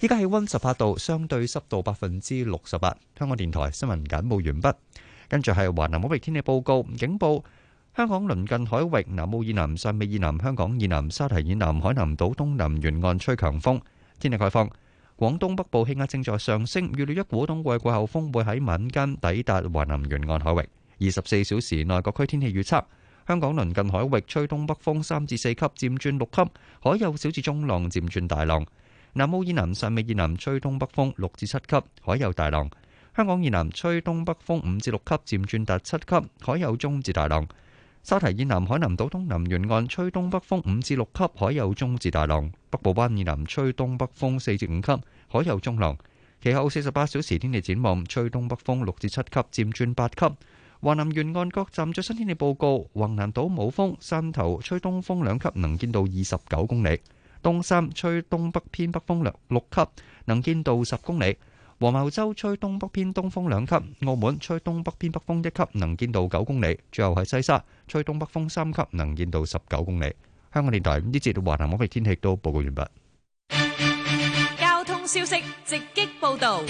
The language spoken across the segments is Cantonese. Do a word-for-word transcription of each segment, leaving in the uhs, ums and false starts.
依家氣溫十八度，相對濕度百分之六十八。香港電台新聞簡報完畢。跟住係華南海域天氣報告，警報：香港鄰近海域南澳以南、汕尾以南、香港以南、沙堤以南、海南島東南沿岸吹強風。天氣概況：廣東北部氣壓正在上升，預料一股東季季候風會喺晚間抵達華南沿岸海域。二十四小時內各區天氣預測：香港鄰近海域吹東北風三至四級，漸轉六級，海有小至中浪，漸轉大浪。南澳以南、汕尾以南吹東北風六至七級，海有大浪。香港以南吹東北風五至六級，漸轉達七級，海有中至大浪。沙堤以南、海南島東南沿岸吹東北風五至六級，海有中至大浪。北部灣以南吹東北風四至五級，海有中浪。其後四十八小時天氣展望，吹東北風六至七級，漸轉八級。華南沿岸各站最新天氣報告：橫瀾島冇風，汕頭吹東風兩級，能見度二十九公里；東山吹東北偏北風六級，能見度十公里。黃茅洲吹東北偏東風兩級，澳門吹東北偏北風一級，能見度九公里。最後係西沙吹東北風三級，能見度十九公里。香港電台呢節華南海域天氣都報告完畢。 交通消息直擊報道。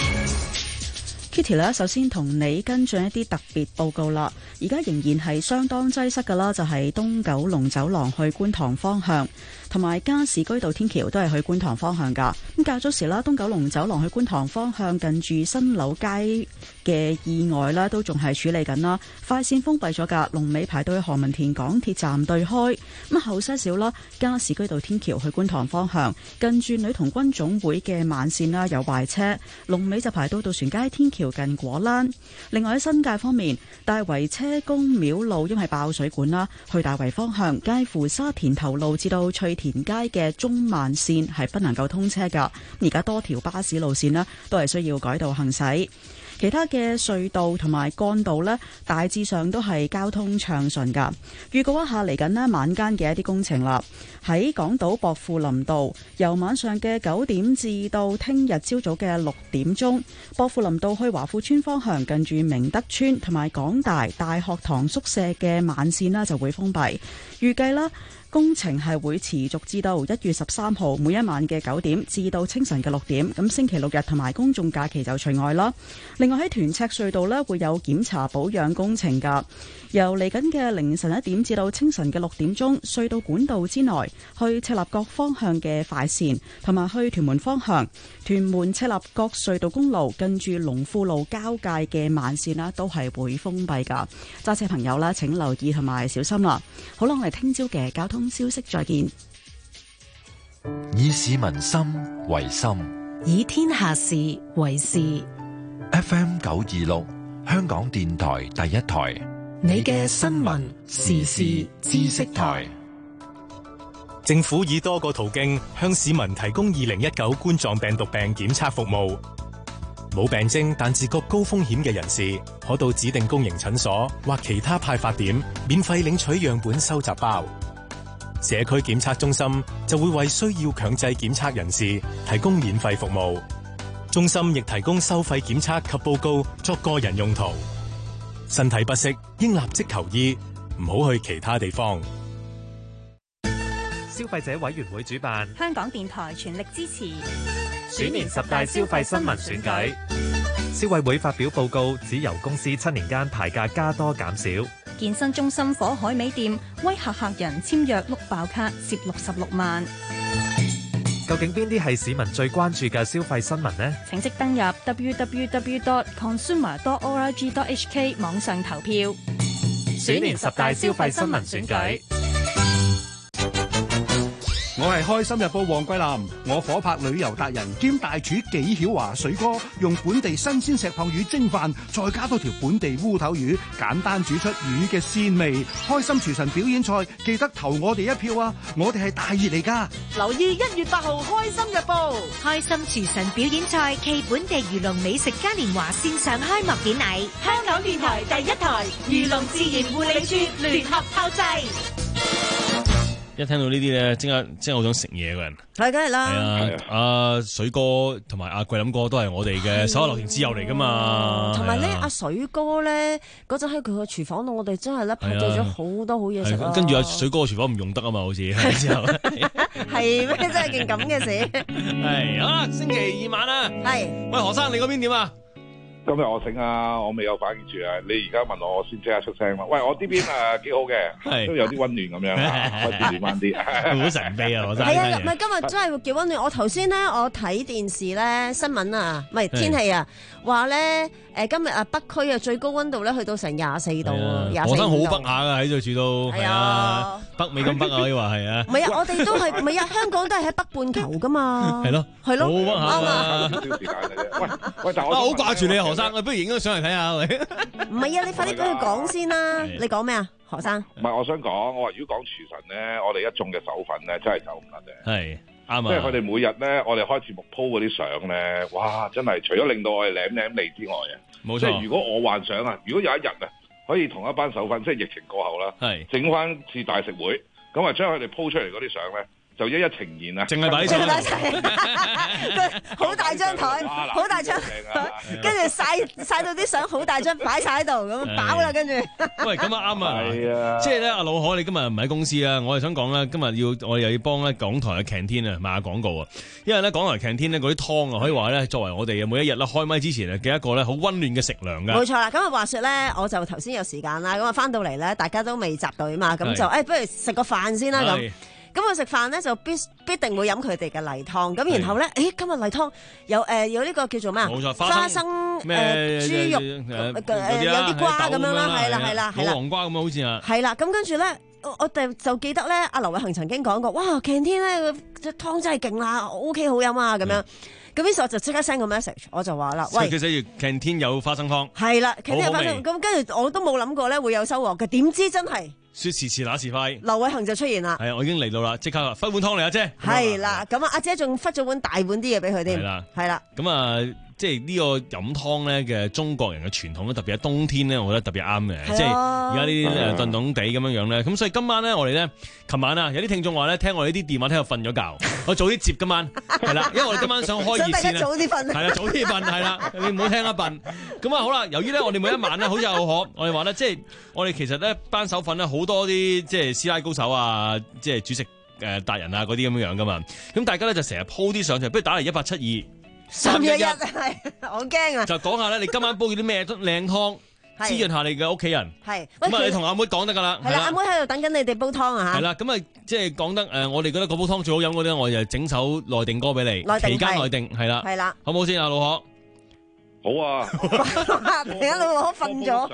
Kitty 咧，首先同你跟進一啲特別報告啦。而家仍然係相當擠塞㗎啦，就係、是、東九龍走廊去觀塘方向，同埋加士居道天橋都係去觀塘方向㗎。咁較早時啦，東九龍走廊去觀塘方向近住新樓街嘅意外啦，都仲係處理緊啦。快線封閉咗㗎，龍尾排到去何文田港鐵站對開。咁後些少啦，加士居道天橋去觀塘方向近住女童軍總會嘅慢線啦，有壞車，龍尾就排到渡船街天橋近果欄。另外喺新界方面，大圍車公廟路因為爆水管啦，去大圍方向介乎沙田頭路至到翠田街嘅中慢線係不能夠通車噶。而家多條巴士路線啦，都係需要改道行駛。其他嘅隧道同埋幹道呢，大致上都係交通暢順噶。預告一下嚟緊呢晚間嘅一啲工程啦。喺港島薄扶林道，由晚上嘅九點至到聽日朝早嘅六點鐘，薄扶林道去華富村方向近住明德村同埋港大大學堂宿舍嘅慢線啦就會封閉。預計啦，工程係會持續至到一月十三號每一晚嘅九點至到清晨嘅六點，咁星期六日同埋公眾假期就除外啦。另外喺屯赤隧道呢會有檢查保養工程噶，由嚟緊嘅凌晨一點至到清晨嘅六點鐘，隧道管道之內去赤鱲角方向嘅快線，同埋去屯門方向屯門赤鱲角隧道公路近住龍富路交界嘅慢線啦，都係會封閉噶。揸車朋友呢請留意同埋小心啦。好啦，我哋聽朝嘅交通消息再見。 以市民心為心， 以天下事為事。 F M 九二六，香港電台第一台， 你嘅新聞時事知識台。 政府以多個途徑向市民提供二零一九冠狀病毒病檢測服務。冇病徵但自覺高風險嘅人士，可到指定公營診所或其他派發點免費領取樣本收集包。社區檢測中心就會為需要強制檢測人士提供免費服務。中心亦提供收費檢測及報告作個人用途。身體不適應立即求醫，唔好去其他地方。 消費者委員會主辦， 香港電台全力支持鼠年十大消費新聞選舉。消委會發表報告，指油公司七年間牌價加多減少。 健身中心火海美店威嚇客人簽約碌爆卡，涉六十六萬。 究竟邊啲係市民最關注嘅消費新聞呢？ 請即登入 w w w dot consumer dot org dot h k 網上投票。 鼠年十大消費新聞選舉。 我係開心日報黃桂林，我火拍旅遊達人兼大廚紀曉華水哥，用本地新鮮石蚌魚蒸飯，再加多條本地烏頭魚，簡單煮出魚嘅鮮味。開心廚神表演賽，記得投我哋一票啊！我哋係大熱嚟㗎。 留意一月八號開心日報， 開心廚神表演賽暨本地漁農美食嘉年華線上開幕典禮， 香港電台第一台漁農自然護理處聯合炮製。 一聽到呢啲咧，即刻即係好想食嘢嘅人。 係，梗係啦。 係啊，阿水哥同埋阿桂林哥都係我哋嘅手下留情之友嚟噶嘛。 同埋咧，阿水哥咧嗰陣喺佢個廚房度，我哋真係咧拍製咗好多好嘢食。 跟住阿水哥個廚房唔用得啊嘛，好似之後係咩？真係件咁嘅事。 係好啦，星期二晚啊。 係。 喂，何生你嗰邊點啊？ 今日我醒啊，我未有反應住啊！你而家問我，我先即刻出聲啦。喂，我呢邊誒幾好嘅，都有啲溫暖咁樣，開始暖翻啲。 好神秘啊，何生。 係啊，唔係今日真係幾溫暖。我頭先咧，我睇電視咧新聞啊，唔係天氣啊，話咧誒今日啊北區啊最高溫度咧去到成廿四度啊，廿四度。 何生好北下噶喺度住到，係啊，北美咁北啊，可以話係啊。 唔係啊，我哋都係唔係啊？香港都係喺北半球噶嘛。 係咯， 係咯， 好北下啊。 少時間嘅啫。喂喂，但係我好掛住你啊，何生，不如影張相嚟睇下。 唔係啊，你快啲俾佢講先啦。你講咩啊，何生？ 唔係，我想講，我話如果講廚神咧，我哋一眾嘅手粉咧，真係走唔甩嘅。 係啱啊！ 即係佢哋每日咧，我哋開節目 po 嗰啲相咧，哇！真係除咗令到我哋舐舐脷之外啊， 冇錯。 即係如果我幻想啊，如果有一日啊，可以同一班手粉，即係疫情過後啦， 係整翻次大食會，咁啊將佢哋 po 出嚟嗰啲相咧，就一一呈現啊！ 淨係擺相， 好大張台，好大張台，跟住曬曬到啲相好大張擺晒喺度，咁飽啦，跟住。 喂，咁啊啱啊！ 係啊， 即係咧，阿老何，你今日唔喺公司啊，我係想講咧，今日要我哋又要幫咧港台嘅 canteen 啊賣下廣告啊，因為咧港台 canteen 咧嗰啲湯啊，可以話咧作為我哋每一日咧開麥之前嘅一個咧好溫暖嘅食糧噶。 冇錯啦，咁啊話說咧，我就頭先有時間啦，咁啊翻到嚟咧，大家都未集隊嘛，咁就誒，不如食個飯先啦咁。咁我食飯咧就必必定會飲佢哋嘅例湯，咁然後咧，誒今日例湯有誒有呢個叫做咩啊？ 冇錯， 花生誒豬肉誒有啲瓜咁樣啦，係啦係啦係啦， 黃瓜咁啊好似啊。 係啦，咁跟住咧，我哋就記得咧，阿劉偉恒曾經講過，哇 canteen 咧隻湯真係勁啦 ，OK 好飲啊咁樣。咁於是我就即刻 send 個 message， 我就話啦，喂， 其實 canteen 有花生湯， 係啦 canteen 有花生，咁跟住我都冇諗過咧會有收穫嘅，點知真係。 說時遲那時快， 劉偉恒就出現啦。 係啊，我已經嚟到啦，即刻啦，分碗湯嚟啊姐。 係啦，咁啊，阿姐仲忽咗碗大碗啲嘢俾佢添。係啦，係啦。 咁啊，即係呢個飲湯咧嘅中國人嘅傳統咧，特別喺冬天咧，我覺得特別啱嘅。即係而家呢啲誒凍凍地咁樣樣咧，咁所以今晚咧，我哋咧，琴晚啊，有啲聽眾話咧，聽我哋啲電話聽到瞓咗覺，我早啲接今晚係啦，因為我哋今晚想開熱線啊。 想大家早啲瞓。 係啦，早啲瞓係啦，你唔好聽一笨。咁啊好啦，由於咧我哋每一晚咧，好似有可，我哋話咧，即係我哋其實咧班手粉咧好多啲即係師奶高手啊，即係煮食誒達人啊嗰啲咁樣樣噶嘛。咁大家咧就成日 po 啲相出嚟，不如打嚟一八七二三一一， 係我驚啊！ 就講下咧，你今晚煲咗啲咩靚湯，滋潤下你嘅屋企人。 係咁啊，你同阿妹講得噶啦。 係啦，阿妹喺度等緊你哋煲湯啊嚇。 係啦，咁啊，即係講得誒，我哋覺得嗰煲湯最好飲嗰啲，我就整首內定歌俾你，期間內定係啦。 係啦， 好唔好先啊，老何？ 好啊！ 突然間老何瞓咗。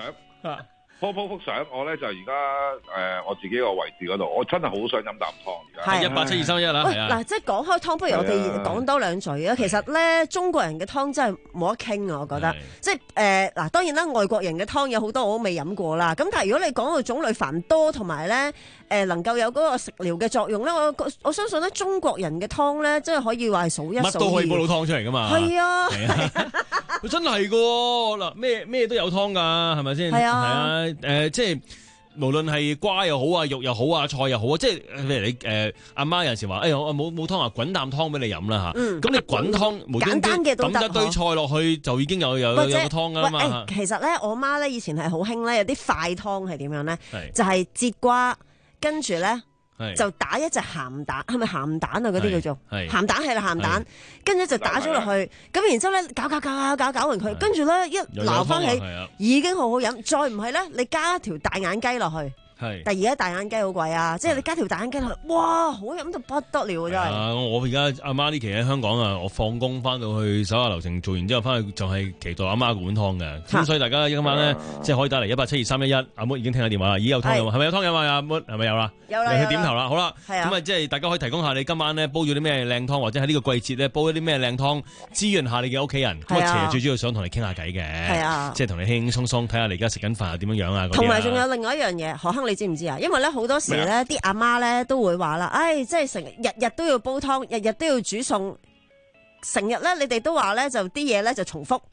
po po 幅相，我咧就而家誒我自己個位置嗰度，我真係好想飲啖湯而家。係一八七二三一啦，係啊。 嗱，即係講開湯，不如我哋講多兩嘴啊。其實咧，中國人嘅湯真係冇得傾啊，我覺得。即係誒嗱，當然啦，外國人嘅湯有好多我都未飲過啦。咁但係如果你講到種類繁多，同埋咧誒能夠有嗰個食療嘅作用咧，我我相信咧中國人嘅湯咧，真係可以話係數一數二。 乜都可以煲到湯出嚟噶嘛。 係啊。 真係噶嗱，咩咩都有湯噶，係咪先？ 係啊。 係啊。誒、呃，即係無論係瓜又好啊，肉又好啊，菜又好啊，即係譬如你誒阿媽有陣時話，哎呀我冇冇湯啊，滾啖湯俾你飲啦吓。咁、嗯、你滾湯無端端抌一堆菜落去，就已經有有有個湯噶啦嘛。 欸、其實咧，我媽咧以前係好興咧，有啲快湯係點樣咧？就係、是、節瓜，跟住咧。就打一隻鹹蛋，係咪鹹蛋啊？嗰啲叫做鹹蛋係啦，鹹蛋，跟住就打咗落去，咁然之後咧搞搞搞搞搞完佢，跟住咧一撈翻起，已經好好飲。再唔係咧，你加條大眼雞落去。係，但而家大眼雞好貴啊！即係你加條大眼雞落去，哇，好飲到不得了啊！真係。啊， 我而家阿媽呢期喺香港啊，我放工翻到去手下留情，做完之後翻去就係期待阿媽個碗湯嘅。咁所以大家今晚咧，即係可以打嚟一八七二三一一。阿妹已經聽緊電話啦，已經有湯飲，係咪有湯飲啊？阿妹係咪有啦？ 有啦。 你去點頭啦，好啦。係啊。咁啊，即係大家可以提供下你今晚咧煲咗啲咩靚湯，或者喺呢個季節咧煲一啲咩靚湯，滋潤下你嘅屋企人。咁啊，其實最主要想同你傾下偈嘅。係啊。即係同你輕輕鬆鬆睇下你而家食緊飯係點樣樣啊。 同埋仲有另外一樣嘢，何亨你知唔知啊？因為咧。好多時咧，啲阿媽咧都會話啦，唉，即係成日日都要煲湯，日日都要煮餸，成日咧你哋都話咧就啲嘢咧就重複，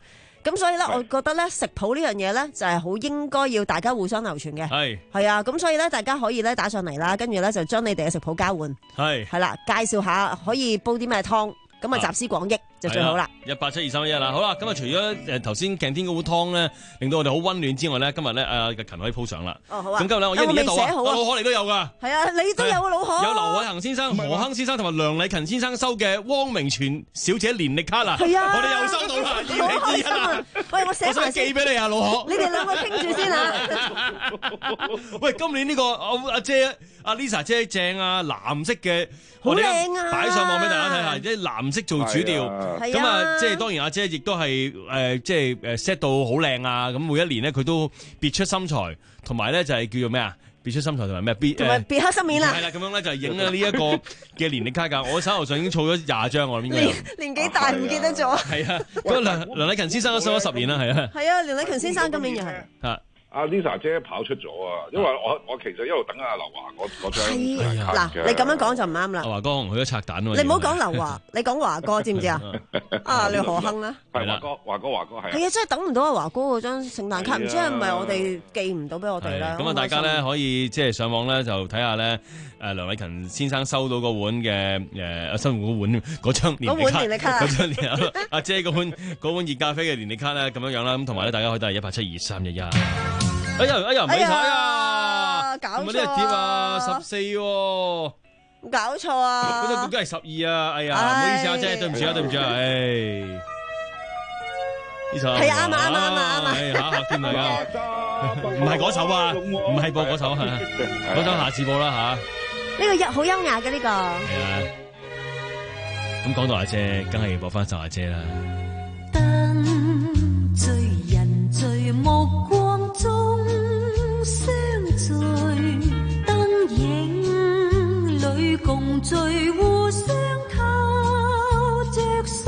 咁所以咧，我覺得咧食譜呢樣嘢咧就係好應該要大家互相流傳嘅。係係啊，咁所以咧大家可以咧打上嚟啦，跟住咧就將你哋嘅食譜交換。係係啦，介紹下可以煲啲咩湯。咁啊，集思廣益就最好啦！ 一八七二三一啦，好啦，咁啊，除咗誒頭先鏡天嗰碗湯咧，令到我哋好溫暖之外咧，今日咧阿勤可以鋪上啦。哦，好啊！咁今日咧，我一年一度啊，我老可你都有噶。係啊，你都有啊，老可。有劉偉恒先生、何亨先生同埋梁禮勤先生收嘅汪明荃小姐年歷卡啦。係啊，我哋又收到啦，二零二一啊！喂，我寫埋先。我想寄俾你啊，老可。你哋兩個傾住先啊！喂，今年呢個阿阿姐阿 Lisa 姐正啊，藍色嘅。好靚啊！擺上網俾大家睇下，即係藍色做主調，咁啊，即係當然阿姐亦都係誒，即係誒 set 到好靚啊！咁每一年咧，佢都別出心裁，同埋咧就係叫做咩啊？別出心裁同埋咩？別同埋別黑心面啦！ 係啦，咁樣咧就係影咗呢一個嘅年歷卡㗎。我手頭上已經儲咗廿張，我諗應該有。 年紀大唔記得咗。係啊， 咁梁梁禮勤先生都收咗十年啦，係啊。 係啊，梁禮勤先生今年又係。 啊。 阿 Lisa 姐跑出咗啊！因為我我其實一路等阿劉華嗰嗰張嗱，你咁樣講就唔啱啦。 華哥佢都拆彈喎。 你唔好講劉華，你講華哥知唔知啊？啊，你何亨啦？ 係華哥，華哥，華哥係。 係啊，真係等唔到阿華哥嗰張聖誕卡，唔知係咪我哋寄唔到俾我哋咧？ 咁啊，大家咧可以即係上網咧就睇下咧，誒梁禮勤先生收到嗰碗嘅誒阿新嗰碗嗰張年歷卡，嗰張年阿姐嗰碗嗰碗熱咖啡嘅年歷卡咧咁樣樣啦，咁同埋咧大家可以都係一八七二三一一。哎呀哎呀唔俾睇啊！ 搞錯啊！ 呢一碟啊，十四喎， 搞錯啊！ 嗰度估計係十二啊！哎呀，唔好意思啊，姐，對唔住啊，對唔住啊，唉，呢首係啱啊啱啊啱啊啱啊！ 嚇嚇添大家，唔係嗰首啊，唔係播嗰首係，嗰首下次播啦嚇。 呢個優好優雅嘅呢個。 係啊，咁講到阿姐，梗係要播翻首阿姐啦。 燈醉人醉目光中相聚，燈影裏共聚，互相靠着睡，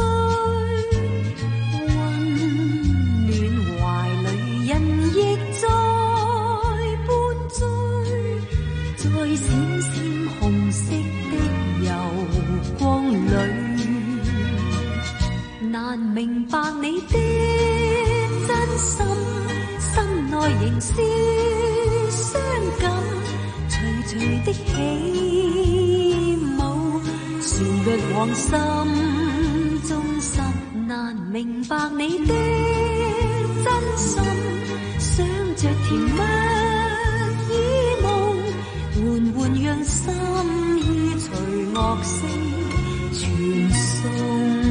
溫暖懷裏人亦在伴醉，在閃閃紅色的油光裏，難明白你的真心，心內仍是傷感，徐徐的起舞，旋律往心中滲，難明白你的真心，想着甜蜜以夢，緩緩讓心意隨樂聲傳送。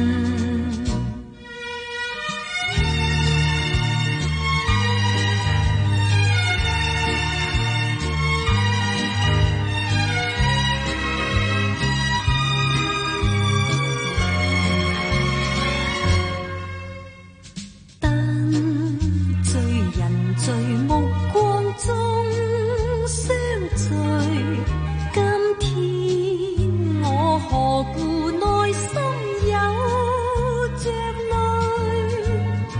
在目光中相聚，今天我何故內心有着淚？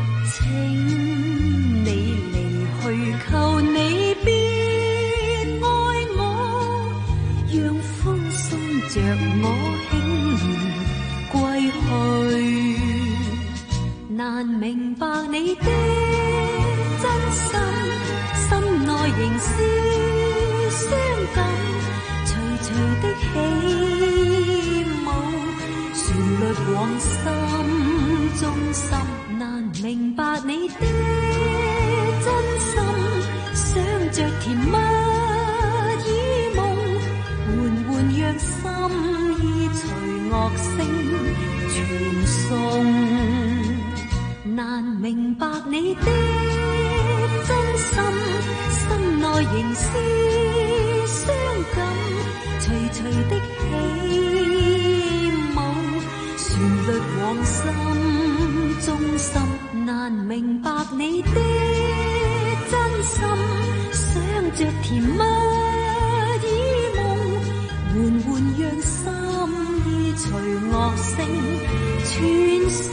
請你離去，求你別愛我，讓風送着我輕言歸去，難明白你的真心，心內仍是傷感，徐徐的起舞，旋律往心中滲，難明白你的真心，想着甜蜜以夢，緩緩讓心意隨樂聲傳送，難明白你的真心，心內仍是傷感，徐徐的起舞，旋律往心中滲，難明白你的真心，想着甜蜜以夢，緩緩讓心意隨樂聲傳送。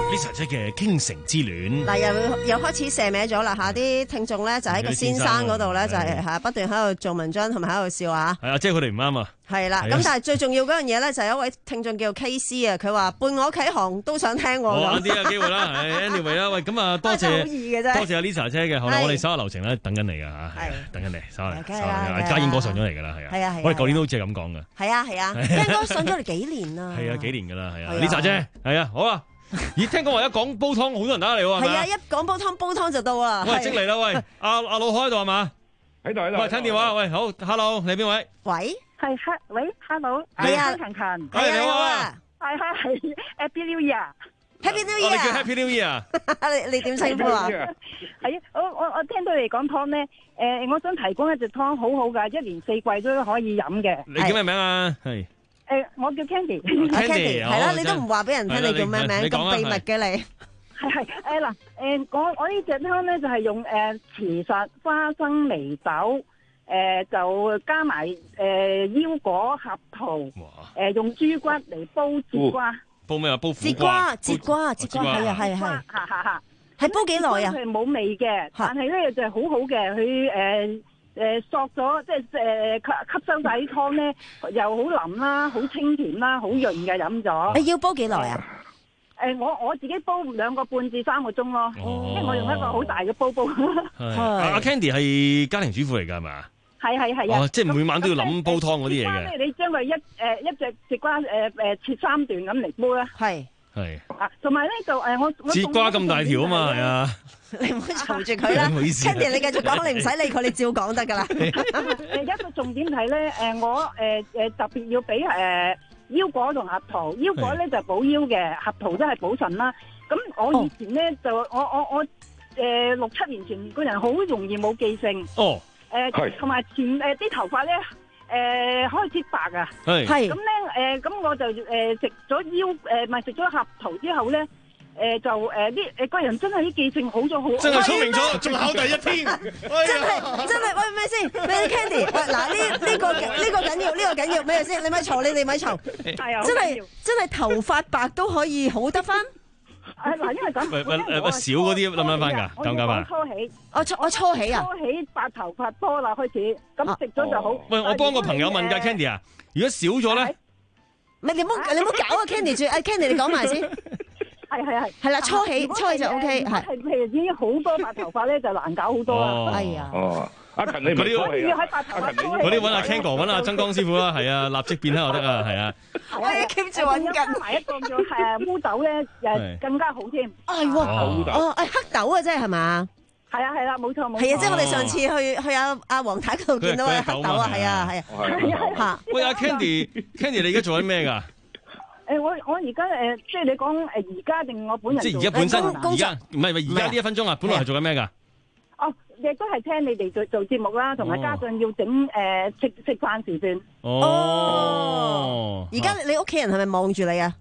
Lisa 姐嘅傾城之戀。 嗱，又又開始射歪咗啦嚇！啲聽眾咧就喺個先生嗰度咧就係嚇不斷喺度做文章同埋喺度笑啊！ 係啊，即係佢哋唔啱啊！ 係啦，咁但係最重要嗰樣嘢咧就係一位聽眾叫 K C 啊，佢話伴我啟航都想聽喎。 我啲有機會啦，anyway 啦，喂，咁啊多謝多謝阿 Lisa 姐嘅，好啦，我哋稍後流程咧等緊你㗎嚇，係等緊你，稍後稍後家燕哥上咗嚟㗎啦，係啊， 係啊係啊， 我哋舊年都好似係咁講㗎， 係啊係啊，家燕哥上咗嚟幾年啦， 係啊幾年㗎啦，係啊 Lisa 姐，係啊，好啊。咦，聽講話一講煲湯，好多人打嚟喎，係啊，一講煲湯，煲湯就到啊！ 喂，即嚟啦，喂，阿阿老海喺度係嘛？ 喺度喺度。 喂，聽電話，喂，好 ，hello，你邊位？ 喂， 係黑，喂 ，hello， 係啊， 陳勤， 係你好啊， 係係係 ，Happy New Year，Happy New Year， 你叫 Happy New Year， 你你點稱呼啊？ 係啊，我我我聽到你講湯咧，誒，我想提供一隻湯，好好噶，一年四季都可以飲嘅。 你叫咩名啊？係。 誒，我叫 Candy，Candy 係啦，你都唔話俾人聽你叫咩名，咁秘密嘅你。 係係誒嗱，誒我我呢隻湯咧就係用誒芡實、花生、眉豆，誒就加埋誒腰果、合桃，誒用豬骨嚟煲節瓜。 煲咩啊？煲節瓜，節瓜，節瓜，係啊係係。 嚇嚇嚇！ 係煲幾耐啊？ 係冇味嘅，但係咧就係好好嘅，佢誒。誒，索咗即係誒吸吸收晒啲湯咧，又好腍啦，好清甜啦，好潤嘅飲咗。 你要煲幾耐啊？ 誒，我我自己煲兩個半至三個鐘咯，因為我用一個好大嘅煲煲。 阿 Candy 係家庭主婦嚟㗎係嘛？ 係係係啊！ 哦，即係每晚都要諗煲湯嗰啲嘢嘅。 你將佢一誒一隻節瓜誒誒切三段咁嚟煲啦。 係係。 啊，同埋咧就誒我節瓜咁大條啊嘛，係啊。 你唔好嘈住佢啦，唔好意思。Candy，你繼續講，你唔使理佢，你照講得噶啦。 誒，一個重點係咧，誒，我誒誒特別要俾誒腰果同合桃，腰果咧就補腰嘅，合桃都係補腎啦。咁我以前咧就我我我誒六七年前個人好容易冇記性。哦。誒，同埋前誒啲頭髮咧誒開始白啊。係。係。咁咧誒，咁我就誒食咗腰誒，唔係食咗合桃之後咧。誒就誒啲誒個人真係啲記性好咗好， 真係聰明咗，仲考第一天， 真係真係喂咩先？咩 Candy？喂嗱呢呢個呢個緊要，呢個緊要咩先？你咪嘈，你哋咪嘈，真係真係頭髮白都可以好得翻。 係嗱，因為咁， 喂喂誒喂少嗰啲諗唔諗翻㗎？諗唔諗翻？ 初起， 我初我初起啊！ 初起白頭髮多啦，開始咁食咗就好。 喂，我幫個朋友問㗎 Candy 啊，如果少咗咧， 唔係你唔好你唔好搞啊 Candy 住，誒 Candy 你講埋先。 係係係， 係啦，初起初起就 O K，係係譬如已經好多白頭髮咧，就難搞好多啦。 係啊， 哦，阿勤你唔係初起啊？ 嗰啲揾阿 Ken 哥揾阿曾江師傅啦，係啊，立即變黑就得啊，係啊。 我哋 keep 住揾緊， 加埋一個叫誒烏豆咧，誒更加好添。 係喎，哦，誒黑豆啊，即係係嘛？ 係啊係啦，冇錯冇錯。 係啊，即係我哋上次去去阿阿黃太嗰度見到嘅黑豆啊，係啊係啊。 嚇！喂，阿 Candy，Candy 你而家做緊咩㗎？ 誒我我而家誒即係你講誒而家定我本人即係而家本身而家唔係唔係而家呢一分鐘啊，本來係做緊咩㗎？ 哦，亦都係聽你哋做做節目啦，同埋加上要整誒食食飯時段。 哦，而家你屋企人係咪望住你啊？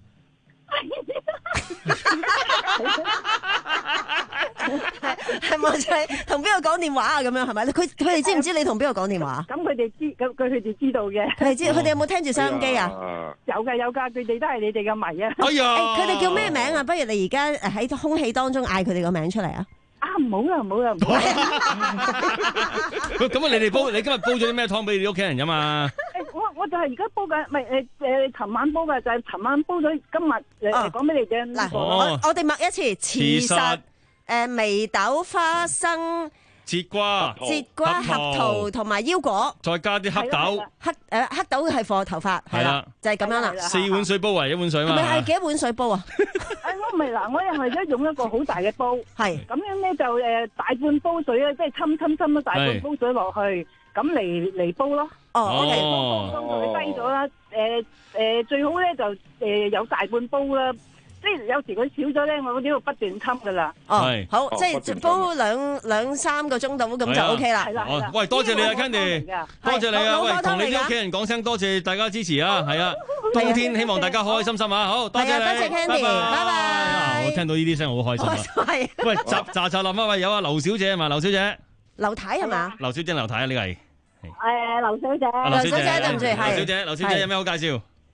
係望住你同邊個講電話啊？咁樣係咪？佢佢哋知唔知你同邊個講電話？ 咁佢哋知，咁佢佢哋知道嘅。 佢哋知，佢哋有冇聽住收音機啊？ 有㗎有㗎，佢哋都係你哋嘅迷啊！ 哎呀， 佢哋叫咩名啊？不如你而家喺空氣當中嗌佢哋個名出嚟啊！ 啊，唔好啦唔好啦唔好啦！ 咁啊，你哋煲，你今日煲咗啲咩湯俾你屋企人飲啊？ 誒，我我就係而家煲緊，唔係誒誒，尋晚煲嘅就係尋晚煲咗，今日誒講俾你聽。 嗱，我我哋默一次，芡實、誒眉豆、花生、 節瓜、 節瓜、合桃同埋腰果， 再加啲黑豆。 黑誒黑豆係貨頭髮，係啦，就係咁樣啦。 四碗水煲為一碗水嘛。 咪係幾多碗水煲啊？ 誒，我唔係嗱，我又係一用一個好大嘅煲，係咁樣咧就誒大半煲水咧，即係侵侵侵咗大半煲水落去，咁嚟嚟煲咯。哦，嚟煲煲到佢低咗啦。誒誒，最好咧就誒有大半煲啦。即係有時佢少咗咧，我呢度不斷侵噶啦。 哦，好，即係煲兩兩三個鐘度咁就 O K 啦。係啦， 喂，多謝你啊 Candy，多謝你啊，喂，同你啲屋企人講聲多謝大家支持啊，係啊，冬天希望大家開開心心啊，好，多謝你， 多謝 Candy，拜拜。 我聽到呢啲聲好開心啊。係。喂，雜雜雜林啊，喂，有啊，劉小姐啊嘛，劉小姐。 劉太係嘛？ 劉小姐，劉太啊，呢個係。 誒，劉小姐。 劉小姐， 對唔住，係。 劉小姐，劉小姐有咩好介紹？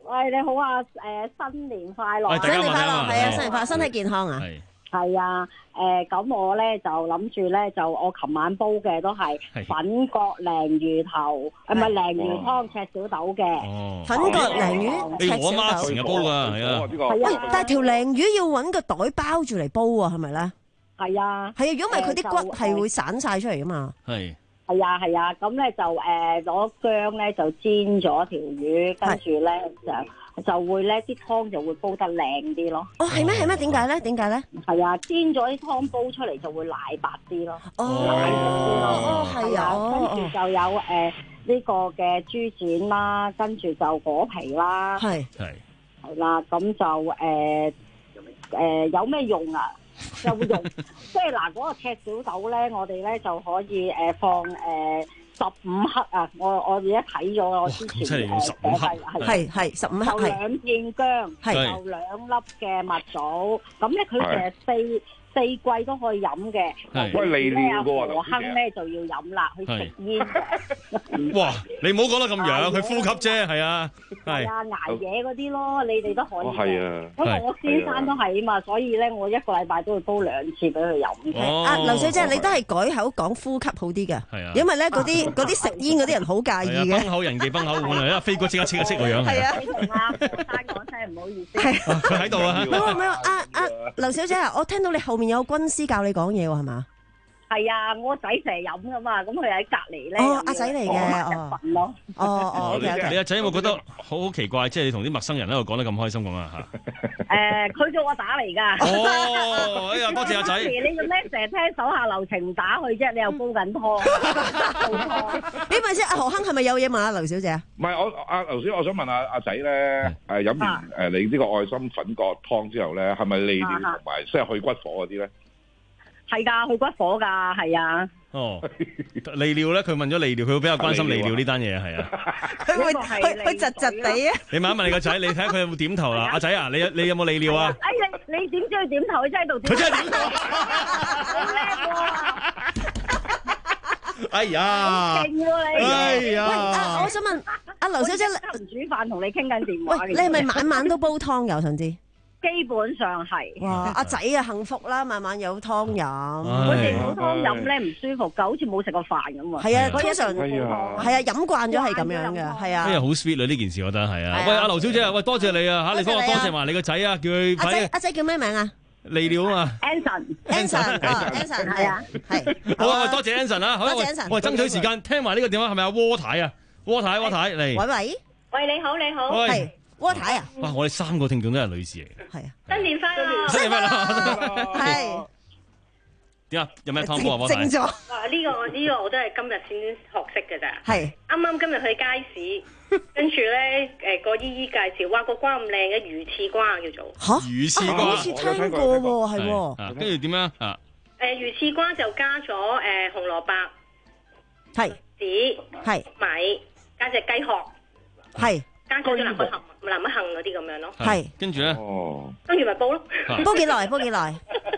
喂，你好啊！誒，新年快樂！ 新年快樂，係啊，新年快樂，身體健康啊！ 係啊，誒，咁我咧就諗住咧，就我琴晚煲嘅都係粉角鯪魚頭，唔係鯪魚湯赤小豆嘅。粉角鯪魚赤小豆。 我媽成日煲㗎，係啊。 喂，但係條鯪魚要揾個袋包住嚟煲啊，係咪咧？ 係啊。 係啊，如果唔係佢啲骨係會散晒出嚟㗎嘛。 係。 係啊係啊，咁咧就誒攞薑咧就煎咗條魚，跟住咧就就會咧啲湯就會煲得靚啲咯。 哦，係咩係咩？點解咧？點解咧？ 係啊，煎咗啲湯煲出嚟就會奶白啲咯。 哦哦，係啊， 跟住就有誒呢個嘅豬展啦，跟住就果皮啦。 係係係啦，咁就誒誒有咩用啊？就會用，即係嗱嗰個赤小豆咧，我哋咧就可以誒放誒十五克啊！我我而家睇咗我之前誒寫係係係十五克， 就兩片薑，就兩粒嘅蜜棗，咁咧佢成日四四季都可以飲嘅。 喂，利尿嘅喎， 何坑咧就要飲啦，去食煙嘅。 哇！你唔好講得咁樣，佢呼吸啫，係啊， 係啊，捱夜嗰啲咯，你哋都可以。 係啊， 因為我先生都係啊嘛，所以咧我一個禮拜都會煲兩次俾佢飲。 啊，劉小姐，你都係改口講呼吸好啲嘅， 係啊， 因為咧嗰啲嗰啲食煙嗰啲人好介意嘅。 崩口人忌崩口碗啊！飛哥即刻即刻識個樣。 係啊， 你同阿何生講聲唔好意思。 佢喺度啊！ 唔好唔好，阿阿劉小姐啊，我聽到你後面有軍師教你講嘢喎，係嘛？ 係啊，我仔成日飲噶嘛，咁佢喺隔離咧。 哦，阿仔嚟嘅，哦， 咯。 哦哦，OK OK。 你阿仔有冇覺得好好奇怪？即係你同啲陌生人喺度講得咁開心咁啊嚇？ 誒，佢叫我打嚟㗎。 哦，哎呀，多謝阿仔。 你做咩成日聽手下留情唔打佢啫？你又煲緊湯。 呢咪先，阿何坑係咪有嘢問阿劉小姐啊？ 唔係我阿劉小姐，我想問阿阿仔咧，誒飲完誒你呢個愛心粉角湯之後咧，係咪利尿同埋即係去骨火嗰啲咧？ 係㗎，去骨火㗎，係啊。 哦，利尿咧，佢問咗利尿，佢會比較關心利尿呢單嘢，係啊。 佢會佢佢窒窒地啊！ 你問一問你個仔，你睇下佢有冇點頭啦。阿仔啊，你你有冇利尿啊？ 哎，你你點知佢點頭？佢真喺度點頭。 佢真係點頭。 好叻喎！ 哎呀！ 勁喎你！ 哎呀！ 啊，我想問阿劉小姐， 唔煮飯同你傾緊電話。 喂，你係咪晚晚都煲湯㗎？我想知。 基本上係。 哇！阿仔啊，幸福啦，晚晚有湯飲。 佢哋冇湯飲咧，唔舒服㗎，好似冇食過飯咁啊。 係啊，通常係啊，飲慣咗係咁樣嘅，係啊。 哎呀，好 sweet 啊！呢件事我覺得係啊。喂，阿劉小姐啊，喂，多謝你啊嚇！你幫我多謝埋你個仔啊，叫佢。 阿仔阿仔叫咩名啊？ 利尿啊嘛。 Anson，Anson，Anson 係啊，係。 好啊，多謝 Anson 啊，好。 多謝 Anson。 喂，爭取時間聽埋呢個電話係咪阿窩太啊？窩太，窩太嚟。 喂喂。 喂，你好，你好。 係。窩太啊！ 哇！我哋三個聽眾都係女士嚟嘅。 係啊！ 新年快樂！ 新年快樂！ 係點啊？有咩湯煲啊？窩太。 正咗。哇！呢個呢個我都係今日先學識嘅咋。 係。啱啱今日去街市，跟住咧誒個姨姨介紹，哇個瓜咁靚嘅魚翅瓜叫做。 嚇！ 魚翅瓜。 好似聽過喎，係喎。 跟住點樣啊？ 誒魚翅瓜就加咗誒紅蘿蔔。 係。 紙。 係。 米加隻雞殼。 係。 加咗南北杏、南北杏嗰啲咁樣咯。 係， 跟住咧， 跟住咪煲咯。 煲幾耐？煲幾耐？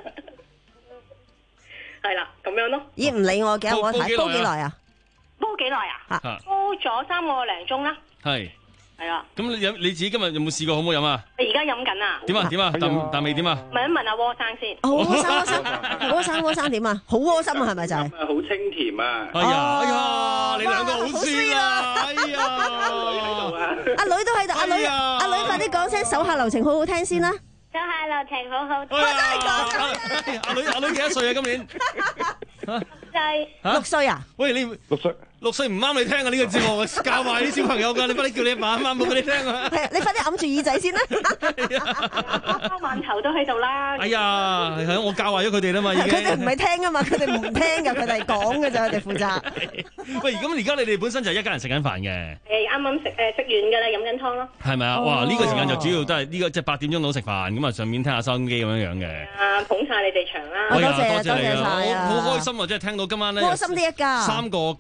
係啦，咁樣咯。 咦？唔理我嘅，我睇煲幾耐啊？ 煲幾耐啊？煲咗三個零鐘啦。 係。 係啦。 咁你飲你自己今日有冇試過好唔好飲啊？ 你而家飲緊啊？ 點啊？點啊？但但未點啊？ 問一問阿窩生先。 哦，窩生窩生，窩生窩生點啊？好窩心啊，係咪就係？ 好清甜啊！ 哎呀哎呀，你兩個好 sweet 啊！哎呀， 阿女都喺度，阿女阿女快啲講聲手下留情，好好聽先啦。 手下留情，好好聽。 我真係講。 阿女阿女幾多歲啊？今年？ 細六歲啊？ 喂，你六歲六歲唔啱你聽啊！呢個節目教壞啲小朋友㗎，你快啲叫你阿媽阿媽冇俾你聽啊！ 係，你快啲揞住耳仔先啦！ 包饅頭都喺度啦。 哎呀，係啊，我教壞咗佢哋啦嘛，已經。 佢哋唔係聽啊嘛，佢哋唔聽㗎，佢哋係講㗎咋，佢哋負責。 喂，咁而家你哋本身就係一家人食緊飯嘅。 誒，啱啱食誒食完㗎啦，飲緊湯咯。 係咪啊？哇！呢個時間就主要都係呢個即係八點鐘到食飯，咁啊上面聽下收音機咁樣樣嘅。 啊，捧曬你哋場啦！ 多謝多謝你啊！ 好好開心啊！即係聽到今晚咧， 開心啲一家三個家庭咧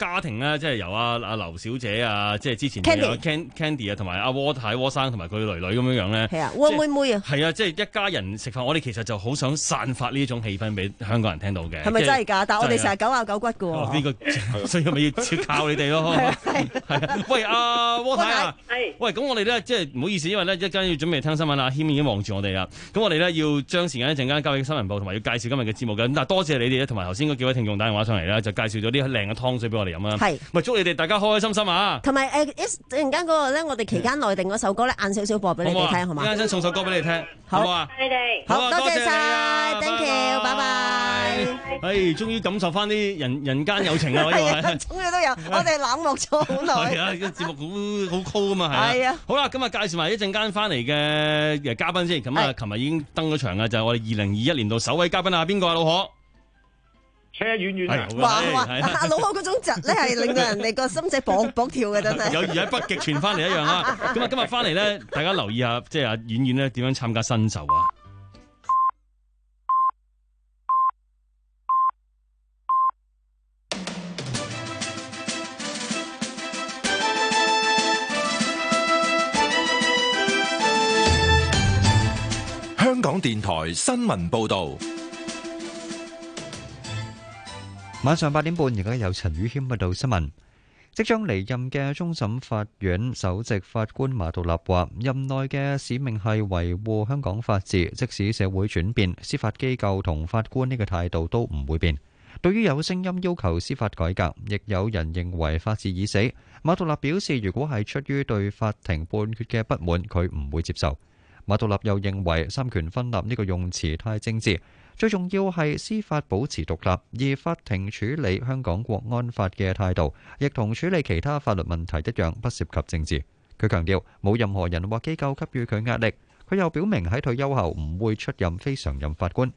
咧，即係由阿阿劉小姐啊，即係之前有 Candy 啊，同埋阿窩太窩生同埋佢女女咁樣樣咧。 係啊，窩妹妹啊。 係啊，即係一家人食飯，我哋其實就好想散發呢種氣氛俾香港人聽到嘅。 係咪真係㗎？但係我哋成日九咬九骨嘅喎。 呢個所以咪要靠你哋咯。係啊，喂，阿窩太啊，喂，咁我哋咧即係唔好意思，因為咧一陣要準備聽新聞啦，謙已經望住我哋啦。咁我哋咧要將時間一陣間交俾新聞部，同埋要介紹今日嘅節目嘅。咁但係多謝你哋咧，同埋頭先嗰幾位聽眾打電話上嚟咧，就介紹咗啲靚嘅湯水俾我哋飲啦。係，咪祝你哋大家開開心心啊！同埋誒一陣間嗰個咧，我哋期間內定嗰首歌咧，晏少少播俾你哋聽，好嘛？一陣間送首歌俾你聽，好啊！你哋好，多謝晒 ，thank you，拜拜。誒，終於感受翻啲人人間友情啦！可以話係，終於都有，我哋冷漠咗好耐。係啊，個節目好好 cool 㗎嘛，係啊。係啊。好啦，今日介紹埋一陣間翻嚟嘅誒嘉賓先。咁啊，琴日已經登咗場嘅就係我哋二零二一年度首位嘉賓啊，邊個啊，老何？車婉婉啊！哇哇，阿老何嗰種疾咧係令到人哋個心仔搏搏跳嘅，真係。有如喺北極傳翻嚟一樣啦。咁啊，今日翻嚟咧，大家留意下，即係阿婉婉咧點樣參加新秀啊！ 香港電台新聞報導。 晚上八點半，而家有陳宇謙報道新聞。即將離任嘅終審法院首席法官馬道立話，任內嘅使命係維護香港法治，即使社會轉變，司法機構同法官呢個態度都唔會變。對於有聲音要求司法改革，亦有人認為法治已死。馬道立表示，如果係出於對法庭判決嘅不滿，佢唔會接受。馬道立又認為三權分立呢個用詞太政治。最重要係司法保持獨立，而法庭處理香港國安法嘅態度，亦同處理其他法律問題一樣，不涉及政治。佢強調冇任何人或機構給予佢壓力。佢又表明喺退休後唔會出任非常任法官。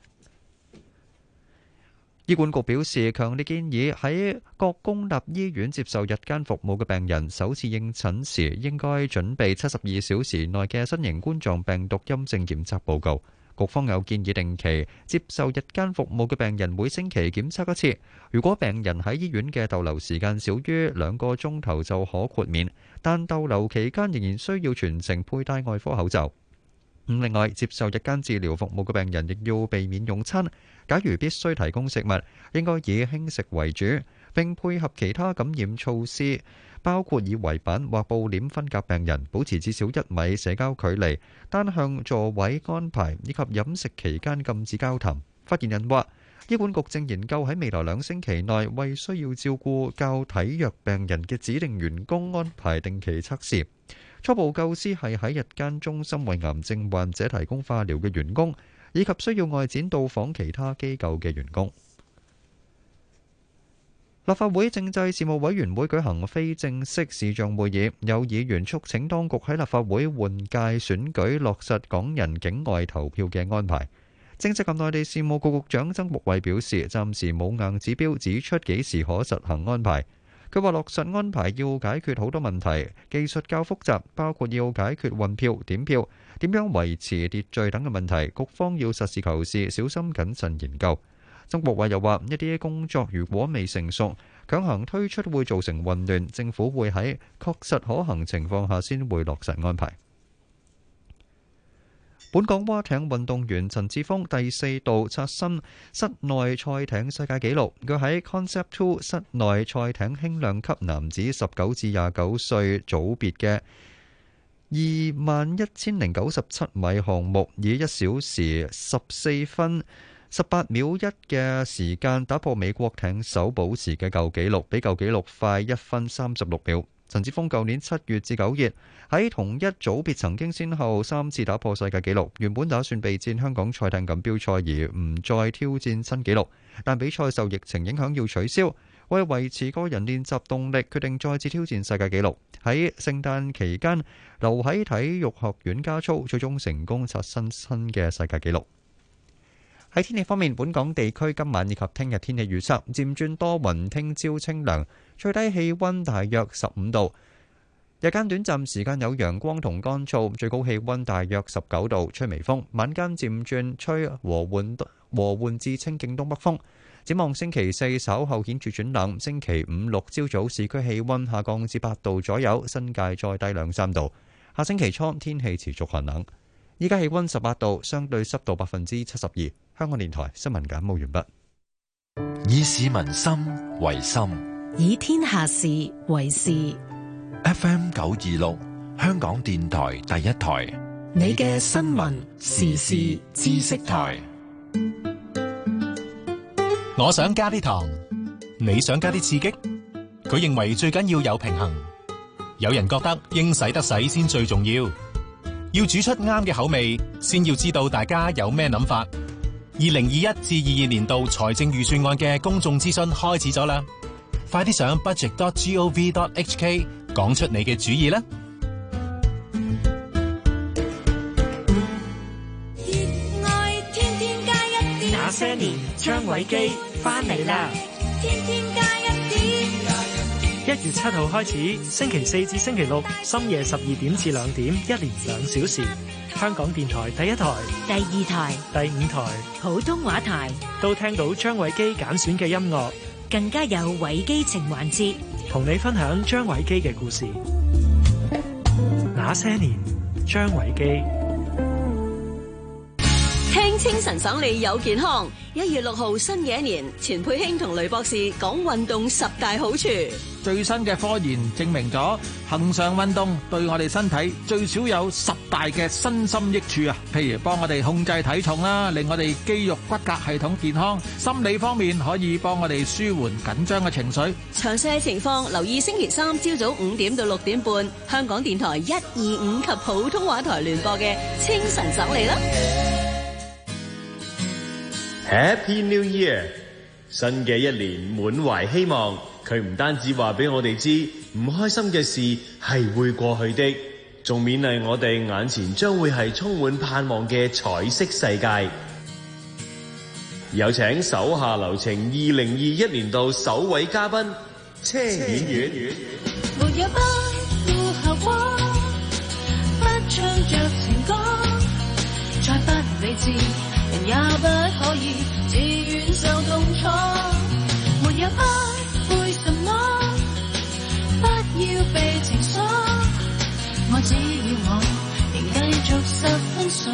醫管局表示，強烈建議喺各公立醫院接受日間服務嘅病人，首次應診時應該準備七十二小時內嘅新型冠狀病毒陰性檢測報告。局方有建議定期接受日間服務嘅病人每星期檢測一次。如果病人喺醫院嘅逗留時間少於兩個鐘頭就可豁免，但逗留期間仍然需要全程佩戴外科口罩。另外，接受日間治療服務嘅病人亦要避免用餐。假如必須提供食物，應該以輕食為主，並配合其他感染措施，包括以圍板或布簾分隔病人，保持至少一米社交距離，單向座位安排，以及飲食期間禁止交談。發言人話，醫管局正研究喺未來兩星期內，為需要照顧較體弱病人嘅指定員工安排定期測試。初步構思係喺日間中心為癌症患者提供化療嘅員工，以及需要外展到訪其他機構嘅員工。立法會政制事務委員會舉行非正式視像會議，有議員促請當局喺立法會換屆選舉落實港人境外投票嘅安排。政制及內地事務局局長曾國衛表示，暫時冇硬指標指出幾時可實行安排。佢話落實安排要解決好多問題，技術較複雜，包括要解決運票、點票、點樣維持秩序等嘅問題，局方要實事求是、小心謹慎研究。曾國衛又話：一啲工作如果未成熟，強行推出會造成混亂，政府會喺確實可行情況下先會落實安排。本港蛙艇運動員陳志峰第四度刷新室內賽艇世界紀錄，佢喺 Concept Two 室內賽艇輕量級男子十九至廿九歲組別嘅二萬一千零九十七米項目，以一小時十四分十八秒一嘅時間打破美國艇手保持嘅舊紀錄，比舊紀錄快一分三十六秒。陳志峰舊年七月至九月喺同一組別曾經先後三次打破世界紀錄，原本打算備戰香港賽艇錦標賽而唔再挑戰新紀錄，但比賽受疫情影響要取消。為維持個人練習動力，決定再次挑戰世界紀錄。喺聖誕期間留喺體育學院加操，最終成功刷新新嘅世界紀錄。喺天氣方面，本港地區今晚以及聽日天氣預測漸轉多雲，聽朝清涼，最低氣温大約十五度。日間短暫時間有陽光同乾燥，最高氣温大約十九度，吹微風。晚間漸轉吹和緩和緩至清勁東北風。 展望星期四稍後顯著轉冷，星期五六朝早市區氣溫下降至八度左右，新界再低兩三度。下星期初天氣持續寒冷。依家氣溫十八度，相對濕度百分之七十二。香港電台新聞簡報完畢。 以市民心為心， 以天下事為事。 F M 九二六，香港電台第一台， 你嘅新聞時事知識台。 我想加啲糖，你想加啲刺激？佢認為最緊要有平衡。有人覺得應使得使先最重要。要煮出啱嘅口味，先要知道大家有咩諗法。二零二一至二二年度財政預算案嘅公眾諮詢開始咗啦，快啲上 budget dot gov dot h k 講出你嘅主意啦！ 那些年，張偉基翻嚟啦！天天加一點。一月七號開始，星期四至星期六深夜十二點至兩點，一連兩小時。香港電台第一台、 第二台、 第五台、 普通話台都聽到張偉基揀選嘅音樂， 更加有偉基情環節， 同你分享張偉基嘅故事。那些年，張偉基。 聽清晨爽利有健康。一月六號新嘅一年，錢佩興同雷博士講運動十大好處。 最新嘅科研證明咗，恆常運動對我哋身體最少有十大嘅身心益處啊！譬如幫我哋控制體重啦，令我哋肌肉骨骼系統健康；心理方面可以幫我哋舒緩緊張嘅情緒。 詳細情況留意星期三朝早五點到六點半，香港電台一二五及普通話台聯播嘅清晨爽利啦。 Happy New Year！ 新嘅一年滿懷希望，佢唔單止話俾我哋知唔開心嘅事係會過去的，仲勉勵我哋眼前將會係充滿盼望嘅彩色世界。有請手下留情二零二一年度首位嘉賓車婉婉。 沒有不顧後果，不唱着情歌，再不理智，人也不可以自願受痛楚。沒有不會什麼，不要被情鎖，我只要我仍繼續十分傻。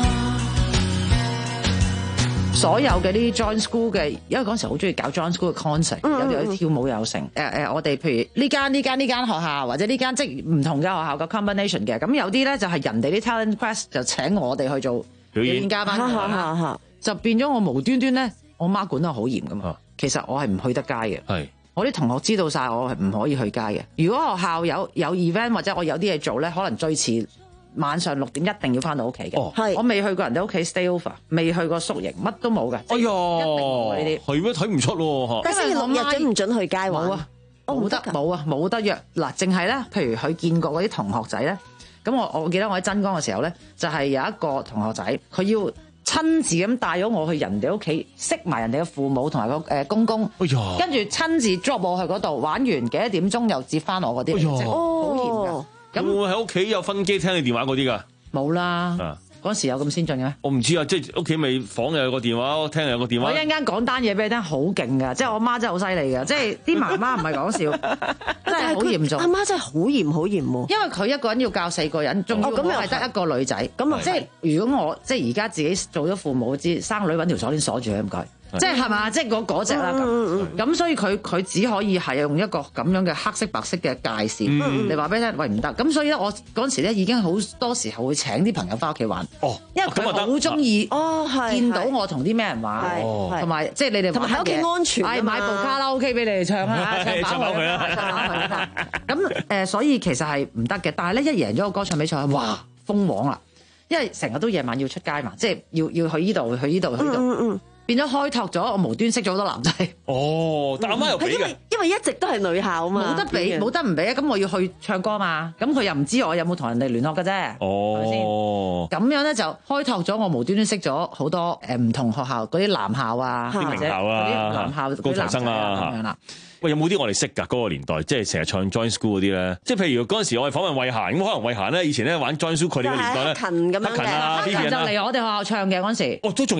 所有嘅啲 join school 嘅，因為嗰陣時好中意搞 join school 嘅 concert，有有啲跳舞有成。誒、呃、誒，我哋譬如呢間呢間呢間學校，或者呢間即係唔同嘅學校嘅 combination 嘅，咁有啲咧就係人哋啲 talent quest 就請我哋去做表演嘉賓，就變咗我無端端咧，我媽管得好嚴噶嘛。其實我係唔去得街嘅，係我啲同學知道晒，我係唔可以去街嘅。如果學校有有 event 或者我有啲嘢做咧，可能最遲晚上六點一定要翻到屋企嘅。哦，我未去過人哋屋企 stay over， 未去過宿營，乜都冇嘅。哎呀，呢啲係咩睇唔出喎？ 但係星期六日準唔準去街玩？ 冇啊，冇得冇啊，冇得約嗱，淨係咧，譬如佢見過嗰啲同學仔咧，咁我我記得我喺真光嘅時候咧，就係、是、有一個同學仔，佢要親自咁帶咗我去人哋屋企，識埋人哋嘅父母同埋個誒公公，哎、跟住親自 drop 我去嗰度玩完幾多點鐘又接翻我嗰啲，即係好嚴㗎。 咁會喺屋企有分機聽你電話嗰啲㗎？ 冇啦，嗰、啊、時有咁先進嘅咩？ 我唔知啊，即係屋企咪房又有個電話，廳又有個電話。 我一陣間講單嘢俾你聽，好勁㗎，即係我媽真係好犀利㗎，即係啲媽媽唔係講笑，真係好嚴重。 阿媽真係好嚴好嚴喎， 因為佢一個人要教四個人，仲要我係得一個女仔，咁、哦、即係如果我即係而家自己做咗父母，知生女揾條鎖鏈鎖住佢唔該。即係係嘛，即係嗰嗰隻啦咁，咁、嗯嗯、所以佢佢只可以係用一個咁樣嘅黑色白色嘅界線，嗯、你話俾你聽，喂唔得。咁所以咧，我嗰陣時咧已經好多時候會請啲朋友翻屋企玩，哦、因為佢好中意見到我同啲咩人玩，同埋即係你哋同埋喺屋企安全，係買部卡拉 OK 俾你哋唱啦，唱飽佢啦，唱飽佢啦。咁誒，所以其實係唔得嘅。但係咧，一贏咗個歌唱比賽，哇，瘋狂啦！因為成日都夜晚要出街嘛，即係要要去呢度，去呢度，去呢度。嗯嗯變咗開拓咗，我無端識咗好多男仔。哦，但阿媽又俾嘅，因為因為一直都係女校啊嘛， 冇得俾，冇得唔俾啊！咁我要去唱歌嘛，咁佢又唔知我有冇同人哋聯絡嘅啫。哦，係咪先？咁樣咧就開拓咗我無端端識咗好多誒唔同學校嗰啲男校啊， 啲名校啊， 啲男校高材生啊咁樣啦。喂，有冇啲我哋識㗎？嗰、那個年代，即係成日唱 Join School 嗰啲咧，即係譬如嗰陣時我哋訪問慧嫻，咁可能慧嫻咧以前咧玩 Join School 佢哋個年代咧， 勤咁樣嘅， 勤啊，就嚟我哋學校唱嘅嗰陣時， 哦，都仲有㗎。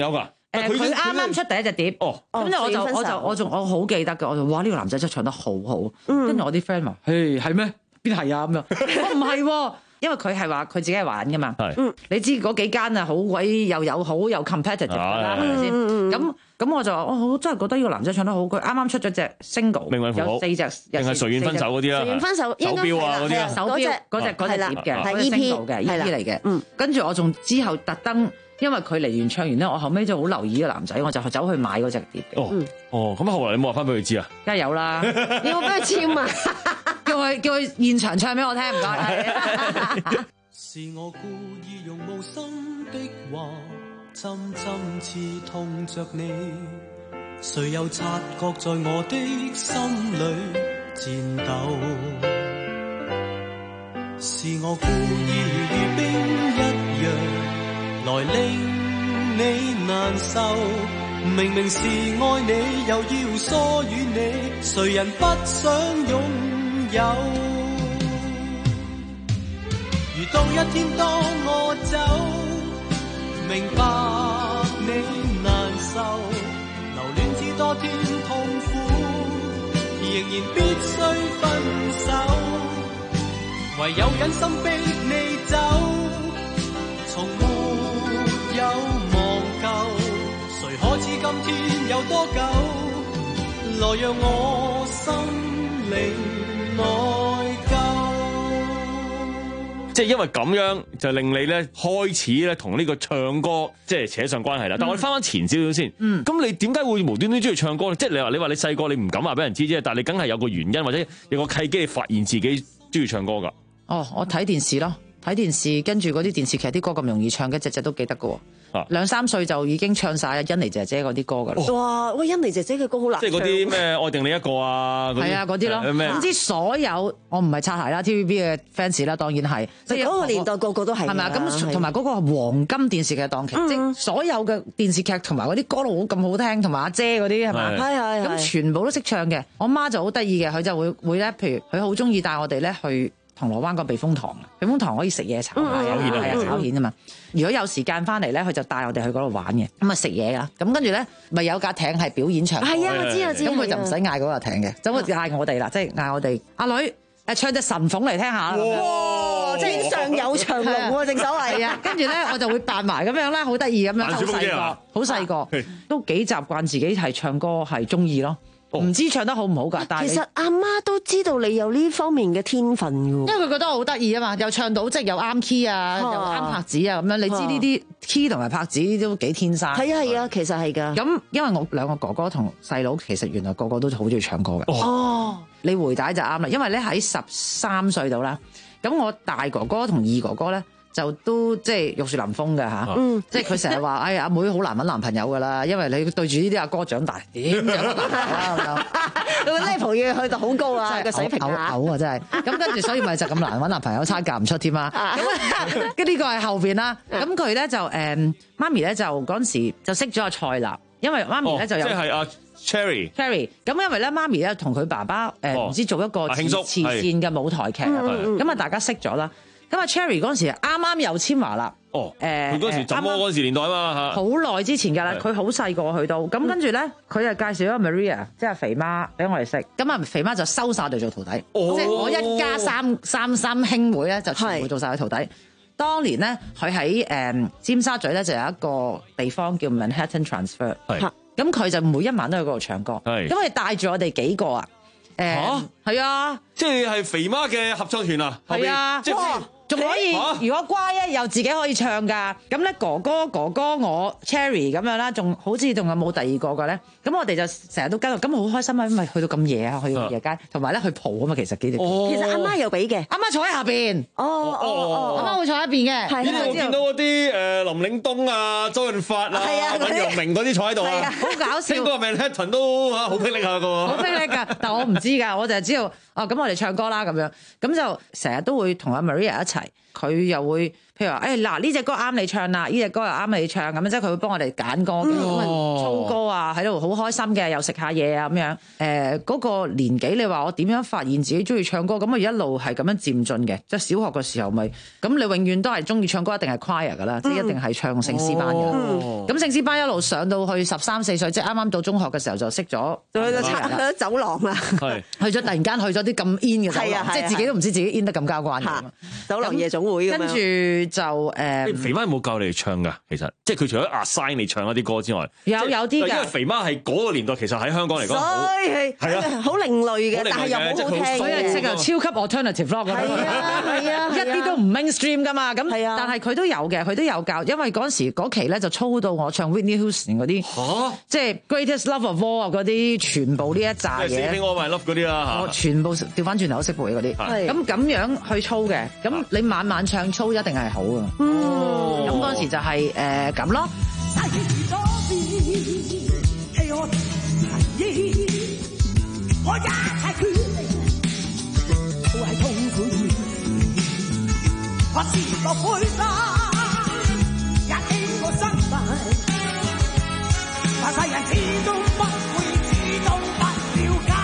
誒佢啱啱出第一隻碟， 哦咁就我就我就我仲我好記得嘅，我就哇呢個男仔真係唱得好好，跟住我啲 friend 話：嘿係咩？邊係啊咁樣？我唔係喎。因為佢係話佢自己係玩噶嘛，嗯，你知嗰幾間啊好鬼又有好又 competitive 啦，係咪先？咁咁我就話我真係覺得呢個男仔唱得好，佢啱啱出咗隻 single，有四隻， 定係隨緣分手嗰啲啦，隨緣分手手錶啊嗰啲啊， 手錶嗰隻嗰隻碟嘅，係 E P 嘅 E P 嚟嘅，嗯，跟住我仲之後特登。因為佢嚟完唱完咧，我後尾就好留意個男仔，我就走去買嗰隻碟。 哦，哦，咁後來你冇話翻俾佢知啊？ 梗係有啦， 你有冇俾佢簽啊？ 叫佢叫佢現場唱俾我聽，唔該。 是我故意用無心的話，針針刺痛着你，誰又察覺在我的心裏顫抖？是我故意如冰一樣。來令你難受，明明是愛你，又要疏遠你，誰人不想擁有？如到一天當我走，明白你難受，留戀只多添痛苦，仍然必須分手，唯有忍心逼你走，從沒有忘舊，誰可知今天有多久？來讓我心靈內疚。 即係因為咁樣就令你咧開始咧同呢個唱歌即係扯上關係啦。但係我哋翻翻前少少先，嗯，咁你點解會無端端中意唱歌咧？即係你話你話你細個你唔敢話俾人知啫，但係你梗係有個原因或者有個契機，你發現自己中意唱歌㗎。 哦，我睇電視咯。睇電視，跟住嗰啲電視劇啲歌咁容易唱嘅，隻隻都記得嘅喎。兩三歲就已經唱晒欣妮姐姐嗰啲歌㗎啦。 哇！喂，欣妮姐姐嘅歌好難唱。 即係嗰啲咩愛定你一個啊？ 係啊，嗰啲咯。 咩？ 總之所有我唔係擦鞋啦 ，T V B 嘅 fans 啦，當然係。 即係嗰個年代個個都係。 係咪啊？咁同埋嗰個黃金電視劇檔期，即係所有嘅電視劇同埋嗰啲歌都好咁好聽，同埋阿姐嗰啲係咪？ 係係。 咁全部都識唱嘅。我媽就好得意嘅，佢就會會咧，譬如佢好中意帶我哋咧去銅鑼灣個避風塘，避風塘可以食嘢炒蟹啊，係啊炒蜆啊嘛。如果有時間翻嚟咧，佢就帶我哋去嗰度玩嘅，咁啊食嘢啊。咁跟住咧，咪有架艇係表演場。 係啊，我知我知。 咁佢就唔使嗌嗰架艇嘅，就會嗌我哋啦，即係嗌我哋阿女誒唱隻神鳳嚟聽下。 哇！天上有長龍喎，正所謂啊。 跟住咧，我就會扮埋咁樣啦，好得意咁樣。好細個，好細個，都幾習慣自己係唱歌係中意咯。唔知唱得好唔好㗎？但係其實阿媽都知道你有呢方面嘅天分㗎。 因為佢覺得我好得意啊嘛，又唱到即係又啱 key 啊，又啱拍子啊咁樣。你知呢啲 key 同埋拍子都幾天生。 係啊係啊，其實係㗎。 咁因為我兩個哥哥同細佬其實原來個個都好中意唱歌嘅。 哦， 你回帶就啱啦，因為咧喺十三歲度啦，咁我大哥哥同二哥哥咧。就都即係玉樹臨風嘅嚇，嗯、即係佢成日話：哎呀，阿妹好難揾男朋友㗎啦，因為你對住呢啲阿哥長大，點有得男朋友啊？咁樣個 level 要去到好高啊，個水平啊，嘔啊真係。咁跟住所以咪就咁難揾男朋友，差嫁唔出添啊。咁跟呢個係後邊啦。咁佢咧就誒媽咪咧就嗰陣時就識咗阿蔡立，因為媽咪咧就有、 哦、即係阿 Cherry。 Cherry 咁因為咧媽咪咧同佢爸爸誒唔知做一個慈慈善嘅舞台劇，咁啊大家識咗啦。咁啊 Cherry 嗰陣時啱啱又簽華啦， 哦，誒佢嗰時怎麼嗰陣時年代啊嘛嚇， 好耐之前㗎啦，佢好細個去到，咁跟住咧佢就介紹咗 Maria，即係肥媽俾我哋識，咁啊肥媽就收晒我哋做徒弟，哦、即係我一家三三三兄妹咧就全部做晒佢徒弟。當年咧佢喺誒尖沙咀咧就有一個地方叫 Manhattan Transfer， 咁佢就每一晚都喺嗰度唱歌，咁佢帶住我哋幾個啊，誒係啊， 即係係肥媽嘅合唱團啊， 係啊，即係。仲可以，啊、如果乖咧，又自己可以唱㗎。咁咧，哥哥哥哥我 Cherry 咁樣啦，仲好似仲有冇第二個嘅咧？咁我哋就成日都跟，咁好開心啊！因為去到咁夜啊，去到夜街，同埋咧去蒲啊嘛，其實幾、 哦、其實阿媽有俾嘅， 阿媽坐喺下邊。哦哦哦，阿媽會坐喺邊嘅。 係係。我見到嗰啲誒林嶺東啊、周潤發啊、尹揚明嗰啲坐喺度啊， 好搞笑。 聽講 Manhattan 都嚇好霹靂下㗎喎。 好霹靂㗎，但我唔知㗎，我就係知道哦。咁我哋唱歌啦咁樣，咁就成日都會同阿 Maria 一齊。佢又會， 譬如話誒嗱呢隻歌啱你唱啦，呢隻歌又啱你唱咁樣，即係佢會幫我哋揀歌嘅，咁啊操歌啊，喺度好開心嘅，又食下嘢啊咁樣。誒、呃、嗰、那個年紀，你話我點樣發現自己中意唱歌？咁我一路係咁樣漸進嘅，即係小學嘅時候咪咁，你永遠都係中意唱歌，一定係 choir 噶啦，即係一定係唱聖詩班嘅。咁聖詩班一路上到去十三四歲，即係啱啱到中學嘅時候就識咗， 就去到去咗走廊啦， 去咗突然間去咗啲咁 in 嘅走廊，即係自己都唔知自己 in 得咁交關嘅。 走廊夜總會咁樣，跟住就誒， 肥媽有冇教你哋唱㗎？其實即係佢除咗 assign 你唱一啲歌之外， 有有啲㗎。 因為肥媽係嗰個年代，其實喺香港嚟講， 係係啊，好另類嘅，但係又好好聽， 所以係適合超級 alternative rock 嗰啲，係啊係啊，一啲都唔 mainstream 㗎嘛。咁但係佢都有嘅，佢都有教，因為嗰陣時嗰期咧就操到我唱 Whitney Houston 嗰啲，即係 Greatest Love of All 嗰啲，全部呢一紮嘢。 即係 Saving All My Love 嗰啲啦嚇。 我全部調翻轉頭識背嗰啲，咁咁樣去操嘅，咁你晚晚唱操一定係好㗎。咁嗰陣時就係誒咁咯。我一切決定都係痛苦，我試過灰心，也經過失敗，但世人始終不會，始終不了解。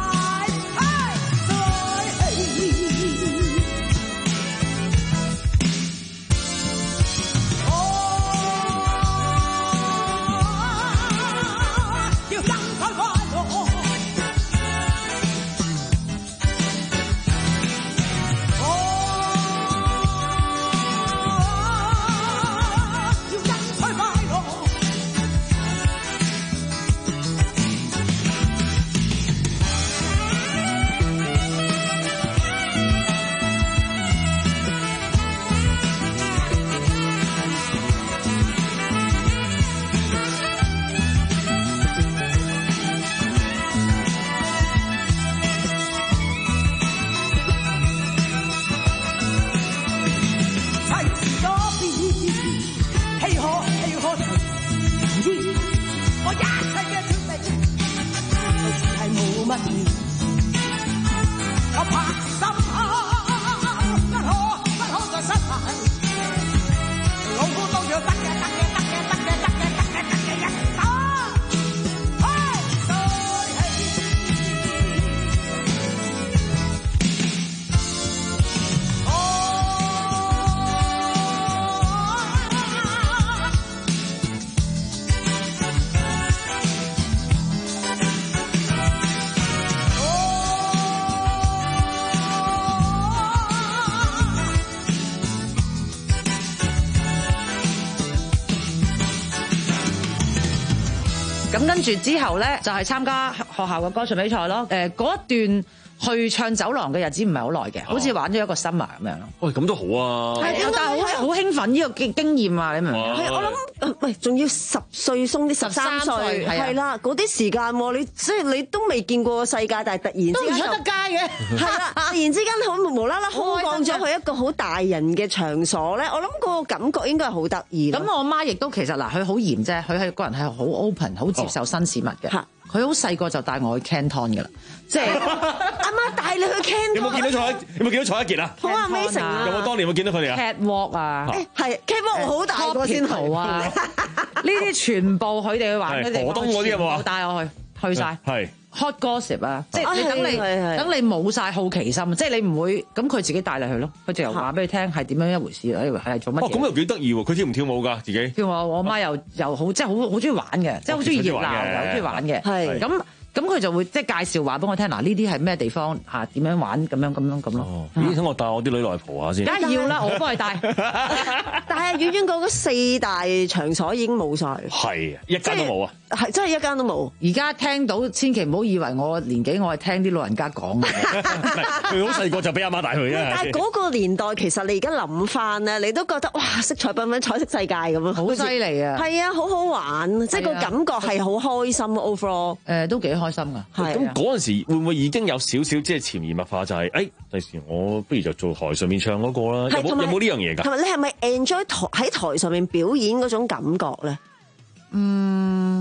咁跟住之後咧，就係參加學校嘅歌唱比賽咯。誒，嗰一段去唱走廊嘅日子唔係好耐嘅，好似玩咗一個 summer 咁樣咯。 喂，咁都好啊！ 係， 但係好好興奮呢個經經驗啊！你明唔明？ 係，我諗喂，仲要十歲鬆啲十三歲，係啦，嗰啲時間你即係你都未見過世界，但係突然之間都唔出得街嘅， 係啦，突然之間好無啦啦空降咗去一個好大人嘅場所咧，我諗個感覺應該係好得意。 咁我媽亦都其實嗱，佢好嚴啫，佢係個人係好 open， 好接受新事物嘅。佢好細個就帶我去 Canton 㗎啦，即係阿媽帶你去 Canton。 有冇見到蔡？有冇見到蔡一傑啊？ 好 amazing 啊！ 有冇當年有冇見到佢哋啊 ？Catwalk 啊， 係 Catwalk 好大個先去啊！呢啲全部佢哋去玩嗰啲， 河東嗰啲有冇啊？ 帶我去，去晒。 係 Hot Gossip 啊！即係你等你等你冇晒好奇心，即係你唔會咁佢自己帶你去咯。佢就話俾你聽係點樣一回事，誒係做乜嘢？ 哦，咁又幾得意喎！佢跳唔跳舞㗎？自己跳舞，我媽又又好，即係好好中意玩嘅，即係好中意熱鬧，又中意玩嘅。係咁。咁佢就會即係介紹話俾我聽，嗱呢啲係咩地方嚇？點樣玩咁樣咁樣咁咯？ 咦！等我帶我啲女嚟蒲下先。 梗係要啦，我幫佢帶。 但係遠遠嗰四大場所已經冇晒。 係一間都冇啊！ 係真係一間都冇。 而家聽到千祈唔好以為我年紀，我係聽啲老人家講嘅。 佢好細個就俾阿媽帶佢啊！ 但係嗰個年代其實你而家諗翻咧，你都覺得哇色彩繽紛、彩色世界咁樣， 好犀利啊！ 係啊，好好玩，即係個感覺係好開心 overall。 誒都幾開心㗎。 咁嗰陣時會唔會已經有少少即係潛移默化，就係誒第時我不如就做台上面唱嗰個啦？有冇有冇呢樣嘢㗎？ 同埋你係咪 enjoy 台喺台上面表演嗰種感覺咧？ 嗯。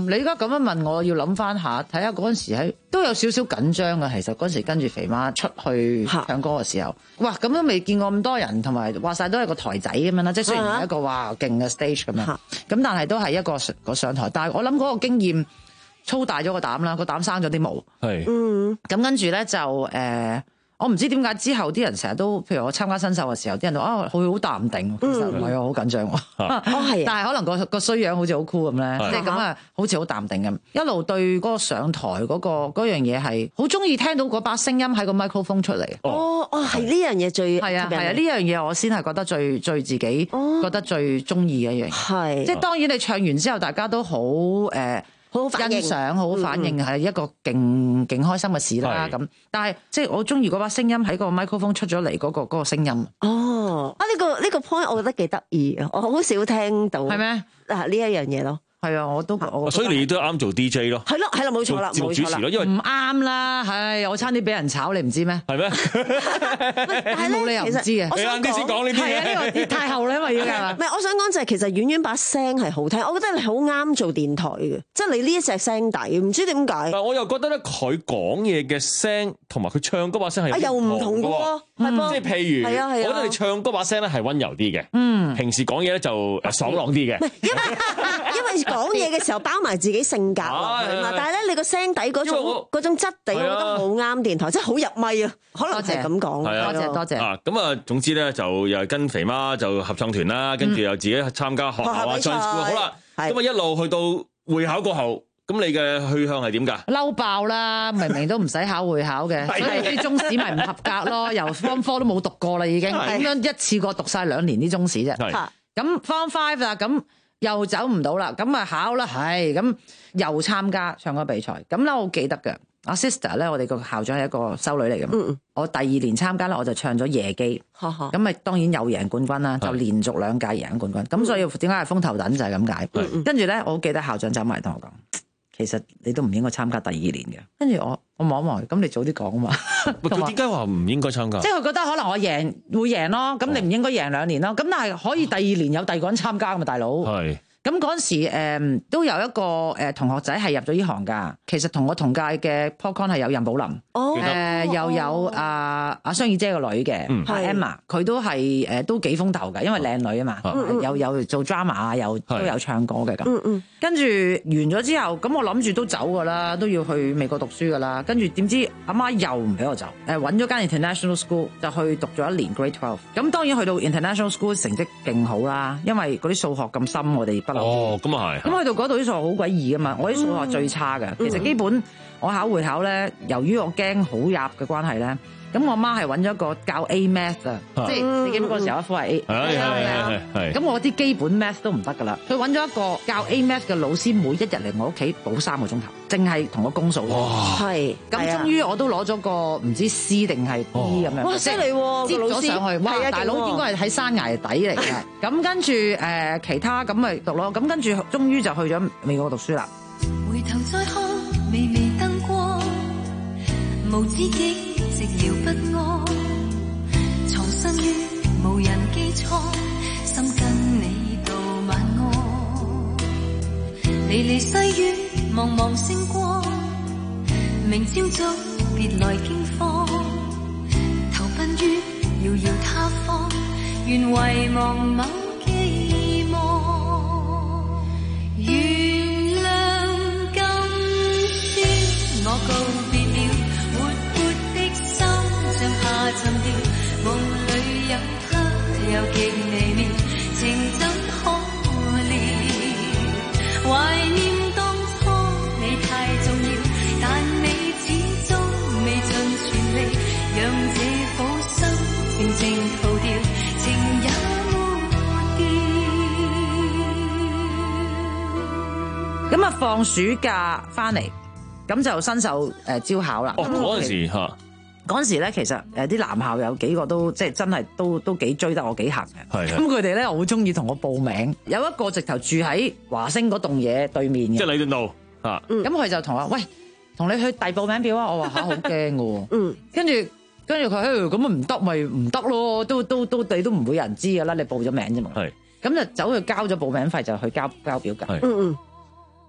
你而家咁樣問我，要諗翻下，睇下嗰陣時喺都有少少緊張嘅。其實嗰陣時跟住肥媽出去唱歌嘅時候，哇！咁都未見過咁多人，同埋話晒都係個台仔咁樣啦。即係雖然係一個哇勁嘅 stage 咁樣，咁但係都係一個個上台。但係我諗嗰個經驗粗大咗個膽啦，個膽生咗啲毛。係，嗯，咁跟住咧就誒。呃我唔知點解之後啲人成日都，譬如我參加新秀嘅時候，啲人都啊佢好淡定，其實唔係啊，好緊張。哦係，但係可能個個衰樣好似好 cool 咁咧，即係咁啊，好似好淡定咁。一路對嗰個上台嗰、嗰個嗰樣嘢係好中意聽到嗰把聲音喺個 microphone 出嚟。哦哦，係呢樣嘢最係啊係啊，呢樣嘢我先係覺得最最自己覺得最中意嘅一樣嘢。係，即係當然你唱完之後，大家都好誒。呃好欣賞，好反應係一個勁勁開心嘅事啦。咁，但係即係我中意嗰把聲音喺個 microphone 出咗嚟嗰個嗰個聲音。哦，啊呢個呢個 point 我覺得幾得意啊！我好少聽到。係咩？啊呢一樣嘢咯。係啊，我都我。所以你都啱做 D J 咯。係咯，係啦，冇錯啦，冇錯啦。因為唔啱啦，係我差啲俾人炒，你唔知咩？係咩？但係冇理由唔知嘅。我啱啲先講呢啲嘢。係啊，呢個太後啦，因為要㗎。唔係，我想講就係其實婉婉把聲係好聽，我覺得你好啱做電台嘅，即係你呢一隻聲底，唔知點解。但我又覺得咧，佢講嘢嘅聲同埋佢唱歌把聲係又唔同嘅喎，係噃。即係譬如，我覺得你唱歌把聲咧係溫柔啲嘅，嗯，平時講嘢咧就爽朗啲嘅。因為因為講嘢嘅時候包埋自己性格落去嘛，但係咧你個聲底嗰種嗰種質地，我覺得好啱電台，即係好入咪啊！可能就係咁講。多謝多謝。啊，咁啊，總之咧就又係跟肥媽就合唱團啦，跟住又自己參加學校啊 Join School。好啦，咁啊一路去到會考過後，咁你嘅去向係點㗎？嬲爆啦！明明都唔使考會考嘅，所以啲中史咪唔合格咯，由 Form Four 都冇讀過啦已經，咁樣一次過讀晒兩年啲中史啫。咁 Form Five 啦，咁。又走唔到啦，咁啊考啦，係咁又參加唱歌比賽，咁咧我記得嘅，阿 sister 咧，我哋個校長係一個修女嚟嘅，嗯、我第二年參加咧，我就唱咗夜機，咁咪當然又贏冠軍啦，就連續兩屆贏冠軍，咁、嗯、所以點解係風頭躉就係咁解，跟住咧我記得校長走埋同我講，其實你都唔應該參加第二年嘅，跟住我我望一望，咁你早啲講啊嘛，佢點解話唔應該參加？即係佢覺得可能我贏會贏咯，咁你唔應該贏兩年咯，咁但係可以第二年有第二個人參加㗎嘛，大佬。係。咁嗰陣時誒、嗯、都有一個誒、呃、同學仔係入咗呢行㗎，其實同我同屆嘅 Popcorn 係有任寶琳，誒、哦呃、又有阿阿雙燕姐個女嘅，嗯、Emma 佢都係誒、呃、都幾風頭㗎，因為靚女啊嘛，嗯、有有做 drama 啊，又都有唱歌嘅咁。嗯嗯、跟住完咗之後，咁我諗住都走㗎啦，都要去美國讀書㗎啦。跟住點知阿媽又唔俾我走，誒揾咗間 international school 就去讀咗一年 grade twelve。咁當然去到 international school 成績勁好啦，因為嗰啲數學咁深，我哋不哦，咁啊係。咁去到嗰度啲數學好鬼易噶嘛，我啲數學最差嘅。嗯、其實基本我考會考咧，由於我驚好入嘅關係咧，咁我媽係揾咗個教 A Math 啊，即係你記唔記得嗰時候一科係 A？係係係。咁我啲基本 Math 都唔得噶啦，佢揾咗一個教 A Math 嘅老師，每一日嚟我屋企補三個鐘頭，淨係同我公數。哇！係。咁終於我都攞咗個唔知 C 定係 D 咁樣。哇！犀利喎，接咗上去。哇！大佬應該係喺山崖底嚟嘅。咁跟住誒其他咁咪讀咯。咁跟住終於就去咗美國讀書啦。回頭再看，微微燈光，無知己寂寥不安，藏身於無人機艙，心跟你到晚安。離離細雨，茫茫星光，明朝早別來驚慌，投奔於遙遙他方，願遺忘某寄望。原諒今天我告別了活潑的心，像下沉掉，夢裏有他又極微妙，情怎可料？懷念當初你太重要，但你始終未盡全力，讓這顆心靜靜逃掉，情也沒掉。咁啊，放暑假翻嚟，咁就新秀誒招考啦。哦，嗰陣時嚇。嗰陣時咧，其實誒啲男校有幾個都即係真係都都幾追得我幾行嘅。係咁佢哋咧好中意同我報名，有一個直頭住喺華星嗰棟嘢對面嘅。即係禮頓道嚇。咁佢就同我喂，同你去遞報名表啊！我話嚇好驚嘅喎。嗯。跟住跟住佢誒咁啊唔得咪唔得咯，都都都你都唔會有人知㗎啦，你報咗名啫嘛。係。咁就走去交咗報名費就去交交表格。係。嗯嗯。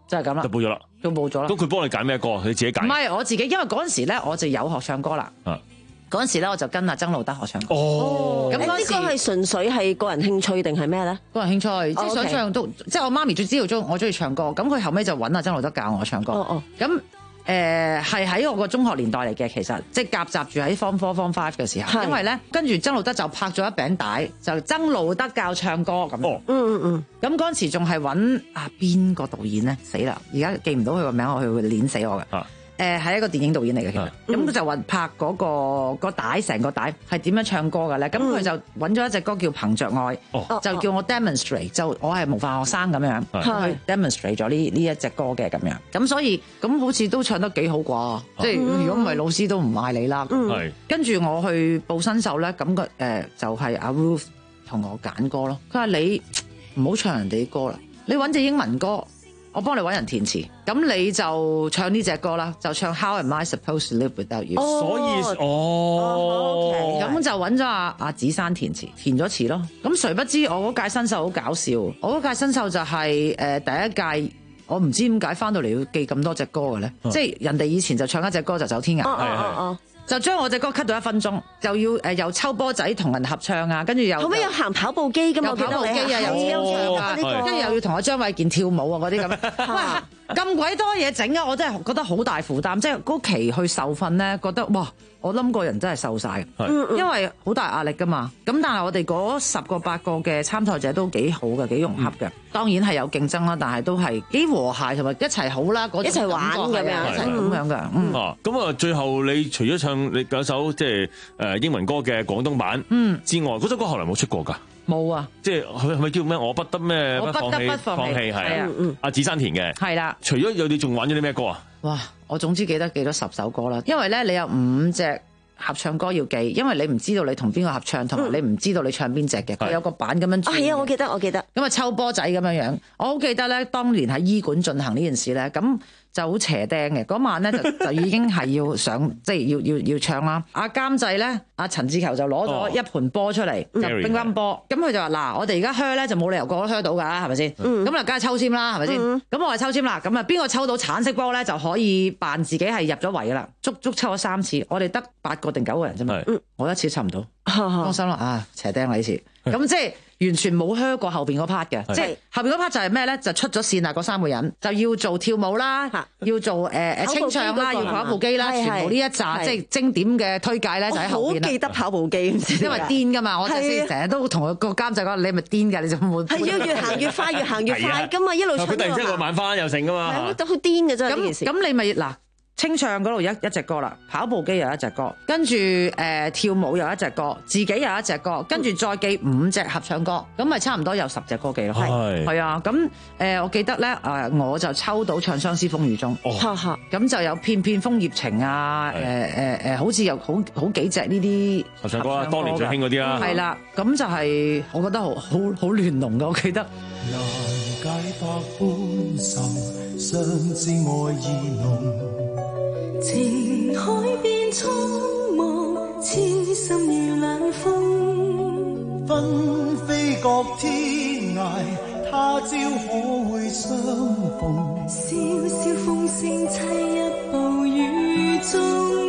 就係咁啦， 就報咗啦， 都報咗啦。 咁佢幫你揀咩歌？你自己揀？ 唔係我自己，因為嗰陣時咧我就有學唱歌啦。 啊， 嗰陣時咧我就跟阿曾路德學唱歌。 哦，咁呢個係純粹係個人興趣定係咩咧？ 個人興趣，即係想唱都，即係我媽咪最知道中我中意唱歌，咁佢後尾就揾阿曾路德教我唱歌。 哦哦， 咁。誒係喺我個中學年代嚟嘅，其實即係夾雜住喺 Form Four、Form Five 嘅時候，因為咧跟住曾路德就拍咗一餅帶，就曾路德教唱歌咁。哦， 嗯嗯嗯。 咁嗰陣時仲係揾啊邊個導演咧？死啦！而家記唔到佢個名，我佢會攣死我嘅。誒係一個電影導演嚟嘅，其實咁佢就話拍嗰個個帶成個帶係點樣唱歌嘅咧？咁佢就揾咗一隻歌叫《憑着愛》，就叫我 demonstrate，就我係模範學生咁樣去 demonstrate 咗呢呢一隻歌嘅咁樣。咁所以咁好似都唱得幾好啩？即係如果唔係老師都唔嗌你啦。係跟住我去報新秀咧，咁個誒就係阿 Ruth 同我揀歌咯。佢話你唔好唱人哋啲歌啦，你揾隻英文歌。我幫你揾人填詞，咁你就唱呢隻歌啦，就唱 How Am I Supposed to Live Without You。 哦、所以哦， 咁、okay. 就揾咗阿阿子珊填詞，填咗詞咯。咁誰不知我嗰屆新秀好搞笑，我嗰屆新秀就係、是、誒、呃、第一屆，我唔知點解翻到嚟要記咁多隻歌嘅咧，即、啊、係人哋以前就唱一隻歌就走天涯。哦哦哦。就將我隻歌 cut 到一分鐘，就要誒又抽波仔同人合唱啊，跟住又後尾有行跑步機㗎嘛， 又跑步機啊，又唱啊，跟住又要同阿張衛健跳舞啊嗰啲咁，哇咁鬼多嘢整啊！我真係覺得好大負擔，即係嗰期去受訓咧，覺得哇！我諗個人真係瘦晒，因為好大壓力㗎嘛。咁但係我哋嗰十個八個嘅參賽者都幾好嘅，幾融洽嘅。當然係有競爭啦，但係都係幾和諧同埋一齊好啦，一齊玩咁樣，一齊咁樣嘅。 啊，咁啊，最後你除咗唱你嗰首即係誒英文歌嘅廣東版之外，嗰首歌後來冇出過㗎。 冇啊！ 即係佢係咪叫咩？我不得咩？ 我不得不放棄係啊！阿子珊填嘅係啦。 除咗有你仲玩咗啲咩歌啊？ 哇！我總之記得記得十首歌啦，因為咧你有五隻合唱歌要記，因為你唔知道你同邊個合唱，同埋你唔知道你唱邊隻嘅，佢有個版咁樣。啊係啊，我記得我記得。咁啊抽波仔咁樣樣，我好記得咧，當年喺醫館進行呢件事咧，咁就好邪釘嘅。嗰晚咧就就已經係要上，即係要要要唱啦。阿監製咧，阿陳志球就攞咗一盤波出嚟，就乒乓波。咁佢就話：嗱，我哋而家靴咧就冇理由個個靴到㗎，係咪先？咁啊，梗係抽籤啦，係咪先？咁我係抽籤啦。咁啊，邊個抽到橙色波咧就可以扮自己係入咗圍㗎啦。足足抽咗三次，我哋得八個定九個人啫嘛。我一次抽唔到，放心啦啊，邪釘啦呢次。咁即係完全冇靴過後邊嗰 part 嘅，即係後邊嗰 part 就係咩咧？就出咗線啦，嗰三個人就要做跳舞啦，要做誒誒清唱啦，要跑步機啦，全部呢一紮即係精點嘅推介咧就喺後邊啦。好記得跑步機，因為癲噶嘛，我就先成日都同個監製講：你係咪癲㗎？你就冇係要越行越快，越行越快噶嘛，一路唱。 佢突然之間個晚翻又成噶嘛， 係都好癲嘅真係呢件事。 咁你咪嗱。清唱嗰度一一隻歌啦，跑步機又一隻歌，跟住誒、呃、跳舞又一隻歌，自己又一隻歌，跟住再記五隻合唱歌，咁咪差唔多有十隻歌記咯。係係啊，咁誒、呃、我記得咧誒、呃、我就抽到唱相思風雨中，咁、哦、就有片片楓葉情啊，誒誒誒好似有好好幾隻呢啲合唱歌啊，當年最興嗰啲啦。 係啦，咁就係我覺得好好好亂濃嘅，我記得。 難解百般愁，相知愛意濃。情海變蒼茫，痴心如冷風。紛飛各天涯，他朝可會相逢？笑笑風聲凄泣暴雨中，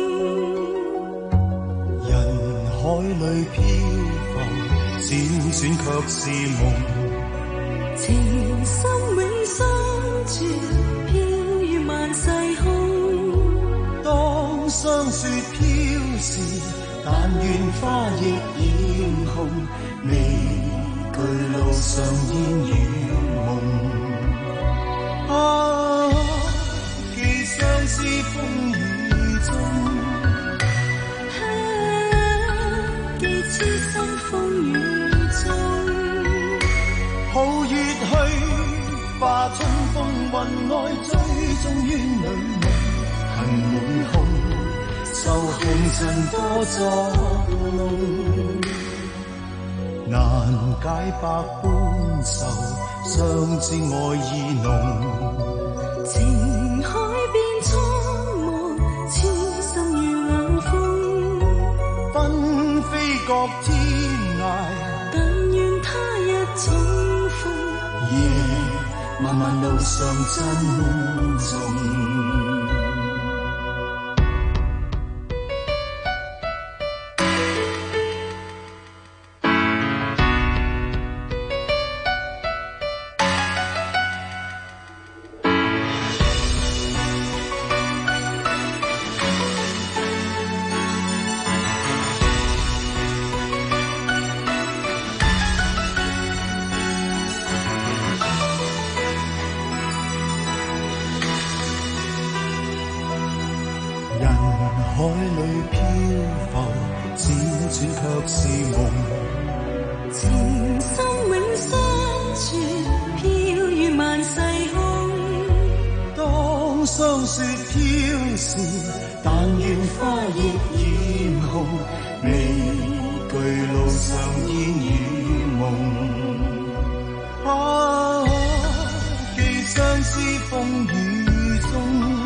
人海裏漂浮，輾轉卻是夢。情深永相住，飄於萬世空。當霜雪飄時，但願花亦染紅，未懼路上煙雨夢。啊，寄相思風雨中，啊，寄痴心風雨中。抱月去，化春風雲外，追蹤於女夢。恨滿胸，受紅塵多作弄，難解百般愁，相知愛意濃。情海變蒼茫，痴心如冷風。紛飛各天涯，但願他日重逢。夜漫漫路上上珍重。海裏漂浮，輾轉卻是夢。 情深永相傳，飄於萬世空。 當霜雪飄時，但願花葉染紅，未懼路上煙與夢。啊，既相思風雨中。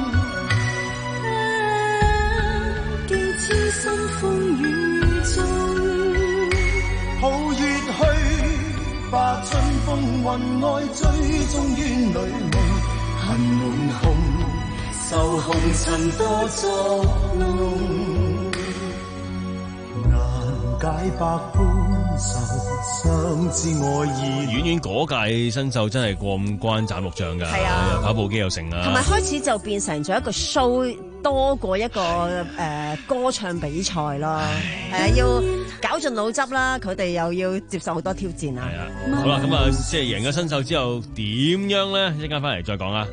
痴心風雨中，抱月去，把春風雲外追蹤於女夢，恨滿胸，受紅塵多作弄，難解百般愁，相知愛意。 遠遠嗰屆新秀真係過五關斬六將㗎，係啊，又跑步機又成啊， 同埋開始就變成咗一個 show。多過一個誒、呃、歌唱比賽咯，係啊，要搞盡腦汁啦，佢哋又要接受好多挑戰啊。 係啊，好啦，咁啊，即係贏咗新秀之後點樣咧？一陣間翻嚟再講啊。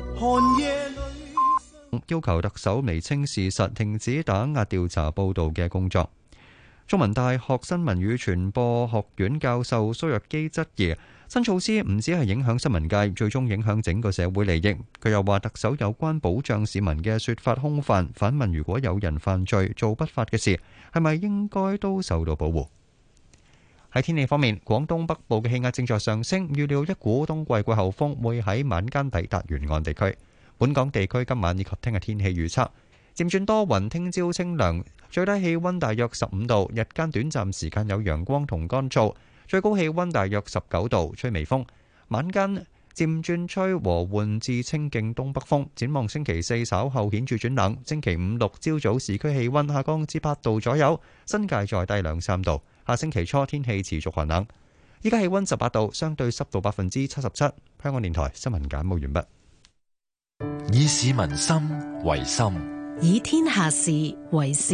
要求特首釐清事實，停止打壓調查報導嘅工作。中文大學新聞與傳播學院教授蘇若基質疑，新措施唔止係影響新聞界，最終影響整個社會利益。佢又話特首有關保障市民嘅說法空泛，反問如果有人犯罪做不法嘅事，係咪應該都受到保護？喺天氣方面，廣東北部嘅氣壓正在上升，預料一股冬季季候風會喺晚間抵達沿岸地區。本港地區今晚以及聽日天氣預測漸轉多雲，聽朝清涼，最低氣溫大約十五度，日間短暫時間有陽光同乾燥，最高氣溫大約十九度，吹微風。晚間漸轉吹和緩至清勁東北風。展望星期四稍後顯著轉冷，星期五六朝早市區氣溫下降至八度左右，新界再低兩三度。下星期初天氣持續寒冷。依家氣溫十八度，相對濕度百分之七十七。香港電台新聞簡報完畢。 以市民心為心， 以天下事為事。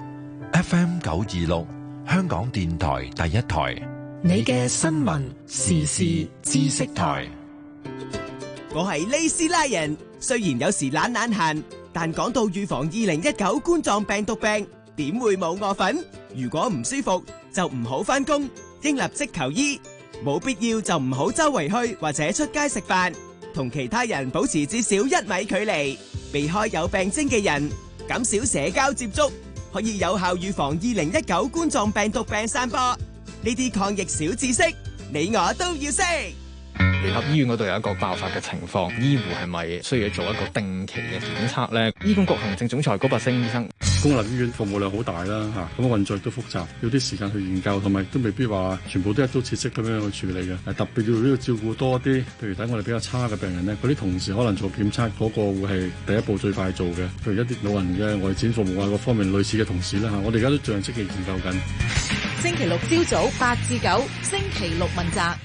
F M 九二六，香港電台第一台， 你嘅新聞時事知識台。 我係利斯拉人，雖然有時懶懶閒，但講到預防二零一九冠狀病毒病，點會冇我份？如果唔舒服就唔好返工，應立即求醫。冇必要就唔好周圍去或者出街食飯，同其他人保持至少一米距離，避開有病徵嘅人，減少社交接觸，可以有效預防二零一九冠狀病毒病散播。呢啲抗疫小知識，你我都要識。 聯合醫院嗰度有一個爆發嘅情況，醫護係咪需要做一個定期嘅檢測呢？醫管局行政總裁高拔陞醫生， 公立醫院服務量好大啦，嚇咁運作亦都複雜，要啲時間去研究，同埋都未必話全部都一刀切式咁樣去處理嘅。特別要要照顧多啲，譬如睇我哋比較差嘅病人呢，嗰啲同事可能做檢測嗰個會係第一步最快做嘅。譬如一啲老人嘅外展服務啊，各方面類似嘅同事啦嚇，我哋而家都仲係積極研究緊。 星期六朝早八至九，星期六問責。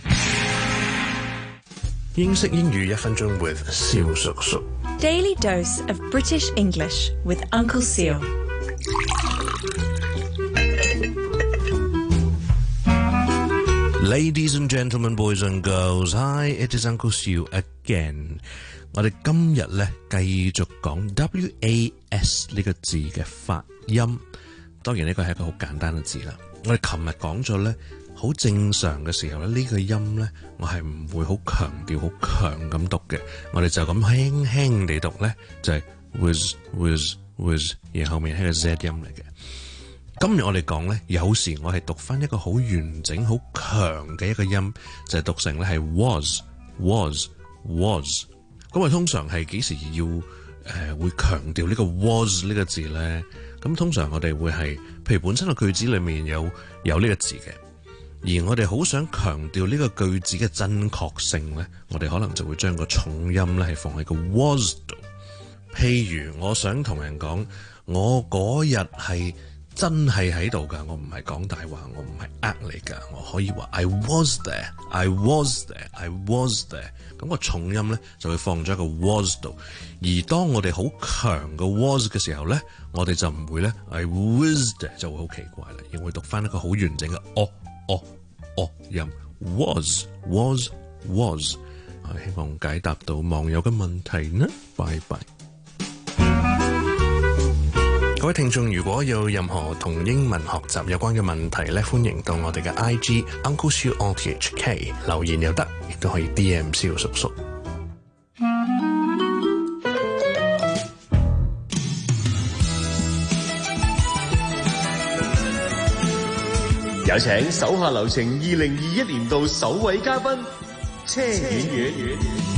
英式英語一分鐘 with 蕭叔叔。 Daily dose of British English with Uncle Seal. Ladies and gentlemen, boys and girls, hi, it is Uncle Seal again. 我哋今日咧繼續講 W A S 呢個字嘅發音。當然呢個係一個好簡單嘅字啦。我哋琴日講咗咧。好正常嘅時候咧，呢、這個音咧，我係唔會好強調、好強咁讀嘅。我哋就咁輕輕地讀咧，就係、是、was was was，然後後面係個 Z 音嚟嘅。今日我哋講咧，有時我係讀翻一個好完整、好強嘅一個音，就係、是、讀成咧係 was was was。咁我通常係幾時要誒、呃、會強調呢個 was 呢個字咧？咁通常我哋會係，譬如本身個句子裡面有有呢個字嘅。 而我哋好想強調呢個句子嘅真確性呢，我哋可能就會將個重音呢係放喺個 was 度。譬如我想同人講，我嗰日係真係喺度㗎，我唔係講大話，我唔係呃你㗎，我可以話 I was there, I was there, I was there。咁個重音呢就會放咗一個 was 度。而當我哋好強嘅 was 嘅時候呢，我哋就唔會呢 I was there 就會好奇怪啦，而會讀翻一個好完整嘅哦哦哦音 was was was。希望解答到網友嘅問題呢，拜拜。各位聽眾，如果有任何同英文學習有關嘅問題咧，歡迎到我哋嘅 I G Uncle Siu O T H K 留言又得，亦都可以 D M 蕭叔叔。 有請手下留情二零二一年度首位嘉賓車婉婉。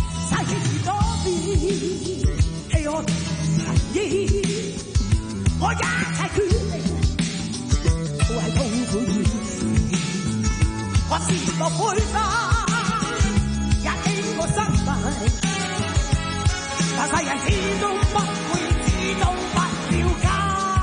我一切決定，都係痛苦意，我是個灰花，也經過失敗，但世人始終不會，始終不了解。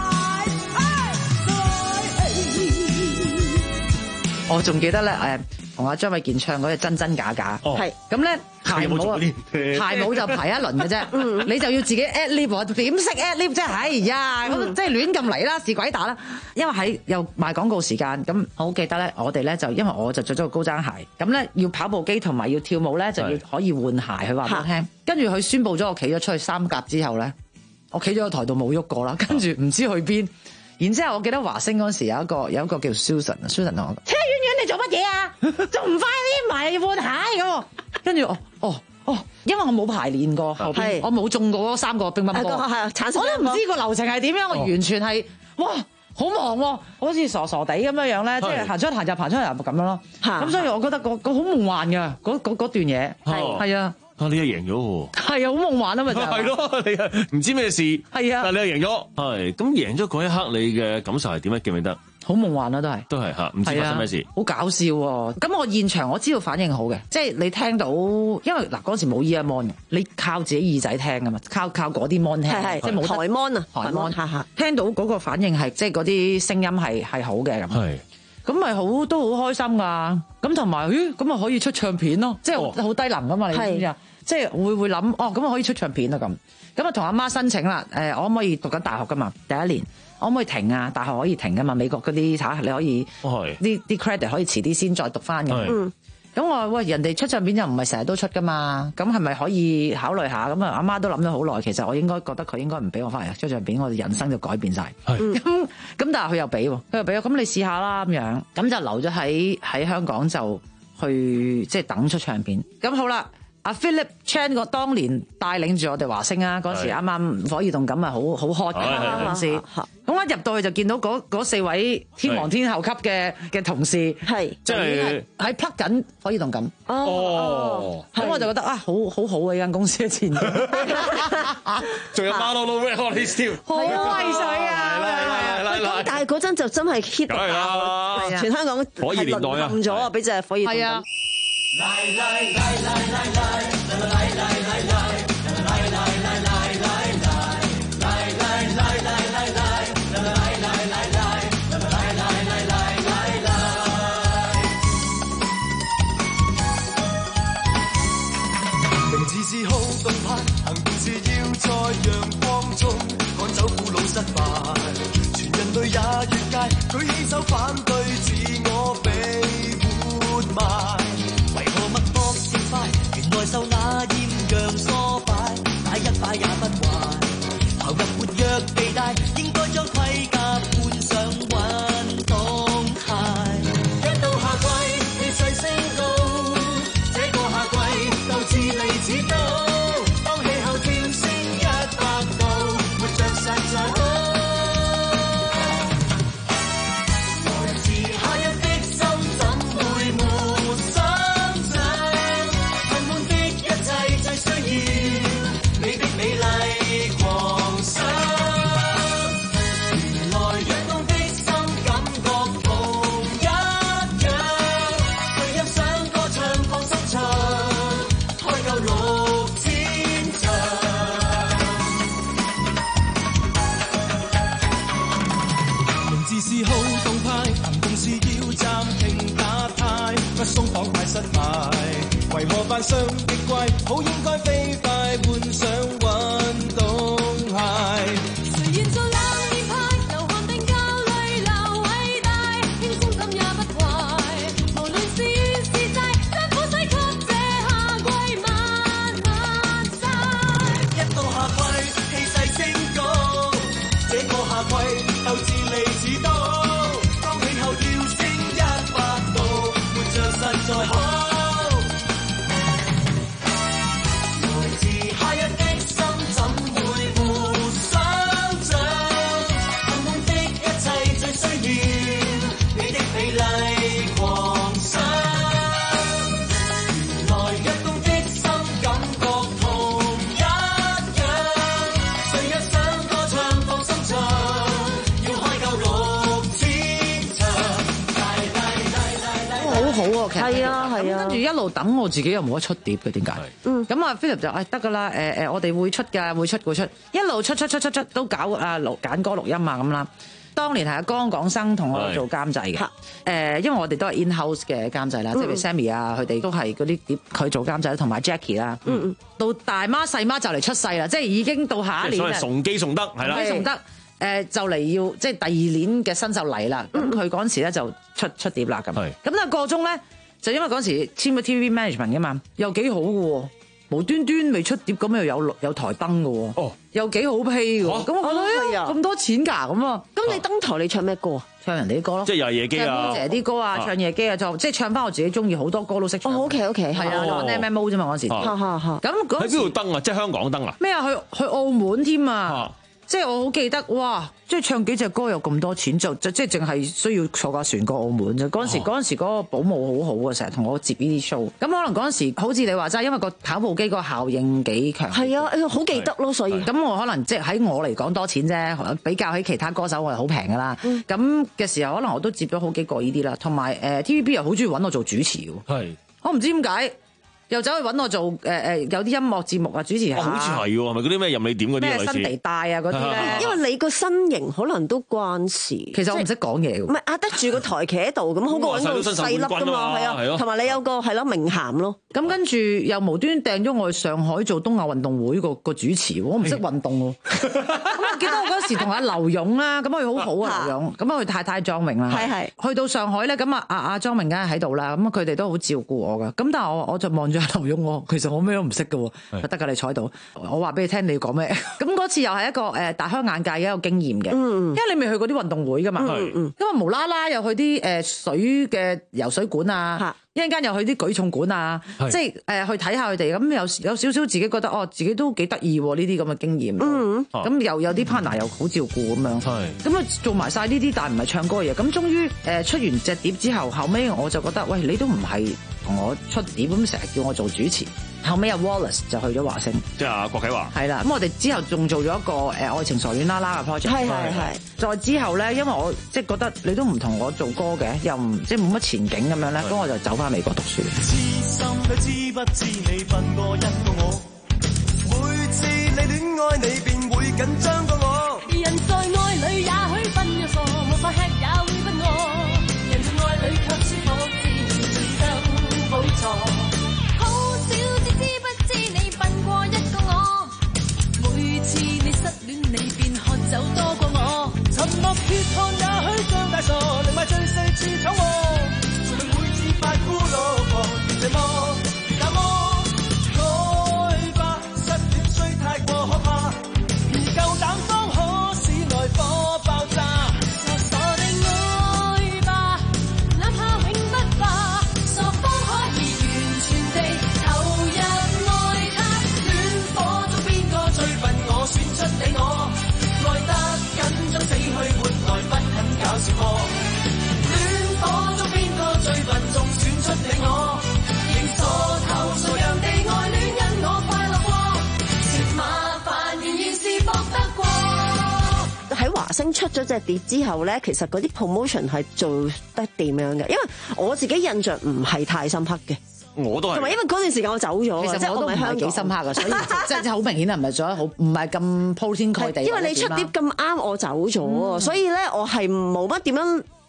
我仲記得咧，誒，同阿張衛健唱嗰隻真真假假，係咁咧。排舞啊，排舞就排一輪嘅啫，你就要自己 ad lib 喎，點識 ad lib 啫？哎呀，咁即係亂咁嚟啦，是鬼打啦！因為喺又賣廣告時間，咁我好記得咧，我哋咧就因為我就着咗個高踭鞋，咁咧要跑步機同埋要跳舞咧就要可以換鞋，佢話俾我聽。跟住佢宣佈咗我企咗出去三甲之後咧，我企咗喺台度冇喐過啦，跟住唔知去邊。然之後我記得華星嗰時有一個有一個叫 Susan，Susan 同我講：車婉婉你做乜嘢啊？仲唔快啲埋要換鞋咁？跟住我哦哦，因為我冇排練過後邊，我冇中過嗰三個乒乓波，我都唔知個流程係點樣，我完全係哇好忙喎，好似傻傻地咁樣樣咧，即係行出行入行出入咁樣咯。咁所以我覺得個個好夢幻㗎，嗰嗰嗰段嘢係係啊。 啊！你又贏咗喎， 係啊，好夢幻啊嘛，就係咯，你啊唔知咩事， 係啊， 但係你又贏咗，係咁贏咗嗰一刻，你嘅感受係點咧？記唔記得？ 好夢幻啊，都係都係嚇，唔知發生咩事， 好搞笑喎！咁我現場我知道反應好嘅，即係你聽到，因為嗱嗰時冇 ear mon，你靠自己耳仔聽噶嘛，靠靠嗰啲 mon 聽，即係冇台 mon 啊，台 mon，聽到嗰個反應係即係嗰啲聲音係係好嘅咁。係。咁咪好都好開心㗎，咁同埋咦咁啊可以出唱片咯，即係好低能㗎嘛，你知唔知啊？即係會會諗哦，咁啊可以出唱片啊咁，咁啊同阿媽申請啦，誒我可唔可以讀緊大學㗎嘛？第一年我可唔可以停啊？大學可以停㗎嘛？美國嗰啲嚇你可以，啲啲 credit 可以遲啲先再讀翻嘅。嗯，咁我話喂人哋出唱片又唔係成日都出㗎嘛，咁係咪可以考慮下？咁啊阿媽都諗咗好耐，其實我應該覺得佢應該唔俾我翻嚟出唱片，我哋人生就改變晒。咁咁但係佢又俾喎，佢又俾我，咁你試下啦咁樣，咁就留咗喺喺香港就去即係等出唱片。咁好啦。阿 Philip Chan 個當年帶領住我哋華星啊，嗰時啱啱火熱動感啊，好好 hot 嘅嗰陣時。咁我入到去就見到嗰嗰四位天王天后級嘅嘅同事，係即係喺 plug 緊火熱動感。哦，咁我就覺得啊，好好好嘅呢間公司嘅前景。 仲有 Marlo Records 添， 好威水啊！咁但係嗰陣就真係 hit 到爆，全香港火熱年代啊， 冧咗啊，俾隻火熱動感。來來來來來來來來來來名字是好動派，行動是要在陽光中趕走苦惱失敗，全人類也越界，舉起手反對自我被活埋。原來受那豔陽唆擺，打一擺也不壞。投入活躍地帶，應該將盔甲換上運動鞋。一到夏季，氣勢升高，這個夏季鬥志利似刀。當氣候跳升一百度，活着實在好。來自幻想極怪，好應該飛快換上運動鞋。 誰願做冷面派，流汗並較淚流偉大，輕鬆感也不壞。無論是怨是債，將苦水給這夏季慢慢曬。 一到夏季，氣勢升高，這個夏季鬥志利似刀，當氣候跳升一百度，活着實在好。 係啊係啊， 跟住一路等我自己又冇得出碟嘅，點解？嗯，咁啊 Philip 就誒得㗎啦，誒誒我哋會出㗎，會出會出，一路出出出出出都搞啊錄揀歌錄音啊咁啦。當年係阿江廣生同我做監製嘅，誒因為我哋都係 in house 嘅監製啦，即係 Sammy 啊，佢哋都係嗰啲碟佢做監製，同埋 Jackie 啦。嗯嗯，到大媽細媽就嚟出世啦，即係已經到下一年。 所謂崇基崇德係啦， 崇基崇德。誒就嚟要即係第二年嘅新秀嚟啦，咁佢嗰陣時咧就出出碟啦咁，咁但係個中咧就因為嗰陣時簽咗 T V B management 嘅嘛，又幾好嘅喎，無端端未出碟咁又有有台燈嘅喎，哦，又幾好 pay 嘅喎，咁我覺得咁多錢㗎咁啊， 咁你登台你唱咩歌啊？ 唱人哋啲歌咯， 即係又係夜機啊， 唱姐啲歌啊，唱夜機啊，就即係唱翻我自己中意好多歌都識唱。 哦 OK OK， 係啊，玩 M M O 啫嘛嗰時，咁嗰喺邊度登啊？即係香港登啊？ 咩啊？去去澳門添啊！即係我好記得，哇！即係唱幾隻歌有咁多錢，就即係淨係需要坐架船過澳門啫。嗰陣時嗰陣時嗰個保姆好好啊，成日同我接呢啲 show。咁可能嗰陣時好似你話齋，因為個跑步機個效應幾強。 係啊，好記得咯，所以咁我可能即係喺我嚟講多錢啫，比較喺其他歌手我係好平噶啦。咁嘅時候可能我都接咗好幾個呢啲啦，同埋誒 T V B 又好中意揾我做主持喎。係，我唔知點解。又走去揾我做誒誒、呃、有啲音樂節目啊主持下， 好似係喎，係咪嗰啲咩任你點嗰啲咩新地帶啊嗰啲咧？ 因為你個身形可能都關事。 其實我唔識講嘢喎。唔係壓得住個台企喺度，咁好過揾個細粒㗎嘛，係啊，同埋你有個係咯名銜咯。 咁跟住又無端掟咗我去上海做東亞運動會個個主持，我唔識運動喎。咁我記得我嗰時同阿劉勇啦，咁佢好好啊劉勇，咁佢太太莊明啦，係係。去到上海咧，咁啊阿阿莊明梗係喺度啦，咁佢哋都好照顧我㗎。咁但係我我就望住。劉勇我其實我咩都唔識嘅喎，得㗎你坐喺度，我話俾你聽你要講咩？咁嗰次又係一個誒大開眼界嘅一個經驗嘅，因為你未去過啲運動會㗎嘛，咁啊無啦啦又去啲誒水嘅游水館啊，一陣間又去啲舉重館啊，即係誒去睇下佢哋，咁有有少少自己覺得哦自己都幾得意喎呢啲咁嘅經驗，咁又有啲 partner 又好照顧咁樣，咁啊做埋晒呢啲但係唔係唱歌嘅嘢，咁終於誒出完隻碟之後，後尾我就覺得喂你都唔係。同我出碟咁成日叫我做主持，後尾阿 Wallace 就去咗華星， 即係阿郭啟華。係啦，咁我哋之後仲做咗一個誒愛情傻戀啦啦嘅 project。係係係。再之後咧，因為我即係覺得你都唔同我做歌嘅，又唔即係冇乜前景咁樣咧，咁我就走翻美國讀書。 痴心你知不知你笨過一個我？每次你戀愛你便會緊張過我。 人在愛裏也許分一個，沒法吃也會不餓。人在愛裏卻舒服。好少只知不知你笨過一個我，每次你失戀你便喝酒多過我， 沉默血汗也許將大傻，寧賣最細次闖禍，誰令每次發孤老婆，這麼那麼來吧，失戀雖太過可怕，唔夠膽方可使內火爆炸。戀火中邊個最笨，仲選出你我，認錯頭傻樣地愛戀，因我快樂過，食麻煩仍然是博得過。喺華星出咗隻碟之後咧，其實嗰啲 promotion 係做得點樣嘅？因為我自己印象唔係太深刻嘅。 我都係， 同埋因為嗰段時間我走咗，其實我都唔係幾深刻嘅，所以即係好明顯係唔係做得好，唔係咁鋪天蓋地。 因為你出碟咁啱我走咗，嗯、所以咧我係冇乜點樣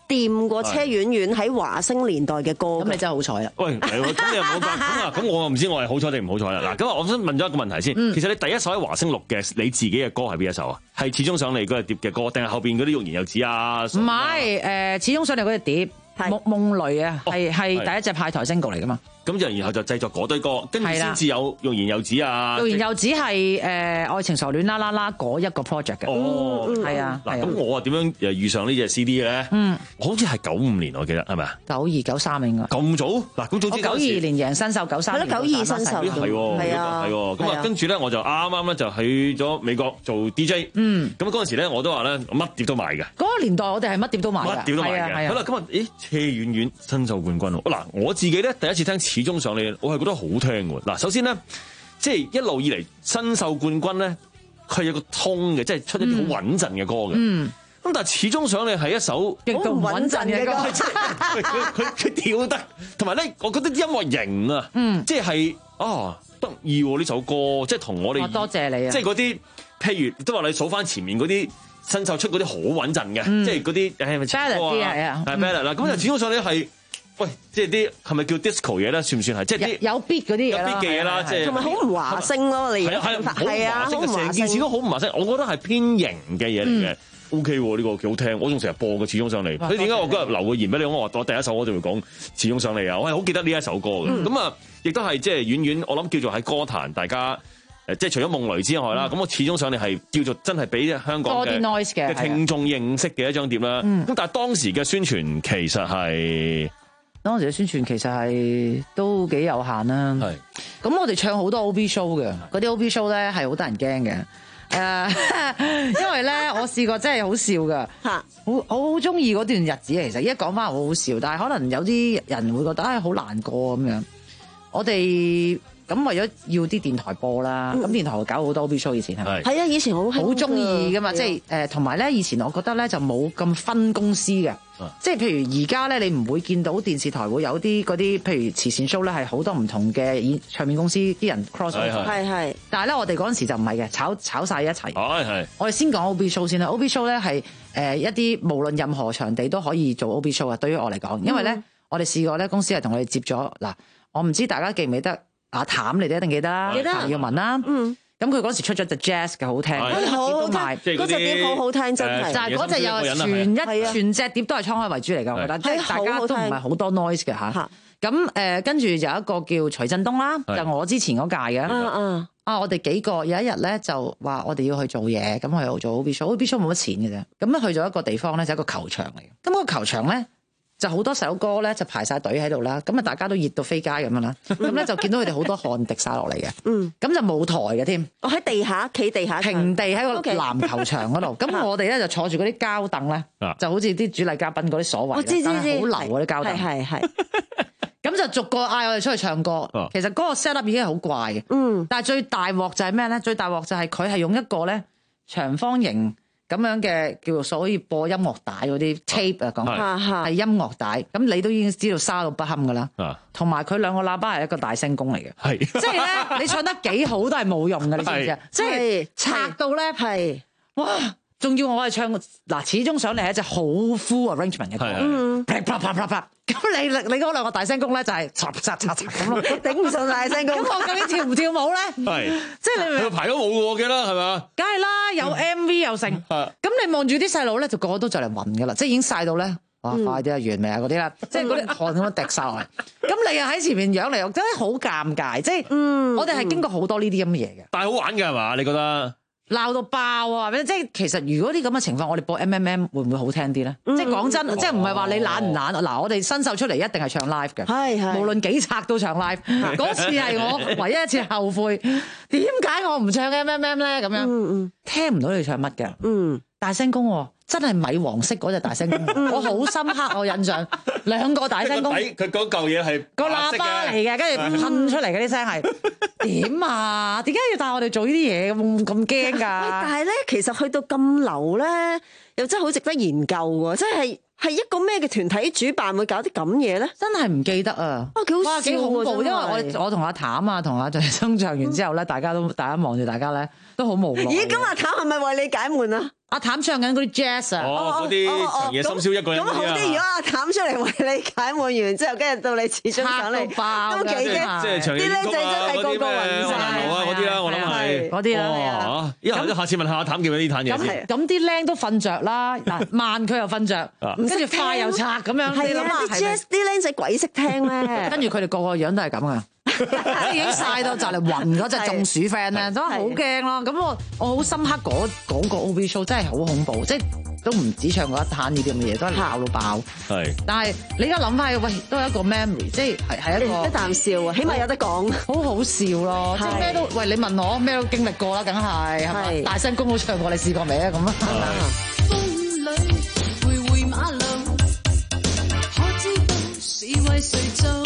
掂過車婉婉喺華星年代嘅歌。 咁你真係好彩啦！ 喂，咁你又冇講咁啊？咁我唔知我係好彩定唔好彩啦。嗱，咁我想問咗一個問題先。嗯、其實你第一首喺華星錄嘅你自己嘅歌係邊一首啊？係始終上嚟嗰隻碟嘅歌，定係後邊嗰啲欲言又止啊？ 唔係，誒，始終上嚟嗰隻碟夢夢雷啊，係係第一隻派台星曲嚟噶嘛。 咁就然後就製作嗰堆歌，跟住先至有欲言又止啊。 欲言又止係誒愛情傻戀啦啦啦嗰一個 project 嘅。 哦， 係啊。 嗱，咁我啊點樣誒遇上呢隻 C D 嘅咧？嗯，好似係九五年我記得係咪啊？ 九二九三應該。咁早？嗱，咁早知九二年贏新秀，九三年。 係咯，九二新秀。 係喎，係啊，係喎。咁啊，跟住咧我就啱啱咧就去咗美國做 D J。嗯。咁嗰陣時咧我都話咧乜碟都賣嘅。 嗰個年代我哋係乜碟都賣㗎。 乜碟都賣嘅。好啦，咁啊，咦，車婉婉新秀冠軍喎。嗱，我自己咧第一次聽始終上嚟，我係覺得好聽喎。嗱，首先咧，即係一路以嚟新秀冠軍咧，佢有個通嘅，即係出一啲好穩陣嘅歌嘅。嗯。咁但係始終上嚟係一首極度唔穩陣嘅歌， 佢佢佢跳得，同埋咧，我覺得音樂型啊，嗯，即係啊得意喎呢首歌，即係同我哋多謝你啊， 即係嗰啲譬如都話你數翻前面嗰啲新秀出嗰啲好穩陣嘅，即係嗰啲誒 ballad 啲係啊， 係 ballad 啦。咁就始終上嚟係。喂，即係啲係咪叫 disco 嘢咧？算唔算係？即係啲有 beat 嗰啲嘢啦， 有 beat 嘅嘢啦，即係同埋好唔華星咯，你係啊，係啊，好唔華星， 成件事都好唔華星。我覺得係偏型嘅嘢嚟嘅 ，OK 喎，呢個幾好聽。我仲成日播嘅始終上嚟。你點解我今日留個言俾你？我話我第一首我就會講始終上嚟啊！我係好記得呢一首歌嘅。咁啊，亦都係即係遠遠，我諗叫做喺歌壇大家誒，即係除咗夢雷之外啦，咁我始終上嚟係叫做真係俾香港嘅嘅聽眾認識嘅一張碟啦。咁但係當時嘅宣傳其實係。 當時嘅宣傳其實係都幾有限啦。係，咁我哋唱好多 O B show 嘅，嗰啲 O B show 咧係好得人驚嘅。誒，因為咧我試過真係好笑噶，嚇，好我好中意嗰段日子。其實一講翻好好笑，但係可能有啲人會覺得唉好難過咁樣。我哋咁為咗要啲電台播啦，咁電台會搞好多 O B show 以前係咪？ 係啊，以前好好中意噶嘛，即係誒同埋咧以前我覺得咧就冇咁分公司嘅。即係譬如而家咧，你唔會見到電視台會有啲嗰啲，譬如慈善 show 咧，係好多唔同嘅演唱片公司啲人 cross over。 係係。但係咧，我哋嗰陣時就唔係嘅，炒炒曬一齊。係係。我哋先講 O B show 先啦。O B show 咧係誒一啲無論任何場地都可以做 O B show 啊。對於我嚟講，因為咧、嗯、我哋試過咧公司係同我哋接咗嗱，我唔知大家記唔記得阿譚，你哋一定記得啦，記得譚耀文啦。嗯。咁佢嗰時出咗隻 jazz 嘅好聽，嗰隻好好聽，嗰隻碟好好聽，真係。但係嗰隻又係全一全隻碟都係滄海遺珠嚟㗎，我覺得，即係大家都唔係好多 noise 嘅嚇。咁誒，跟住有一個叫徐振東啦，就我之前嗰屆嘅。嗯嗯。啊，我哋幾個有一日咧就話我哋要去做嘢，咁我又做 O B show，O B show 冇乜錢嘅啫。咁咧去咗一個地方咧，就一個球場嚟嘅。咁個球場咧。就好多首歌咧，就排晒隊喺度啦。咁啊，大家都熱到飛街咁樣啦。咁咧就見到佢哋好多汗滴晒落嚟嘅。嗯。咁就冇台嘅添。我喺地下，企地下。平地喺個籃球場嗰度。咁我哋咧就坐住嗰啲膠凳咧，就好似啲主禮嘉賓嗰啲所謂。我知知知。好流嗰啲膠凳。係係。咁就逐個嗌我哋出去唱歌。其實嗰個 set up 已經係好怪嘅。嗯。但係最大鑊就係咩咧？最大鑊就係佢係用一個咧長方形。咁樣嘅叫做所以播音樂帶嗰啲 tape 啊，講係音樂帶，咁你都已經知道沙到不堪噶啦。同埋佢兩個喇叭係一個大聲公嚟嘅，係即係咧你唱得幾好都係冇用嘅，你知唔知啊？即係拆到咧係哇！仲要我係唱嗱，始終上嚟係一隻好 full arrangement 嘅歌，啪啪啪啪啪。咁你你嗰兩個大聲公咧就係嚓嚓嚓嚓咁咯，頂唔順大聲公。咁我究竟跳唔跳舞咧？係，即係你咪排咗舞嘅啦，係咪？ 梗係啦，有 M V 又成。咁你望住啲細路咧，就個個都就嚟暈噶啦，即係已經曬到咧，哇！快啲啊，完未啊嗰啲啦，即係嗰啲汗咁樣滴晒落嚟。咁你又喺前面樣嚟，又真係好尷尬。即係，我哋係經過好多呢啲咁嘅嘢嘅。 但係好玩嘅係嘛？你覺得？ 鬧到爆啊！即係其實如果啲咁嘅情況，我哋播 M M M 會唔會好聽啲咧？嗯、即係講真，嗯、即係唔係話你懶唔懶？嗱、哦，我哋新秀出嚟一定係唱 live 嘅，係係無論幾拆都唱 live。嗰次係我唯一一次後悔，點解我唔唱 M M M 咧？咁樣、嗯嗯、聽唔到你唱乜嘅？嗯，大聲公喎。真係米黃色嗰隻大聲公，我好深刻我印象，兩個大聲公， 佢嗰嚿嘢係個喇叭嚟嘅，跟住噴出嚟嗰啲聲係點啊？點解要帶我哋做呢啲嘢咁咁驚㗎？但係咧，其實去到咁流咧，又真係好值得研究喎！即係係一個咩嘅團體主辦會搞啲咁嘢咧？真係唔記得啊！哇，幾好笑，幾恐怖！因為我我同阿譚啊，同阿鄭生唱完之後咧，大家都大家望住大家咧。 都好無奈。 咦，咁阿譚係咪為你解悶啊？ 阿譚唱緊嗰啲 jazz 啊， 哦，嗰啲長夜深宵一個人咁好啲。如果阿譚出嚟為你解悶完之後，跟住到你始終上嚟，都幾驚。 即係長夜啲僆仔真係個個暈晒啊嗰啲啦，我諗係嗰啲啦。 哇！咁下次問下阿譚叫咩呢壇嘢先。 咁啲僆都瞓着啦，嗱慢佢又瞓着，跟住快又拆咁樣。 係啊，啲 jazz 啲僆仔鬼識聽咩？ 跟住佢哋個個樣都係咁噶。已經曬到就嚟暈嗰隻中暑 friend 咧，真係好驚咯！咁我我好深刻嗰嗰個 O V show 真係好恐怖，即係都唔止唱嗰一攤呢啲咁嘅嘢，都係鬧到爆。係，但係你而家諗翻，喂，都係一個 memory，即係係係一個一啖笑啊，起碼有得講， 好好笑咯！即係咩都，喂，你問我咩都經歷過啦，梗係係嘛？大聲公都唱過，你試過未啊？咁啊！風裏回回馬路，可知道是為誰做？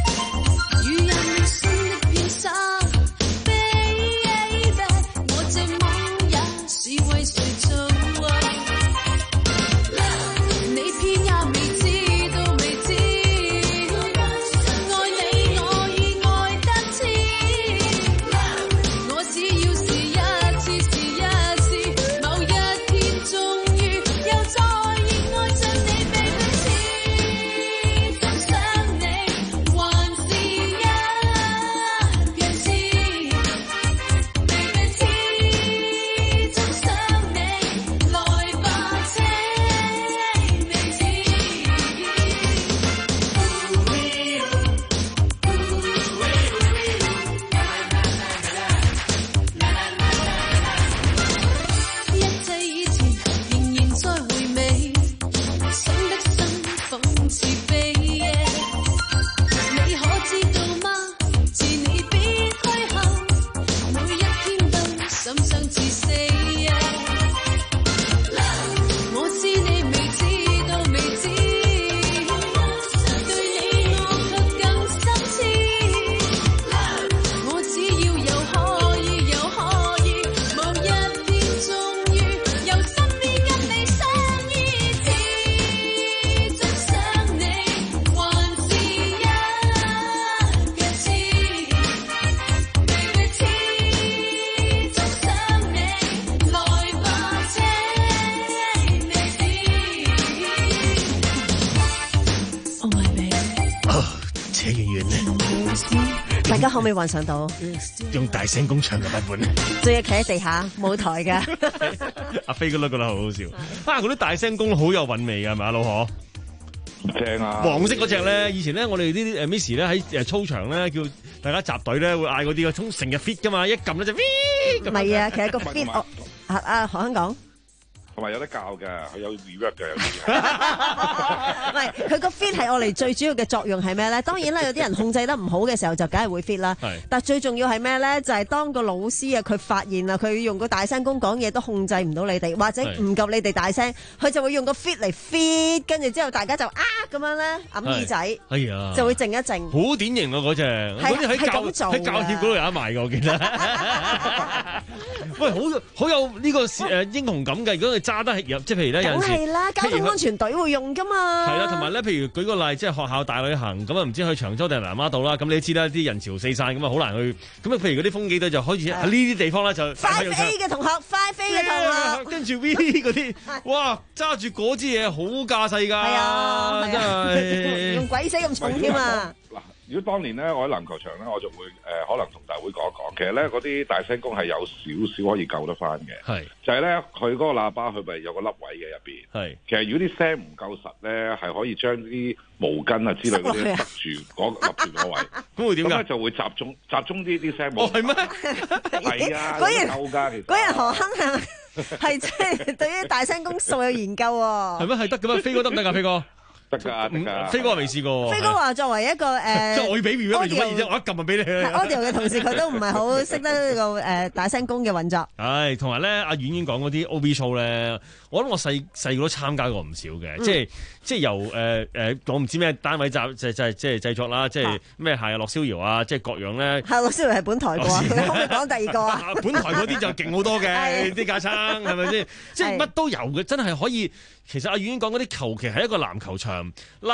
大家可唔可以幻想到用大聲公唱嘅版本？ 仲要企喺地下舞台嘅阿飛嗰粒覺得好好笑。啊，嗰啲大聲公好有韻味㗎，係咪啊，老何？ 正啊！ 黃色嗰隻咧，以前咧我哋呢啲誒 Miss 咧喺誒操場咧叫大家集隊咧會嗌嗰啲嘅，衝成日 fit 㗎嘛，一撳咧就 fit。 唔係啊，其實個 fit 我啊啊何香港。 同埋有得教㗎，佢有 reward 嘅有啲。 唔係，佢個 fit 係我哋最主要嘅作用係咩咧？當然啦，有啲人控制得唔好嘅時候就梗係會 fit 啦。但係最重要係咩咧？就係、是、當個老師啊，佢發現啊，佢用個大聲公講嘢都控制唔到你哋，或者唔夠你哋大聲，佢就會用個 fit 嚟 fit，跟住之後大家就啊咁樣咧揞耳仔， 哎呀， 就會靜一靜。 好典型啊嗰隻，嗰啲喺教喺教協嗰度有得賣㗎，我記得。喂，好好有呢個誒英雄感嘅，如果佢揸得係即係譬如咧有陣時， 梗係啦，交通安全隊會用㗎嘛。 係啦，同埋咧，譬如舉個例，即係學校大旅行咁啊，唔知去長洲定係南丫島啦，咁你都知啦，啲人潮四散咁啊，好難去。咁啊，譬如嗰啲風紀隊就開始喺呢啲地方咧就快飛嘅同學，快飛嘅同學， 跟住 V 嗰啲，哇，揸住嗰支嘢好架勢㗎，係啊， 真係用鬼死咁重添啊！ 如果當年咧，我喺籃球場咧，我就會誒、呃、可能同大會講一講，其實咧嗰啲大聲公係有少少可以救得翻嘅。係就係咧，佢嗰個喇叭佢咪有個凹位嘅入邊。係其實如果啲聲唔夠實咧，係可以將啲毛巾啊之類嗰啲塞住嗰立住嗰位。咁會點㗎？咁咧就會集中集中啲啲聲。哦，係咩？係啊，嗰日夠㗎，其實嗰日何亨係係即係對於大聲公數有研究喎。 係咩？係得嘅咩？飛哥得唔得㗎？飛哥？ 得㗎，得㗎。 飛哥未試過。 飛哥話作為一個誒， 即係我要俾 review 你做乜嘢啫？我一撳就俾你。 Audio 嘅同事佢都唔係好識得呢個誒大聲公嘅運作。 係，同埋咧，阿婉婉講嗰啲 O B show 咧，我諗我細細個都參加過唔少嘅，即係即係由誒誒，我唔知咩單位集即即即係製作啦，即係咩夏日樂逍遙啊，即係各樣咧。 夏日樂逍遙係本台個，你可唔可以講第二個啊？ 本台嗰啲就勁好多嘅，啲架撐係咪先？即係乜都有嘅，真係可以。其實阿婉婉講嗰啲求其係一個籃球場拉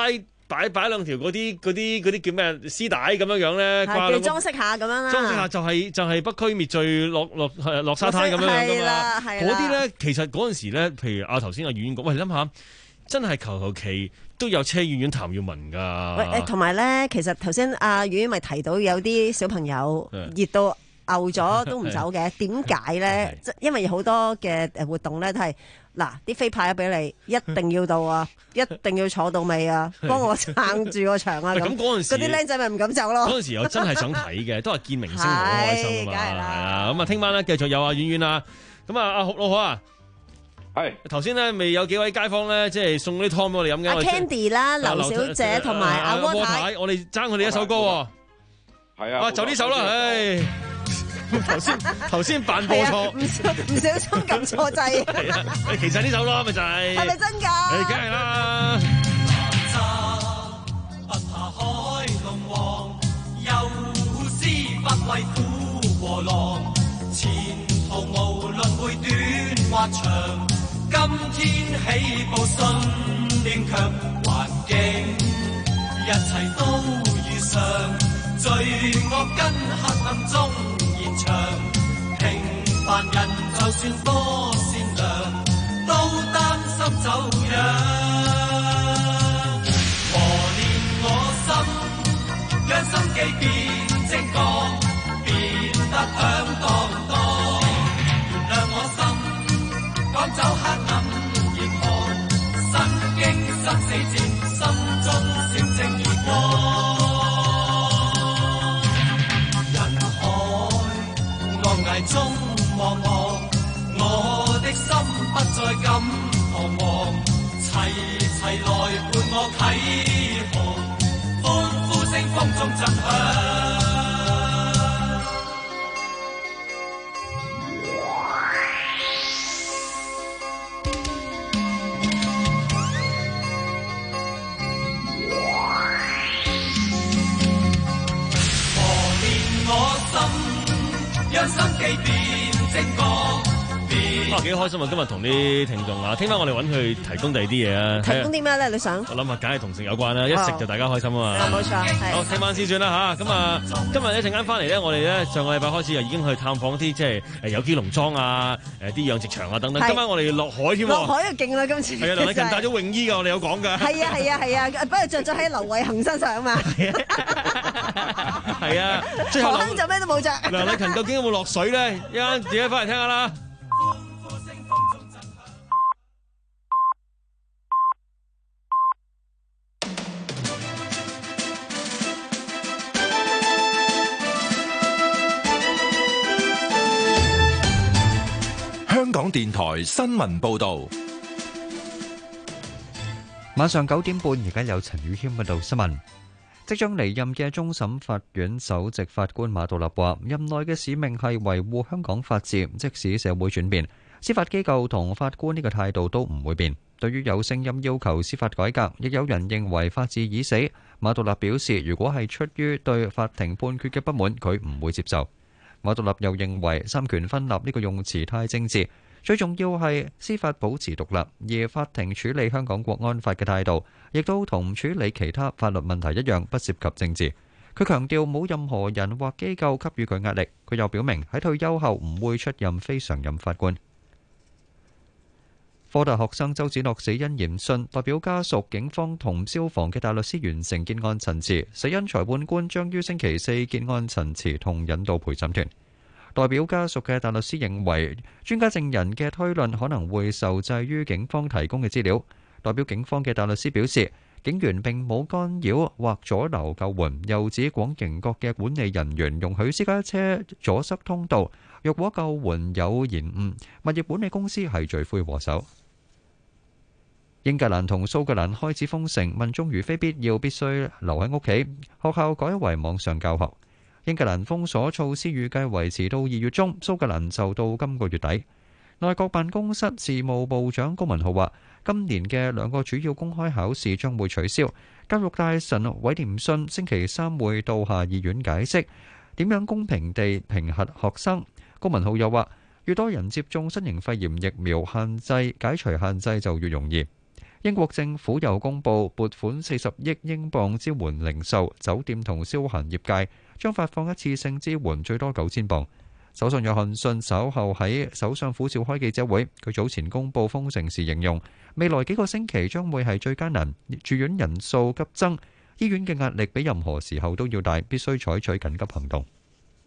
擺擺兩條嗰啲嗰啲嗰啲叫咩絲帶咁樣樣咧，掛叫裝飾下咁樣啦。 裝飾下就係就係北區滅罪落落落沙灘咁樣樣噶嘛。嗰啲咧其實嗰陣時咧，譬如啊頭先阿遠講，喂你諗下，真係求求其都有車婉婉譚耀文㗎。 喂誒，同埋咧，其實頭先阿婉婉咪提到有啲小朋友熱到嘔咗都唔走嘅，點解咧？即因為好多嘅誒活動咧都係。嗱，啲飛派咗俾你，一定要到啊，一定要坐到尾啊，幫我撐住個場啊！咁嗰陣時， 嗰啲僆仔咪唔敢走咯。 嗰陣時我真係想睇嘅，都係見明星好開心啊嘛，係啊！咁啊，聽晚咧繼續有阿婉婉啊，咁啊，阿老何啊， 係頭先咧未有幾位街坊咧，即係送啲湯俾我哋飲嘅。 阿 Candy 啦，劉小姐同埋阿窩太， 我哋爭佢哋一首歌喎。 係啊， 就呢首啦，唉。頭先頭先扮播錯， 唔唔小心撳錯掣。 係啊，其實呢首咯，咪就係。 係咪真㗎？ 誒，梗係啦。 不怕海龍王，有詩不畏虎和狼。前途無論會短或長，今天起步信念強，環境一切都如常，罪惡跟黑暗中。平凡人就算多善良，都擔心走樣。磨練我心，讓心機變精鋼，變得響當當。原諒我心，趕走黑暗嚴寒，身經生死戰，心中閃正義光。中茫茫，我的心不再咁彷徨，齊齊來伴我啟航，歡呼聲風中震響。磨練我心，讓心機變精鋼。 啊，幾開心啊！今日同啲聽眾啊，聽晚我哋揾佢提供第二啲嘢啊。 提供啲咩咧？你想？ 我諗下，梗係同食有關啦，一食就大家開心啊嘛。 冇錯。 好，聽晚先算啦吓。咁啊，今日一陣間翻嚟咧，我哋咧上個禮拜開始就已經去探訪啲即係誒有機農莊啊，誒啲養殖場啊等等。今晚我哋落海添。 落海啊，勁啦！今次。 係啊，梁禮勤帶咗泳衣㗎，我哋有講㗎。 係啊係啊係啊，不過着咗喺劉偉恒身上啊嘛。 係啊，最後何就咩都冇着。 梁禮勤究竟有冇落水咧？一陣自己翻嚟聽下啦。 香港電台新聞報道， 晚上九點半，而家有陳宇謙報道新聞。即將離任嘅終審法院首席法官馬道立話，任內嘅使命係維護香港法治，即使社會轉變，司法機構同法官呢個態度都唔會變。對於有聲音要求司法改革，亦有人認為法治已死。馬道立表示，如果係出於對法庭判決嘅不滿，佢唔會接受。馬道立又認為三權分立呢個用詞太政治，最重要係司法保持獨立，而法庭處理香港國安法嘅態度，亦都同處理其他法律問題一樣，不涉及政治。佢強調冇任何人或機構給予佢壓力。佢又表明喺退休後唔會出任非常任法官。科大學生周梓樂死因研訊，代表家屬、警方同消防嘅大律師完成結案陳詞，死因裁判官將於星期四結案陳詞同引導陪審團。代表家屬嘅大律師認為，專家證人嘅推論可能會受制於警方提供嘅資料。代表警方嘅大律師表示，警員並冇干擾或阻撓救援，又指廣盈閣嘅管理人員容許私家車阻塞通道，若果救援有延誤，物業管理公司係罪魁禍首。英格蘭同蘇格蘭開始封城，民眾如非必要必須留喺屋企，學校改為網上教學。英格蘭封鎖措施預計維持到二月中，蘇格蘭就到今個月底。內閣辦公室事務部長高文浩話，今年嘅兩個主要公開考試將會取消。教育大臣韋廉信星期三會到下議院解釋點樣公平地評核學生。高文浩又話，越多人接種新型肺炎疫苗，限制解除限制就越容易。 英國政府又公布撥款四十億英鎊支援零售、酒店同消閒業界，將發放一次性支援最多九千鎊。首相約翰遜稍後喺首相府召開記者會，佢早前公布封城時形容，未來幾個星期將會係最艱難，住院人數急增，醫院嘅壓力比任何時候都要大，必須採取緊急行動。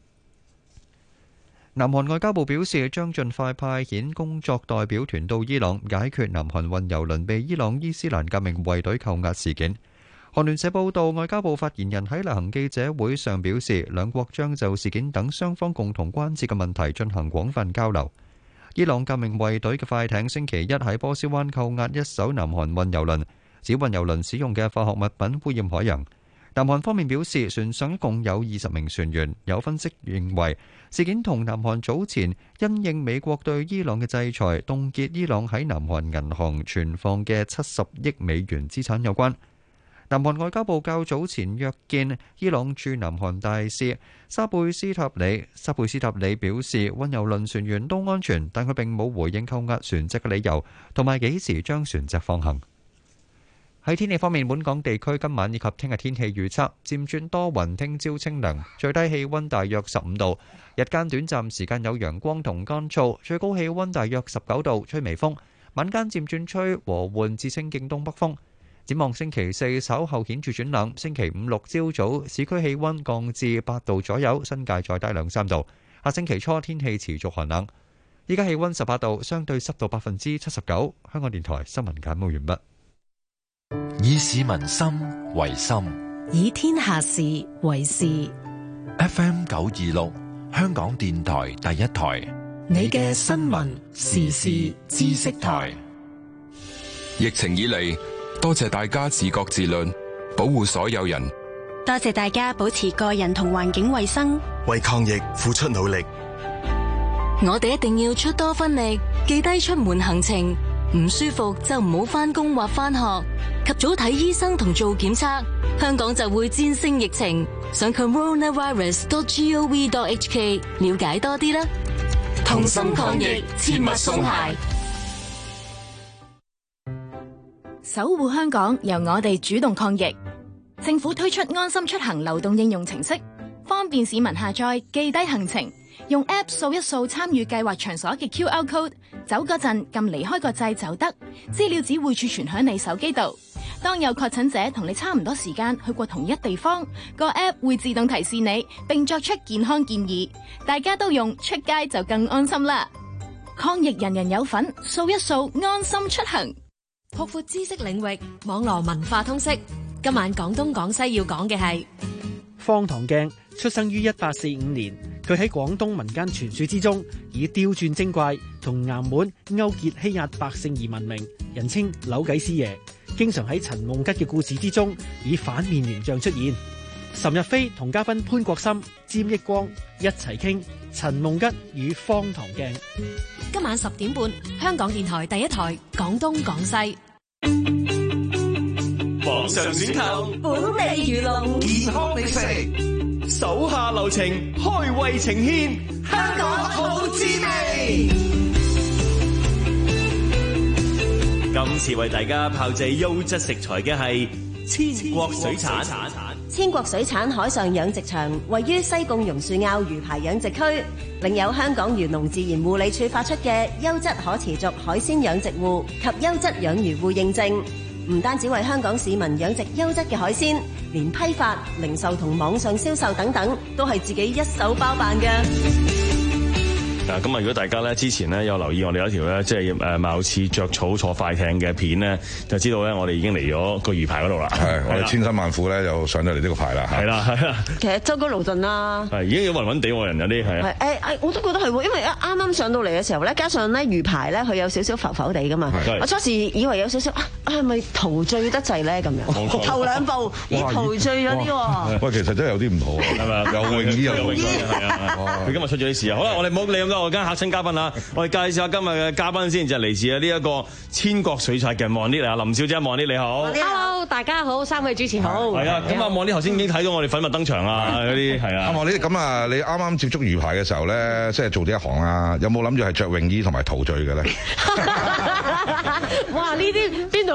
南韓外交部表示，將盡快派遣工作代表團到伊朗解決南韓運油輪被伊朗伊斯蘭革命衛隊扣押事件。韓聯社報道，外交部發言人喺例行記者會上表示，兩國將就事件等雙方共同關切嘅問題進行廣泛交流。伊朗革命衛隊嘅快艇星期一喺波斯灣扣押一艘南韓運油輪，指運油輪使用嘅化學物品污染海洋。南韓方面表示，船上一共有二十名船員。有分析認為，事件同南韓早前因應美國對伊朗嘅制裁，凍結伊朗喺南韓銀行存放嘅七十億美元資產有關。南韓外交部較早前約見伊朗駐南韓大使沙貝斯塔里，沙貝斯塔里表示，運油輪船員都安全，但佢並冇回應扣押船隻嘅理由，同埋幾時將船隻放行。喺天氣方面，本港地區今晚以及聽日天氣預測漸轉多雲，聽朝清涼，最低氣溫大約十五度，日間短暫時間有陽光同乾燥，最高氣溫大約十九度，吹微風，晚間漸轉吹和緩至清勁東北風。展望星期四稍後顯著轉冷，星期五六朝早市區氣溫降至八度左右，新界再低兩三度。下星期初天氣持續寒冷。依家氣溫十八度，相對濕度百分之七十九。香港電台新聞簡報完畢。 以市民心為心， 以天下事為事。 F M 九二六，香港電台第一台， 你嘅新聞時事知識台。 疫情以嚟，多謝大家自覺自律，保護所有人。 多謝大家保持個人同環境衛生， 為抗疫付出努力。 我哋一定要出多分力，記低出門行程。唔舒服就唔好返工或返學，及早睇醫生同做檢測，香港就會戰勝疫情。上 coronavirus dot gov dot hk 了解多啲啦。 同心抗疫，切勿鬆懈。 守護香港，由我哋主動抗疫。政府推出安心出行流動應用程式，方便市民下載記低行程，用 App 掃一掃參與計劃場所嘅 Q R code， 走嗰陣撳離開個掣就得，資料只會儲存喺你手機度。當有確診者同你差唔多時間去過同一地方，個 App 會自動提示你，並作出健康建議。大家都用，出街就更安心啦！抗疫人人有份，掃一掃安心出行。 擴闊知識領域，網絡文化通識。今晚廣東廣西要講嘅係方唐鏡，出生於一八四五年。佢喺廣東民間傳說之中，以刁鑽精怪同衙門勾結欺壓百姓而聞名，人稱扭計師爺。經常喺陳夢吉嘅故事之中，以反面形象出現。岑日飛同嘉賓潘國森、詹益光一齊傾陳夢吉與方唐鏡。 今晚十點半，香港電台第一台廣東廣西。 網上選購本地魚龍健康美食，手下留情，開胃呈獻，香港好滋味。 今次為大家炮製優質食材嘅係千國水產。 千國水產海上養殖場位於西貢榕樹坳魚排養殖區，領有香港漁農自然護理署發出嘅優質可持續海鮮養殖戶及優質養魚戶認證。唔單止為香港市民養殖優質嘅海鮮，連批發、零售同網上銷售等等，都係自己一手包辦嘅。 嗱，咁啊，如果大家咧之前咧有留意我哋有一條咧，即係誒貌似著草坐快艇嘅片咧，就知道咧我哋已經嚟咗個魚排嗰度啦。 係，我哋千辛萬苦咧，又上咗嚟呢個排啦。 係啦，係啦。 其實周居勞頓啦。 係，已經有暈暈地喎，人有啲係。 係誒誒，我都覺得係喎，因為啱啱上到嚟嘅時候咧，加上咧魚排咧，佢有少少浮浮地噶嘛。我初時以為有少少啊，係咪陶醉得滯咧咁樣？頭兩步已陶醉咗啲喎。 喂，其實真係有啲唔妥，係咪？有泳衣有泳衣，係啊。佢今日出咗啲事啊！好啦，我哋唔好理咁多。我而家嚇親嘉賓啦，我哋介紹下今日嘅嘉賓先，就係嚟自啊呢一個千國水產嘅望啲嚟啊，林小姐，望啲你好。 Hello， 大家好，三位主持好。 係啊，咁啊望啲頭先已經睇到我哋粉墨登場啊嗰啲係啊。 阿望啲咁啊，你啱啱接觸魚排嘅時候咧，即係做呢一行啊，有冇諗住係着泳衣同埋陶醉嘅咧？ 哇！呢啲邊度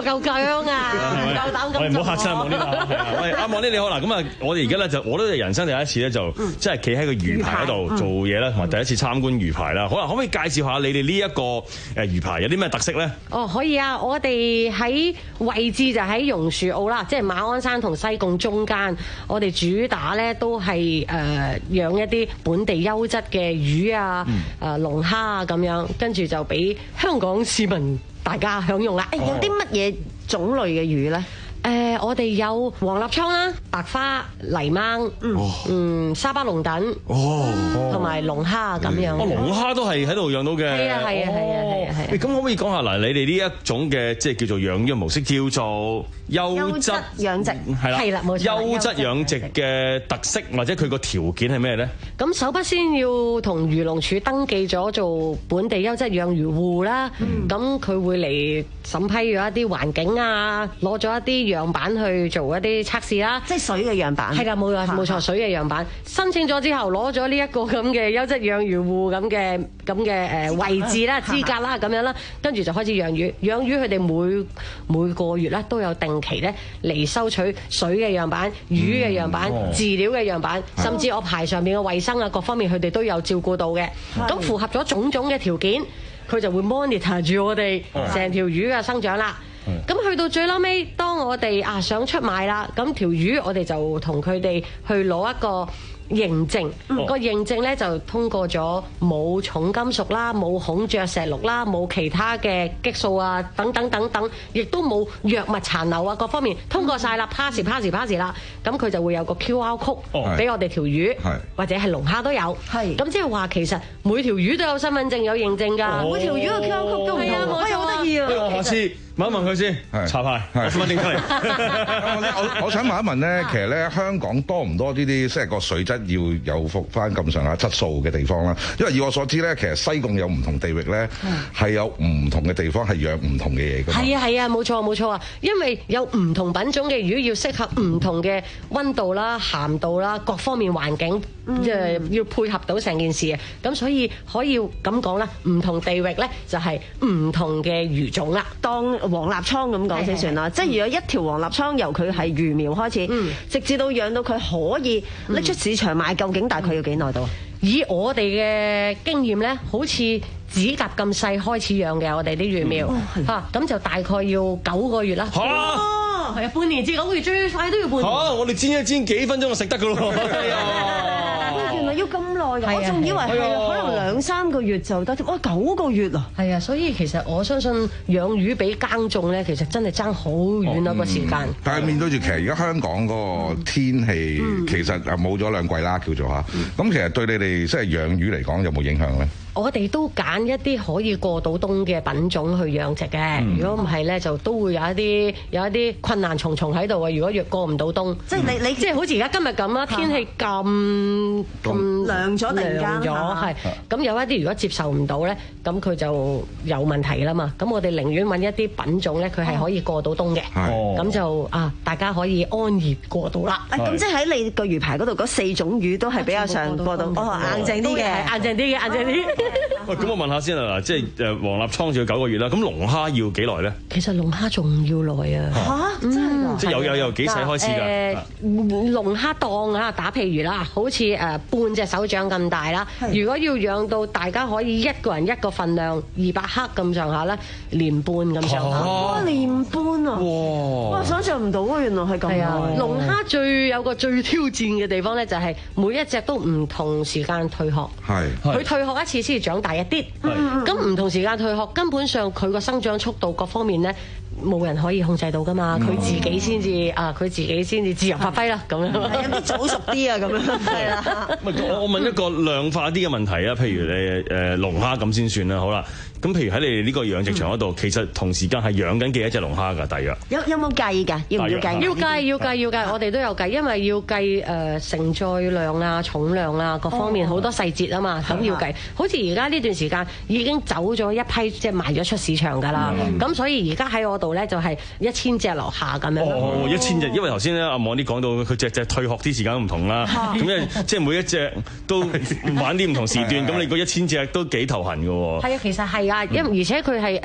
夠薑啊，夠膽咁。 我哋唔好嚇親阿望呢個。喂，阿望呢你好嗱，咁啊，我哋而家咧就我都係人生第一次咧，就即係企喺個魚排嗰度做嘢啦，同埋第一次參觀魚排啦。好啦，可唔可以介紹下你哋呢一個誒魚排有啲咩特色咧？ 哦，可以啊，我哋喺位置就喺榕樹澳啦，即係馬鞍山同西貢中間。我哋主打咧都係誒養一啲本地優質嘅魚啊、誒龍蝦啊咁樣，跟住就俾香港市民大家享用啦。 誒，有啲乜嘢種類嘅魚咧？ 誒、呃，我哋有黃立倉啦、白花、泥鯭、嗯、嗯沙巴龍躉，同埋龍蝦咁樣。 哦，龍蝦都係喺度養到嘅。 係啊，係啊，係啊，係啊，係。 咁可唔可以講下嗱？你哋呢一種嘅即係叫做養魚嘅模式，叫做優質養殖， 係啦， 係啦，冇錯。 優質養殖嘅特色或者佢個條件係咩咧？ 咁首不先要同漁農署登記咗做本地優質養魚戶啦。咁佢、嗯、會嚟審批咗一啲環境啊，攞咗一啲樣板去做一啲測試啦， 即係水嘅樣板。 係啦，冇錯冇錯，水嘅樣板申請咗之後，攞咗呢一個咁嘅優質養魚戶咁嘅咁嘅誒位置啦、資格啦咁樣啦，跟住就開始養魚。養魚佢哋每每個月咧都有定期咧嚟收取水嘅樣板、魚嘅樣板、嗯、飼料嘅樣板，嗯、甚至我排上面嘅衛生啊各方面，佢哋都有照顧到嘅。咁符合咗種種嘅條件，佢就會 monitor 住我哋成條魚嘅生長啦。咁、嗯、去到最撈尾，當我哋啊想出賣啦，咁條魚我哋就同佢哋去攞一個認證，嗯、個認證咧就通過咗冇重金屬啦，冇孔雀石綠啦，冇其他嘅激素啊，等等等等，亦都冇藥物殘留啊，各方面通過晒啦 pass pass pass 啦，咁佢就會有個 Q R code 俾我哋條魚，或者係龍蝦都有，咁即係話其實每條魚都有身份證有認證㗎， 哦、每條魚嘅 Q R code 都唔同， 我有好得意啊！ 我下次問一問佢先，查牌，我身份證出嚟。 我我想問一問咧，其實咧香港多唔多呢啲即係個水質要有復翻咁上下質素嘅地方啦？因為以我所知咧，其實西貢有唔同地域咧係有唔同嘅地方係養唔同嘅嘢㗎嘛。 係啊係啊，冇錯冇錯啊！因為有唔同品種嘅魚要適合唔同嘅溫度啦、鹹度啦、各方面環境，即係、嗯、要配合到成件事啊！咁所以可以咁講啦，唔同地域咧就係唔同嘅魚種啦。 當黃立倉咁講先算啦，即係如果一條黃立倉由佢係魚苗開始，嗯、直至到養到佢可以拎出市場賣，究竟大概要幾耐到啊？ 以我哋嘅經驗咧，好似指甲咁細開始養嘅，我哋啲魚苗嚇，咁、嗯啊、就大概要九個月啦。嚇、啊，係啊，半年至九個月，最快都要半年。嚇、啊， 我哋煎一煎幾分鐘就食得噶咯。 原來要咁耐㗎，我仲以為係可能兩三個月就得，哇九個月啊！ 係啊，所以其實我相信養魚比耕種咧，其實真係爭好遠啊個時間。 但係面對住其實而家香港嗰個天氣，其實啊冇咗兩季啦，叫做嚇。咁其實對你哋即係養魚嚟講，有冇影響咧？ 我哋都揀一啲可以過到冬嘅品種去養殖嘅，如果唔係咧，就都會有一啲有一啲困難重重喺度啊！如果若過唔到冬， 即係你你即係好似而家今日咁啦，天氣咁咁涼咗，突然間係咁有一啲如果接受唔到咧，咁佢就有問題啦嘛。咁我哋寧願揾一啲品種咧，佢係可以過到冬嘅，咁就啊大家可以安然過到啦。 咁即係喺你個魚排嗰度嗰四種魚都係比較上過到哦硬淨啲嘅， 硬淨啲嘅，硬淨啲。 喂，咁我問下先啦，嗱，即係誒黃立倉就要九個月啦，咁龍蝦要幾耐咧？ 其實龍蝦仲要耐啊！ 嚇，真係㗎！ 即係有有由幾細開始㗎？ 誒，龍蝦檔啊，打譬如啦，好似誒半隻手掌咁大啦。如果要養到大家可以一個人一個份量二百克咁上下咧，年半咁上下。 哇，年半啊！哇，哇，想象唔到啊，原來係咁耐。 龍蝦最有個最挑戰嘅地方咧，就係每一隻都唔同時間退殼。 係。 佢退殼一次先至長大一啲，咁唔同時間退殼，根本上佢個生長速度各方面咧，冇人可以控制到噶嘛，佢自己先至啊，佢自己先至自由發揮啦，咁樣。 有啲早熟啲啊，咁樣係啦。 我我問一個量化啲嘅問題啊，譬如你誒龍蝦咁先算啦，好啦。咁譬如喺你哋呢個養殖場嗰度，嗯、其實同時間係養緊幾多隻龍蝦㗎？大約有有冇計㗎？要唔要計？ 要計要計要計，我哋都有計，因為要計誒、呃、承載量啊、重量啊各方面好、哦、多細節啊嘛，咁要計。的好似而家呢段時間已經走咗一批，即係賣咗出市場㗎啦。咁、嗯、所以而家喺我度咧就係一千隻樓下咁樣。 哦，一千隻，因為頭先咧阿望啲講到佢隻隻退殼啲時間都唔同啦。咁因為即係每一隻都玩啲唔同時段，咁你嗰一千隻都幾頭痕㗎喎。 係啊，其實係啊，因為而且佢係誒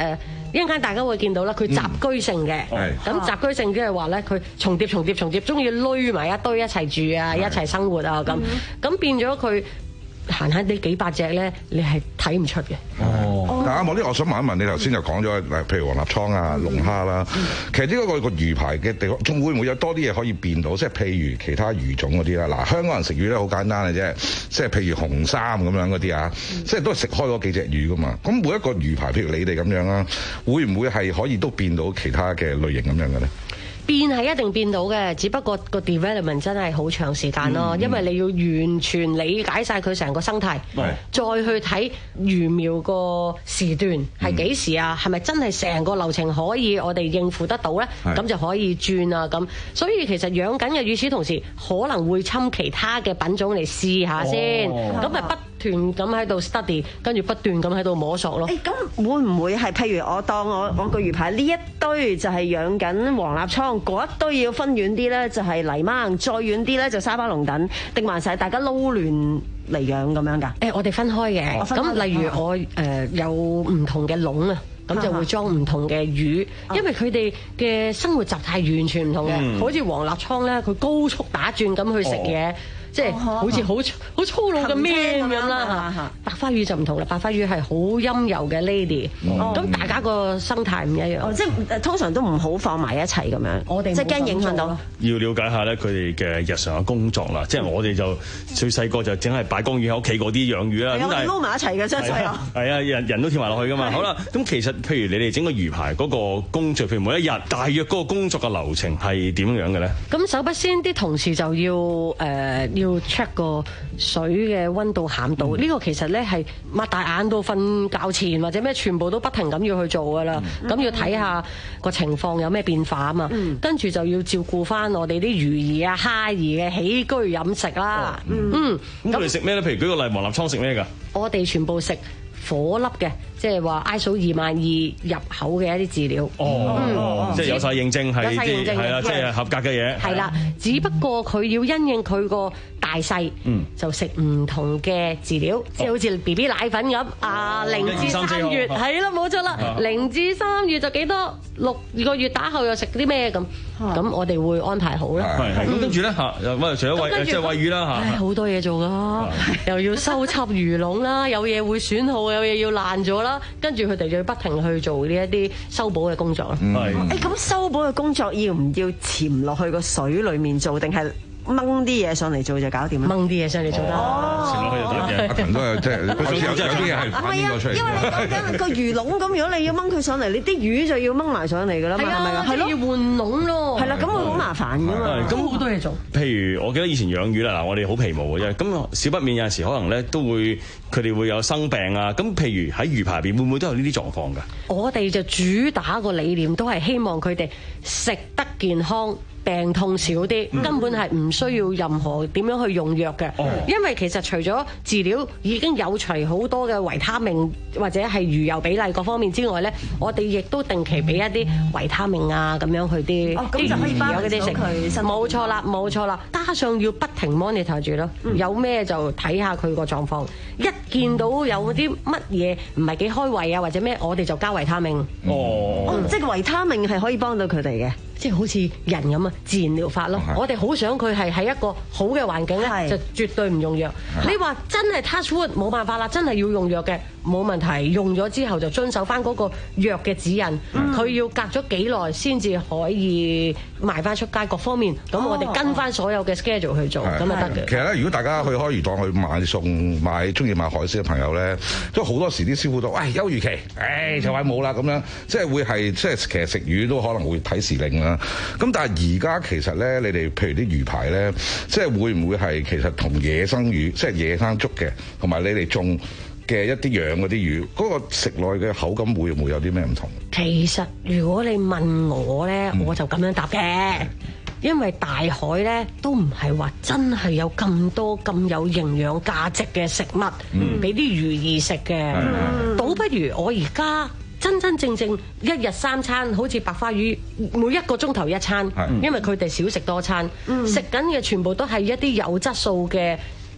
一陣間大家會見到啦，佢集居性嘅，咁集居性即係話咧，佢重疊重疊重疊，中意攏埋一堆一齊住啊，一齊生活啊咁，咁變咗佢。閒閒啲幾百隻咧，你係睇唔出嘅。 哦，嗱，阿莫呢，我想問一問你頭先就講咗，譬如黃立倉啊、龍蝦啦，其實呢個個魚排嘅地方，仲會唔會有多啲嘢可以變到？即係譬如其他魚種嗰啲啦。嗱，香港人食魚咧好簡單嘅啫，即係譬如紅衫咁樣嗰啲啊，即係都係食開嗰幾隻魚噶嘛。咁每一個魚排，譬如你哋咁樣啦，會唔會係可以都變到其他嘅類型咁樣嘅咧？ 變係一定變到嘅，只不過個 development 真係好長時間咯，嗯嗯、因為你要完全理解晒佢成個生態，嗯、再去睇魚苗個時段係幾時啊？係咪、嗯、真係成個流程可以我哋應付得到咧？咁是就可以轉啊咁。所以其實養緊嘅與此同時，可能會侵其他嘅品種嚟試下先，咁咪、哦、不斷咁喺度 study， 跟住不斷咁喺度摸索咯。 誒，咁會唔會係譬如我當我我個魚排呢一堆就係養緊黃立倉？嗰一堆要分遠啲咧，就係泥鯭；再遠啲咧，就沙巴龍躉，定還是大家撈亂嚟養咁樣㗎？誒，我哋分開嘅。咁例如我誒有唔同嘅籠啊，咁就會裝唔同嘅魚，因為佢哋嘅生活習態完全唔同嘅。嗯、好似黃立倉咧，佢高速打轉咁去食嘢。哦即係好似好好粗魯嘅 man 咁啦，白花魚就唔同啦，白花魚係好陰柔嘅 lady，咁大家個生態唔一樣，即係通常都唔好放埋一齊咁樣，我哋即係驚影響到。 要了解下咧佢哋嘅日常嘅工作啦，即係我哋就最細個就淨係擺缸魚喺屋企嗰啲養魚啦，咁但係撈埋一齊嘅真係係啊，係啊，人人都跳埋落去㗎嘛。好啦，咁其實譬如你哋整個魚排嗰個工序，譬如每一日大約嗰個工作嘅流程係點樣嘅咧？咁首不先啲同事就要誒要 check 個水嘅溫度鹹度，呢、嗯、個其實咧係擘大眼到瞓覺前或者咩，全部都不停咁要去做噶啦。咁、嗯、要睇下個情況有咩變化啊嘛。嗯、跟住就要照顧翻我哋啲魚兒啊、蝦兒嘅起居飲食啦。嗯， 咁佢哋食咩咧？譬如舉個例，黃立倉食咩㗎？ 我哋全部食火粒嘅，即係話 I S O 二萬二入口嘅一啲飼料。 哦，嗯、即係有晒認證係啲係啦，即係合格嘅嘢。係啦，只不過佢要因應佢個大細，嗯、就食唔同嘅飼料，即係好似 B B 奶粉咁。啊，零至三月係啦，冇錯啦，零至三月就幾多，六個月打後又食啲咩咁。咁我哋會安排好啦。係咁跟住咧嚇，咁除咗餵即係餵魚啦嚇， 好多嘢做噶，又要收葺魚籠啦，有嘢會損耗，有嘢要爛咗啦，跟住佢哋就要不停去做呢一啲修補嘅工作啦。係。誒，咁修補嘅工作要唔要潛落去個水裡面做，定係掹啲嘢上嚟做就搞掂啦？掹啲嘢上嚟做得。哦，潛落去就得嘅。阿勤都係即係，佢有有啲嘢係反映咗出嚟。因為你講緊個魚籠咁，如果你要掹佢上嚟，你啲魚就要掹埋上嚟㗎啦嘛，係咪啊？係咯，要換籠咯。係啦，咁會好麻煩㗎嘛。咁好多嘢做。譬如我記得以前養魚啦，嗱，我哋好皮毛嘅啫。咁少不免有陣時可能咧都會佢哋會有生病啊。咁譬如喺魚排入邊會唔會都有呢啲狀況㗎？我哋就主打個理念都係希望佢哋食得健康，病痛少啲，根本係唔需要任何點樣去用藥嘅。哦、因為其實除咗飼料已經有齊好多嘅維他命或者係魚油比例各方面之外咧，我哋亦都定期俾一啲維他命啊咁樣去啲啲魚油嗰啲食。冇錯啦，冇錯啦，加上要不停 monitor 住咯，嗯、有咩就睇下佢個狀況。一見到有啲乜嘢唔係幾開胃啊或者咩，我哋就加維他命。哦，嗯、即係維他命係可以幫到佢哋嘅。即係好似人咁啊，自然療法咯。Okay. 我哋好想佢係喺一個好嘅環境咧，是就絕對唔用藥。是你話真係 touch wood 冇辦法啦，真係要用藥嘅冇問題。用咗之後就遵守翻嗰個藥嘅指引。佢、嗯、要隔咗幾耐先至可以賣翻出街各方面。咁、哦、我哋跟翻所有嘅 schedule 去做，咁就得嘅。其實咧，如果大家去開魚檔去買餸買中意買海鮮嘅朋友咧，都好多時啲師傅都喂休漁期，誒、哎、就話冇啦咁樣，即係會係即係其實食魚都可能會睇時令啦。咁但係而家其實咧，你哋譬如啲魚排咧，即係會唔會係其實同野生魚，即係野生捉嘅，同埋你哋種嘅一啲養嗰啲魚，嗰、嗰個食落嘅口感會唔會有啲咩唔同？其實如果你問我咧，我就咁樣答嘅，嗯、因為大海咧都唔係話真係有咁多咁有營養價值嘅食物俾啲、嗯、魚兒食嘅，嗯、倒不如我而家。真真正正一日三餐，好似白花魚，每一個鐘頭一餐，因為佢哋少食多餐，食緊嘅全部都係一啲有質素嘅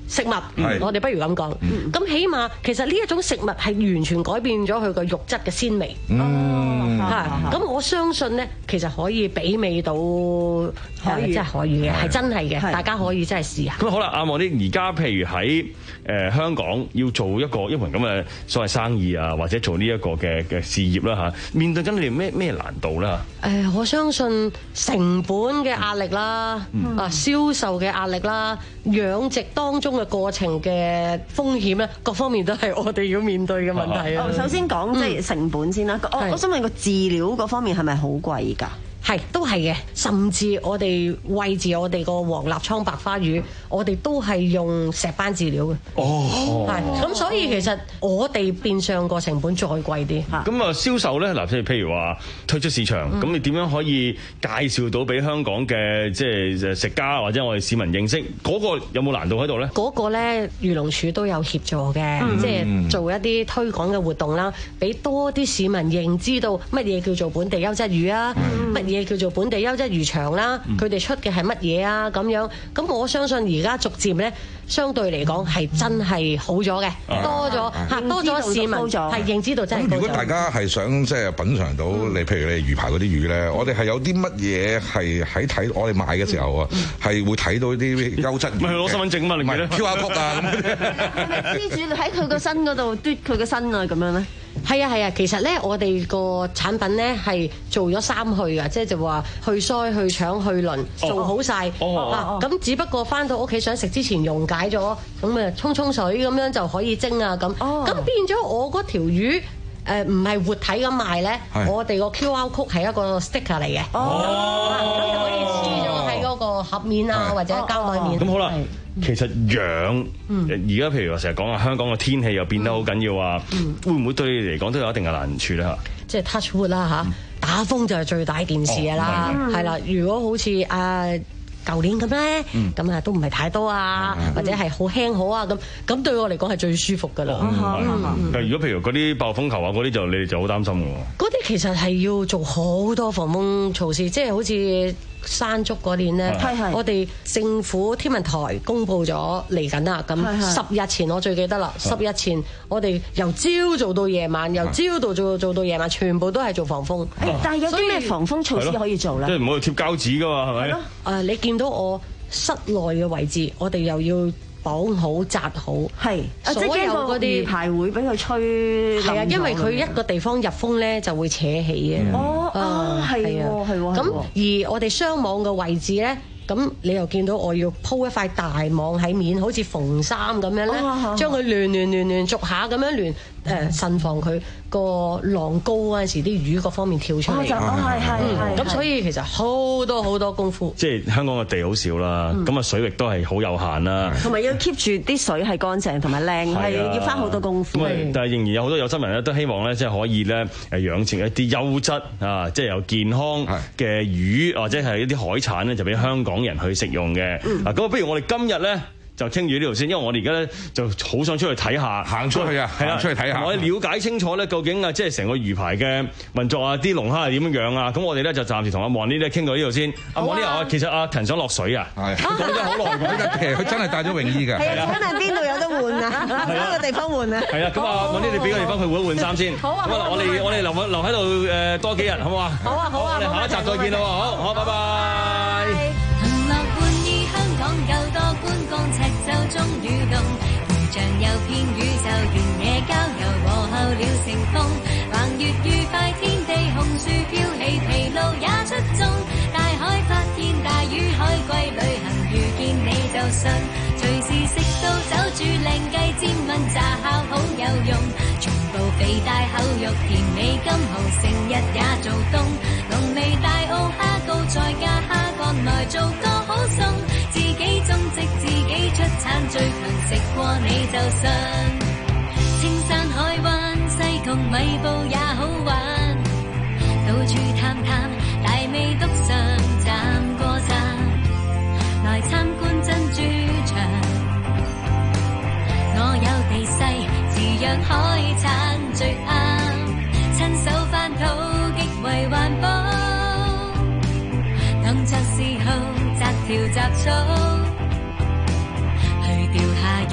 食物，我哋不如咁講。咁起碼其實呢一種食物係完全改變咗佢個肉質嘅鮮味。嚇，咁我相信咧，其實可以媲美到可以，真係可以嘅，係真係嘅，大家可以真係試下。 咁好啦，阿莫啲而家譬如喺誒香港要做一個一盤咁嘅所謂生意啊，或者做呢一個嘅嘅事業啦嚇，面對緊你哋咩咩難度啦？ 誒，我相信成本嘅壓力啦，啊銷售嘅壓力啦，養殖當中嘅過程嘅風險咧，各方面都係我哋要面對嘅問題啊。 首先講即係成本先啦，我我想問個飼料嗰方面係咪好貴㗎？ 係，都係嘅。甚至我哋餵飼我哋個黃立倉白花魚，我哋都係用石斑飼料嘅。 哦， 係。咁所以其實我哋變相個成本再貴啲。 咁啊銷售咧，嗱，即係譬如話推出市場，咁、嗯、你點樣可以介紹到俾香港嘅即係食家或者我哋市民認識？嗰、嗰個有冇難度喺度咧？ 嗰個咧，漁農署都有協助嘅，嗯、即係做一啲推廣嘅活動啦，俾多啲市民認知到乜嘢叫做本地優質魚啊，乜、嗯、嘢叫做本地優質漁場啦，佢哋出嘅係乜嘢啊咁樣。咁我相信而家逐漸咧，相對嚟講係真係好咗嘅，多咗嚇，多咗市民係認知到真係高咗。 如果大家係想即係品嚐到你，譬如你魚排嗰啲魚咧，我哋係有啲乜嘢係喺睇我哋買嘅時候啊，係會睇到啲優質。 咪攞身份證嘛，你咪 Q R code 啊咁。 係咪黐住喺佢個身嗰度嘟佢個身啊咁樣咧？ 係啊係啊，其實咧我哋個產品咧係做咗三去啊，即係就話去腮、去腸、去鱗，做好晒。嗱、哦，咁、啊、只不過翻到屋企想食之前溶解咗，咁啊沖沖水咁樣就可以蒸啊咁。咁、哦、變咗我嗰條魚誒唔係活體咁賣咧，我哋個 Q R code 係一個 sticker 嚟嘅，咁、哦、就可以黐咗喺嗰個盒面啊或者膠袋面。 咁好啦。其實養而家譬如話成日講啊，香港嘅天氣又變得好緊要啊，嗯、會唔會對你嚟講都有一定嘅難處咧？嚇，即係 touch wood 啦嚇，打風就係最大件事㗎啦，係啦、哦。如果好似啊舊年咁咧，咁啊、嗯、都唔係太多啊，嗯、或者係好輕好啊咁，咁對我嚟講係最舒服㗎啦。 但如果譬如嗰啲爆風球啊嗰啲就你哋就好擔心㗎喎。 嗰啲其實係要做好多防風措施，即係好似山竹嗰年咧，我哋政府天文台公佈咗嚟緊啦。咁十日前我最記得啦，十日前我哋由朝做到夜晚，由朝到做做到夜晚，全部都係做防風。 但係有啲咩防風措施可以做咧？ 即係唔好去貼膠紙㗎嘛，係咪？ 誒，你見到我室內嘅位置，我哋又要綁好紮好，係所有嗰啲魚排會俾佢吹。 係啊，因為佢一個地方入風咧就會扯起嘅。 哦哦，係喎係喎。 咁而我哋雙網嘅位置咧，咁你又見到我要鋪一塊大網喺面，好似縫衫咁樣咧，將佢亂亂亂亂逐下咁樣亂誒，慎防佢個浪高嗰陣時，啲魚各方面跳出嚟。哦，係係係。咁所以其實好多好多功夫。 即係香港嘅地好少啦，咁啊水域都係好有限啦。 同埋要 keep 住啲水係乾淨同埋靚，係要花好多功夫。 但係仍然有好多有心人咧，都希望咧，即係可以咧誒養成一啲優質啊，即係有健康嘅魚或者係一啲海產咧，就俾香港人去食用嘅。嗱，咁不如我哋今日咧就傾住呢度先，因為我哋而家咧就好想出去睇下， 行出去啊，係啦，出去睇下， 我哋了解清楚咧，究竟啊，即係成個魚排嘅運作啊，啲龍蝦係點樣樣啊？咁我哋咧就暫時同阿望呢咧傾到呢度先。阿望呢啊，其實阿騰想落水啊，係講咗好耐㗎，其實佢真係帶咗泳衣㗎。 係啊，睇下邊度有得換啊？邊個地方換啊？ 係啊，咁啊，望呢你俾個地方佢換一換衫先。好啊，咁啊，我哋我哋留留喺度誒多幾日，好唔好啊？好啊，好啊，我哋下一集再見啦喎，好好，拜拜。 中雨動，圖像有片宇宙，原野郊遊和候了成風，橫越愉快天地，紅樹飄起，疲勞也出眾。大海發現大魚海龜旅行，遇見你就信，隨時食到走住靚雞煎炆炸烤好有用，全部肥大口肉甜美金蠔，成日也做冬。濃味大澳蝦膏再加蝦乾來做個好餸，自己種植自己出產最強，食過你就信。青山海灣西貢米埔也好玩，到處探探大味篤上站過站，來參觀珍珠場。我有地勢，飼養海產最啱，親手翻土極為環保，動作嗜好摘條雜草，去掉下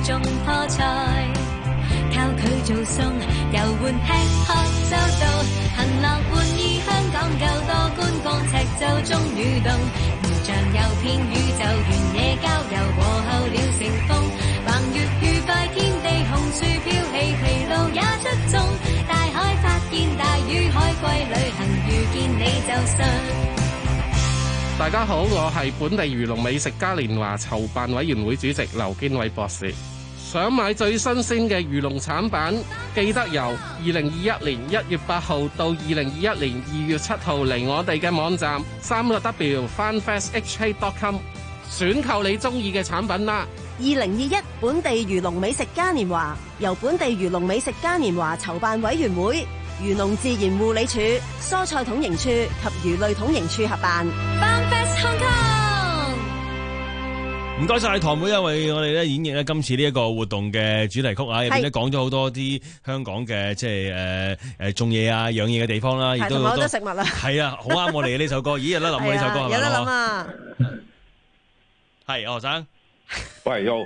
種破財，靠佢做餸，遊玩吃喝周到，行樂玩意香港夠多觀光，赤洲終於到，如像遊遍宇宙，原野郊遊和候鳥成風，橫越愉快天地，紅樹飄起，疲勞也出眾，大海發現大魚，海龜旅行遇見你就信。 大家好，我係本地漁農美食嘉年華籌辦委員會主席劉堅偉博士。想買最新鮮嘅漁農產品，記得由二零二一年一月八號到二零二一年二月七號嚟我哋嘅網站三個 W farmfest h k dot com 選購你中意嘅產品啦。 二零二一本地漁農美食嘉年華由本地漁農美食嘉年華籌辦委員會、漁農自然護理署、蔬菜統營處及魚類統營處合辦。 FarmFest Hong Kong， 唔該晒堂妹啊，為我哋咧演繹咧今次呢一個活動嘅主題曲啊，入邊咧講咗好多啲香港嘅即係誒誒種嘢啊、養嘢嘅地方啦，亦都好多食物啦。係啊，好啱我哋嘅呢首歌。咦，有得諗啊呢首歌係咪？ 有得諗啊！ 係何生。 喂，又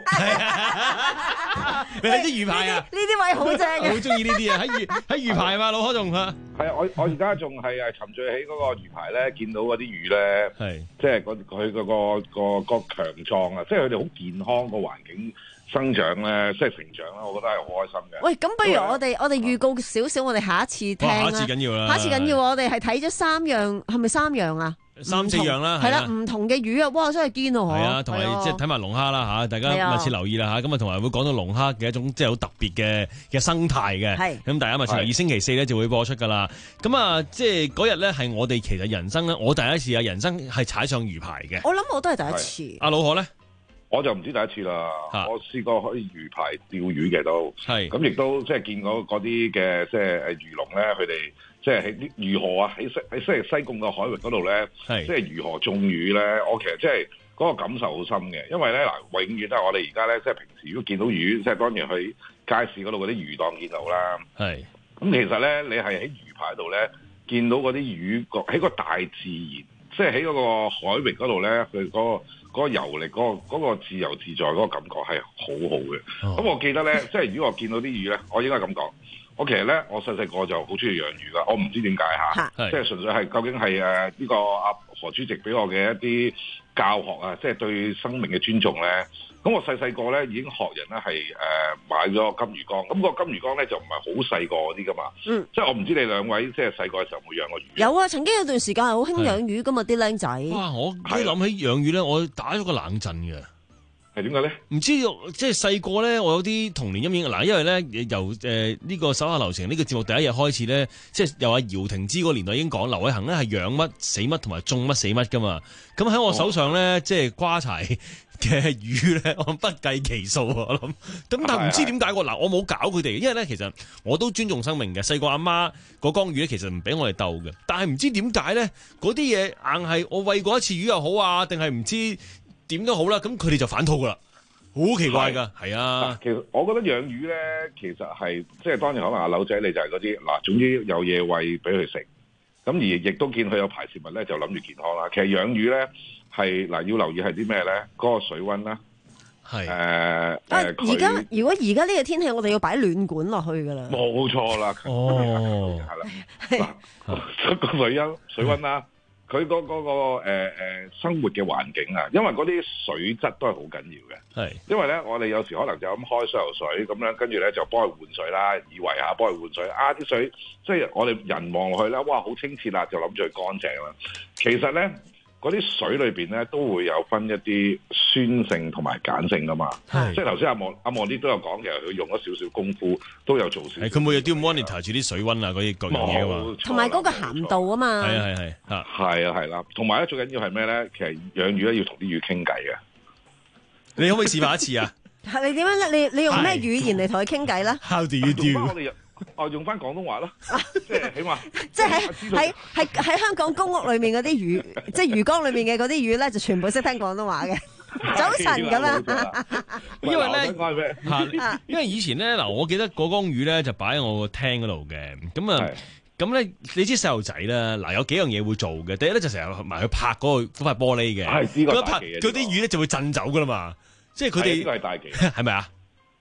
你睇啲魚排啊？ 呢啲位好正， 好中意呢啲啊！喺魚喺魚排嘛，老柯仲啊， 係啊！我我而家仲係誒沉醉喺嗰個魚排咧，見到嗰啲魚咧，係即係嗰佢嗰個個個強壯啊！即係佢哋好健康個環境生長咧，即係成長啦，我覺得係好開心嘅。 喂，咁不如我哋我哋預告少少，我哋下一次聽啦。 下一次緊要啦， 下一次緊要，我哋係睇咗三樣，係咪三樣啊？ 三四樣啦， 係啦，唔同嘅魚啊，哇，真係堅喎！ 係啊，同埋即係睇埋龍蝦啦嚇，大家密切留意啦嚇。咁啊，同埋會講到龍蝦嘅一種即係好特別嘅嘅生態嘅。係咁，大家密切留意，星期四咧就會播出噶啦。咁啊，即係嗰日咧係我哋其實人生咧，我第一次啊，人生係踩上魚排嘅。 我諗我都係第一次。 阿老何咧？ 我就唔知第一次啦，我試過可以魚排釣魚嘅都，係咁亦都即係見過嗰啲嘅即係誒漁農咧，佢哋即係喺啲魚河啊，喺西喺西西貢嘅海域嗰度咧，即係魚河種魚咧，我其實即係嗰個感受好深嘅，因為咧嗱，永遠都係我哋而家咧，即係平時如果見到魚，即係當然去街市嗰度嗰啲魚檔見到啦，係咁其實咧，你係喺魚排度咧見到嗰啲魚喺個大自然，即係喺嗰個海域嗰度咧，佢嗰個。嗰個遊歷，嗰、嗰個嗰個自由自在嗰個感覺係好好嘅。咁、哦、我記得咧，即係如果我見到啲魚咧，我應該咁講。我其實咧，我細細個就好中意養魚噶。我唔知點解嚇，即係純粹係究竟係誒呢個阿何主席俾我嘅一啲教學啊，即係對生命嘅尊重咧。咁我細細個咧已經學人咧係誒買咗金魚缸。咁、個金魚缸咧就唔係好細個嗰啲噶嘛。嗯，即係我唔知你兩位即係細個嘅時候有冇養過魚？有啊，曾經有段時間係好興養魚噶嘛，啲僆仔。哇！我一諗起養魚咧，我打咗個冷震嘅。係點解咧？唔知即係細個咧，我有啲童年陰影嗱，因為咧由誒呢、呃這個手下留情呢、這個節目第一日開始咧，即係由阿姚婷芝個年代已經講劉偉恒咧係養乜死乜同埋種乜死乜噶嘛。咁喺我手上咧、哦，即係瓜柴嘅魚咧，我不計其數啊！我諗咁，但係唔知點解喎嗱，我冇搞佢哋，因為咧其實我都尊重生命嘅。細個阿媽嗰缸魚咧，其實唔俾我哋鬥嘅，但係唔知點解咧，嗰啲嘢硬係我餵過一次魚又好啊，定係唔知。點都好啦，咁佢哋就反肚噶啦，好奇怪噶，係啊。其實我覺得養魚咧，其實係即係當然可能阿柳仔你就係嗰啲嗱，總之有嘢餵俾佢食，咁而亦都見佢有排泄物咧，就諗住健康啦。其實養魚咧係嗱要留意係啲咩咧？嗰、嗰個水溫啦，係誒誒。而家、呃、如果而家呢個天氣，我哋要擺暖管落去噶啦。冇錯啦。哦，係啦。嗱，個水溫水溫啦。佢嗰嗰個誒、呃、生活嘅環境啊，因為嗰啲水質都係好緊要嘅。係，因為咧，我哋有時可能就咁開水喉水咁樣，跟住咧就幫佢換水啦，以為啊幫佢換水啊啲水，即係我哋人望落去咧，哇好清澈啦，就諗住佢乾淨啦。其實咧，嗰啲水裏邊咧都會有分一啲酸性同埋鹼性噶嘛。係，即係頭先阿望阿望啲都有講，其實佢用咗少少功夫都有做少少。係，佢每日都要 monitor 住啲水溫啊，嗰啲各樣嘢啊嘛。同埋嗰個鹹度啊嘛。係啊係係嚇。係啊係啦，同埋咧最緊要係咩咧？其實養魚咧要同啲魚傾偈嘅。你可唔可以示範一次啊？你點樣咧？你你用咩語言嚟同佢傾偈咧 ？How do you do？我哋哦用翻廣東話咯，即係起碼即係喺喺喺喺香港公屋裏面嗰啲魚，即係魚缸裏面嘅嗰啲魚咧，就全部識聽廣東話嘅。早晨咁啊！因為咧，因為以前咧嗱，我記得嗰缸魚咧就擺喺我個廳嗰度嘅，咁啊。咁咧，你知細路仔啦，嗱有幾樣嘢會做嘅。第一咧就成日埋去拍嗰個嗰塊玻璃嘅，嗰拍嗰啲魚咧就會震走噶啦嘛。即係佢哋呢個係大忌，係咪啊？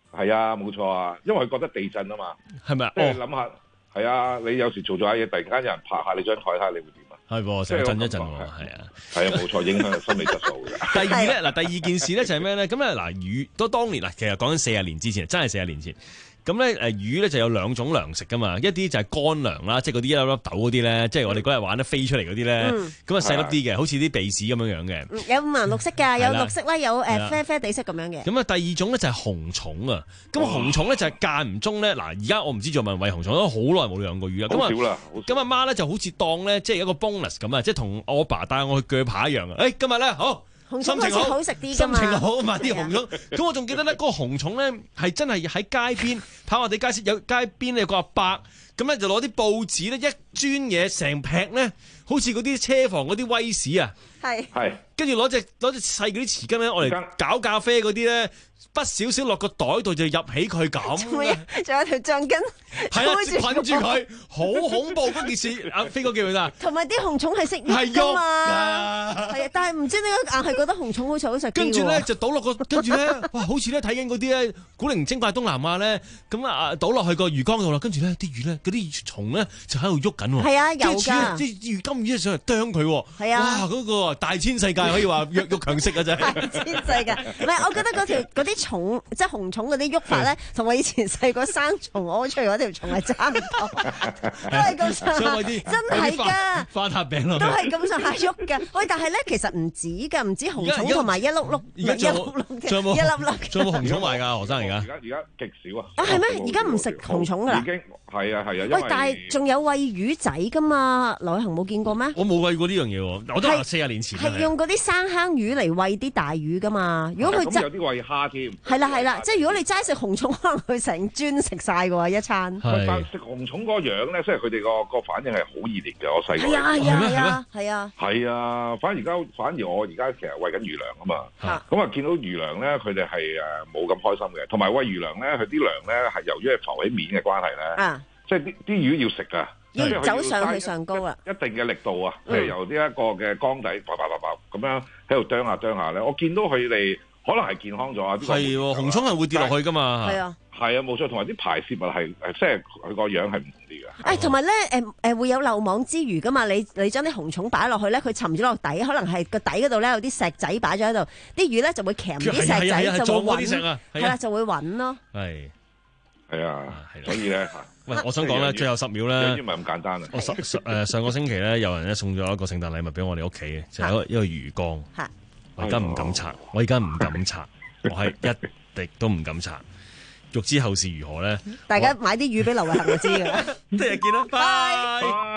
係啊，冇錯啊，因為佢覺得地震啊嘛， 係咪啊？ 即係諗下，係啊，你有時做咗下嘢，突然間有人拍下你張台，睇下你會點啊？ 係喎，成日震一震喎，係啊， 係啊，冇錯，影響心理質素嘅。 第二咧，嗱，第二件事咧就係咩咧？咁咧嗱，魚都當年嗱，其實講緊四十年之前，真係四十年前。咁咧誒魚咧就有兩種糧食噶嘛，一啲就係乾糧啦，即係嗰啲一粒粒豆嗰啲咧，即係我哋嗰日玩得飛出嚟嗰啲咧，咁啊細粒啲嘅，好似啲鼻屎咁樣樣嘅。有五顏六色㗎，有綠色啦，有誒啡啡地色咁樣嘅。咁啊第二種咧就係紅蟲啊，咁紅蟲咧就係間唔中咧，嗱而家我唔知做問餵紅蟲都好耐冇養過魚啦。 好少啦， 咁阿媽咧就好似當咧即係一個 bonus 咁啊，即係同我爸帶我去鋸扒一樣啊！誒今日咧好。 紅蟲好似好食啲㗎嘛， 心情好買啲紅蟲。咁我仲記得咧，嗰個紅蟲咧係真係喺街邊跑我哋街市，有街邊咧有個阿伯，咁咧就攞啲報紙咧一磚嘢成劈咧，好似嗰啲車房嗰啲威士啊， 係係， 跟住攞隻攞隻細嗰啲匙羹咧，我嚟搞咖啡嗰啲咧，不少少落個袋度就入起佢咁。仲有仲有條橡筋， 係啊，捆住佢，好恐怖嗰件事。阿飛哥記唔記得？ 同埋啲紅蟲係識喐㗎嘛，係啊，但係唔知點解硬係覺得紅蟲好似好食啲喎。 跟住咧就倒落個，跟住咧哇，好似咧睇緊嗰啲咧古靈精怪東南亞咧，咁啊倒落去個魚缸度啦，跟住咧啲魚咧嗰啲蟲咧就喺度喐緊喎。 係啊，有㗎。 啲魚金魚上嚟啄佢喎。 係啊。 哇，嗰個大千世界可以話弱肉強食啊真係。 大千世界，唔係我覺得嗰條嗰啲蟲即係紅蟲嗰啲喐法咧，同我以前細個生蟲屙出嚟嗰條蟲係差唔多，都係咁上下，真係㗎。 花塔餅咯， 都係咁上下喐㗎。喂，但係咧其實唔止㗎，唔止紅蟲同埋一碌碌，一碌碌嘅，一粒粒。 仲有冇紅蟲賣㗎？何生而家？ 而家而家極少啊。 啊係咩？而家唔食紅蟲㗎啦。 已經係啊係啊。 喂，但係仲有餵魚仔㗎嘛？劉偉恒冇見過咩？ 我冇餵過呢樣嘢喎，我都係四十年前。 係用嗰啲生坑魚嚟餵啲大魚㗎嘛？如果佢咁有啲餵蝦添。 係啦係啦，即係如果你齋食紅蟲，可能佢成磚食晒㗎喎一餐。 但食紅蟲嗰個樣咧，即係佢哋個個反應係好熱烈嘅。我細個係啊係啊係啊係啊。 係啊，反而而家反而我而家其實餵緊魚糧啊嘛。咁啊見到魚糧咧，佢哋係誒冇咁開心嘅。同埋餵魚糧咧，佢啲糧咧係由於係浮起面嘅關係咧。啊。即係啲啲魚要食㗎。 要走上去上高啊！ 一定嘅力度啊，即係由呢一個嘅缸底叭叭叭叭咁樣喺度啄下啄下咧，我見到佢哋可能係健康咗啊！ 係喎，紅蟲係會跌落去㗎嘛？ 係啊， 係啊，冇錯，同埋啲排泄物係誒，即係佢個樣係唔同啲嘅。 誒，同埋咧誒誒會有漏網之魚㗎嘛？你你將啲紅蟲擺落去咧，佢沉咗落底，可能係個底嗰度咧有啲石仔擺咗喺度，啲魚咧就會鉗啲石仔就會揾，係啦就會揾咯。 係係啊，所以咧嚇。 喂，我想講咧，最後十秒咧， 唔係咁簡單啊！ 我十誒上個星期咧，有人咧送咗一個聖誕禮物俾我哋屋企嘅，就係一個一個魚缸。係，我而家唔敢拆，我而家唔敢拆，我係一滴都唔敢拆。欲知後事如何咧？ 大家買啲魚俾劉偉恒就知㗎啦。 聽日見啦，拜。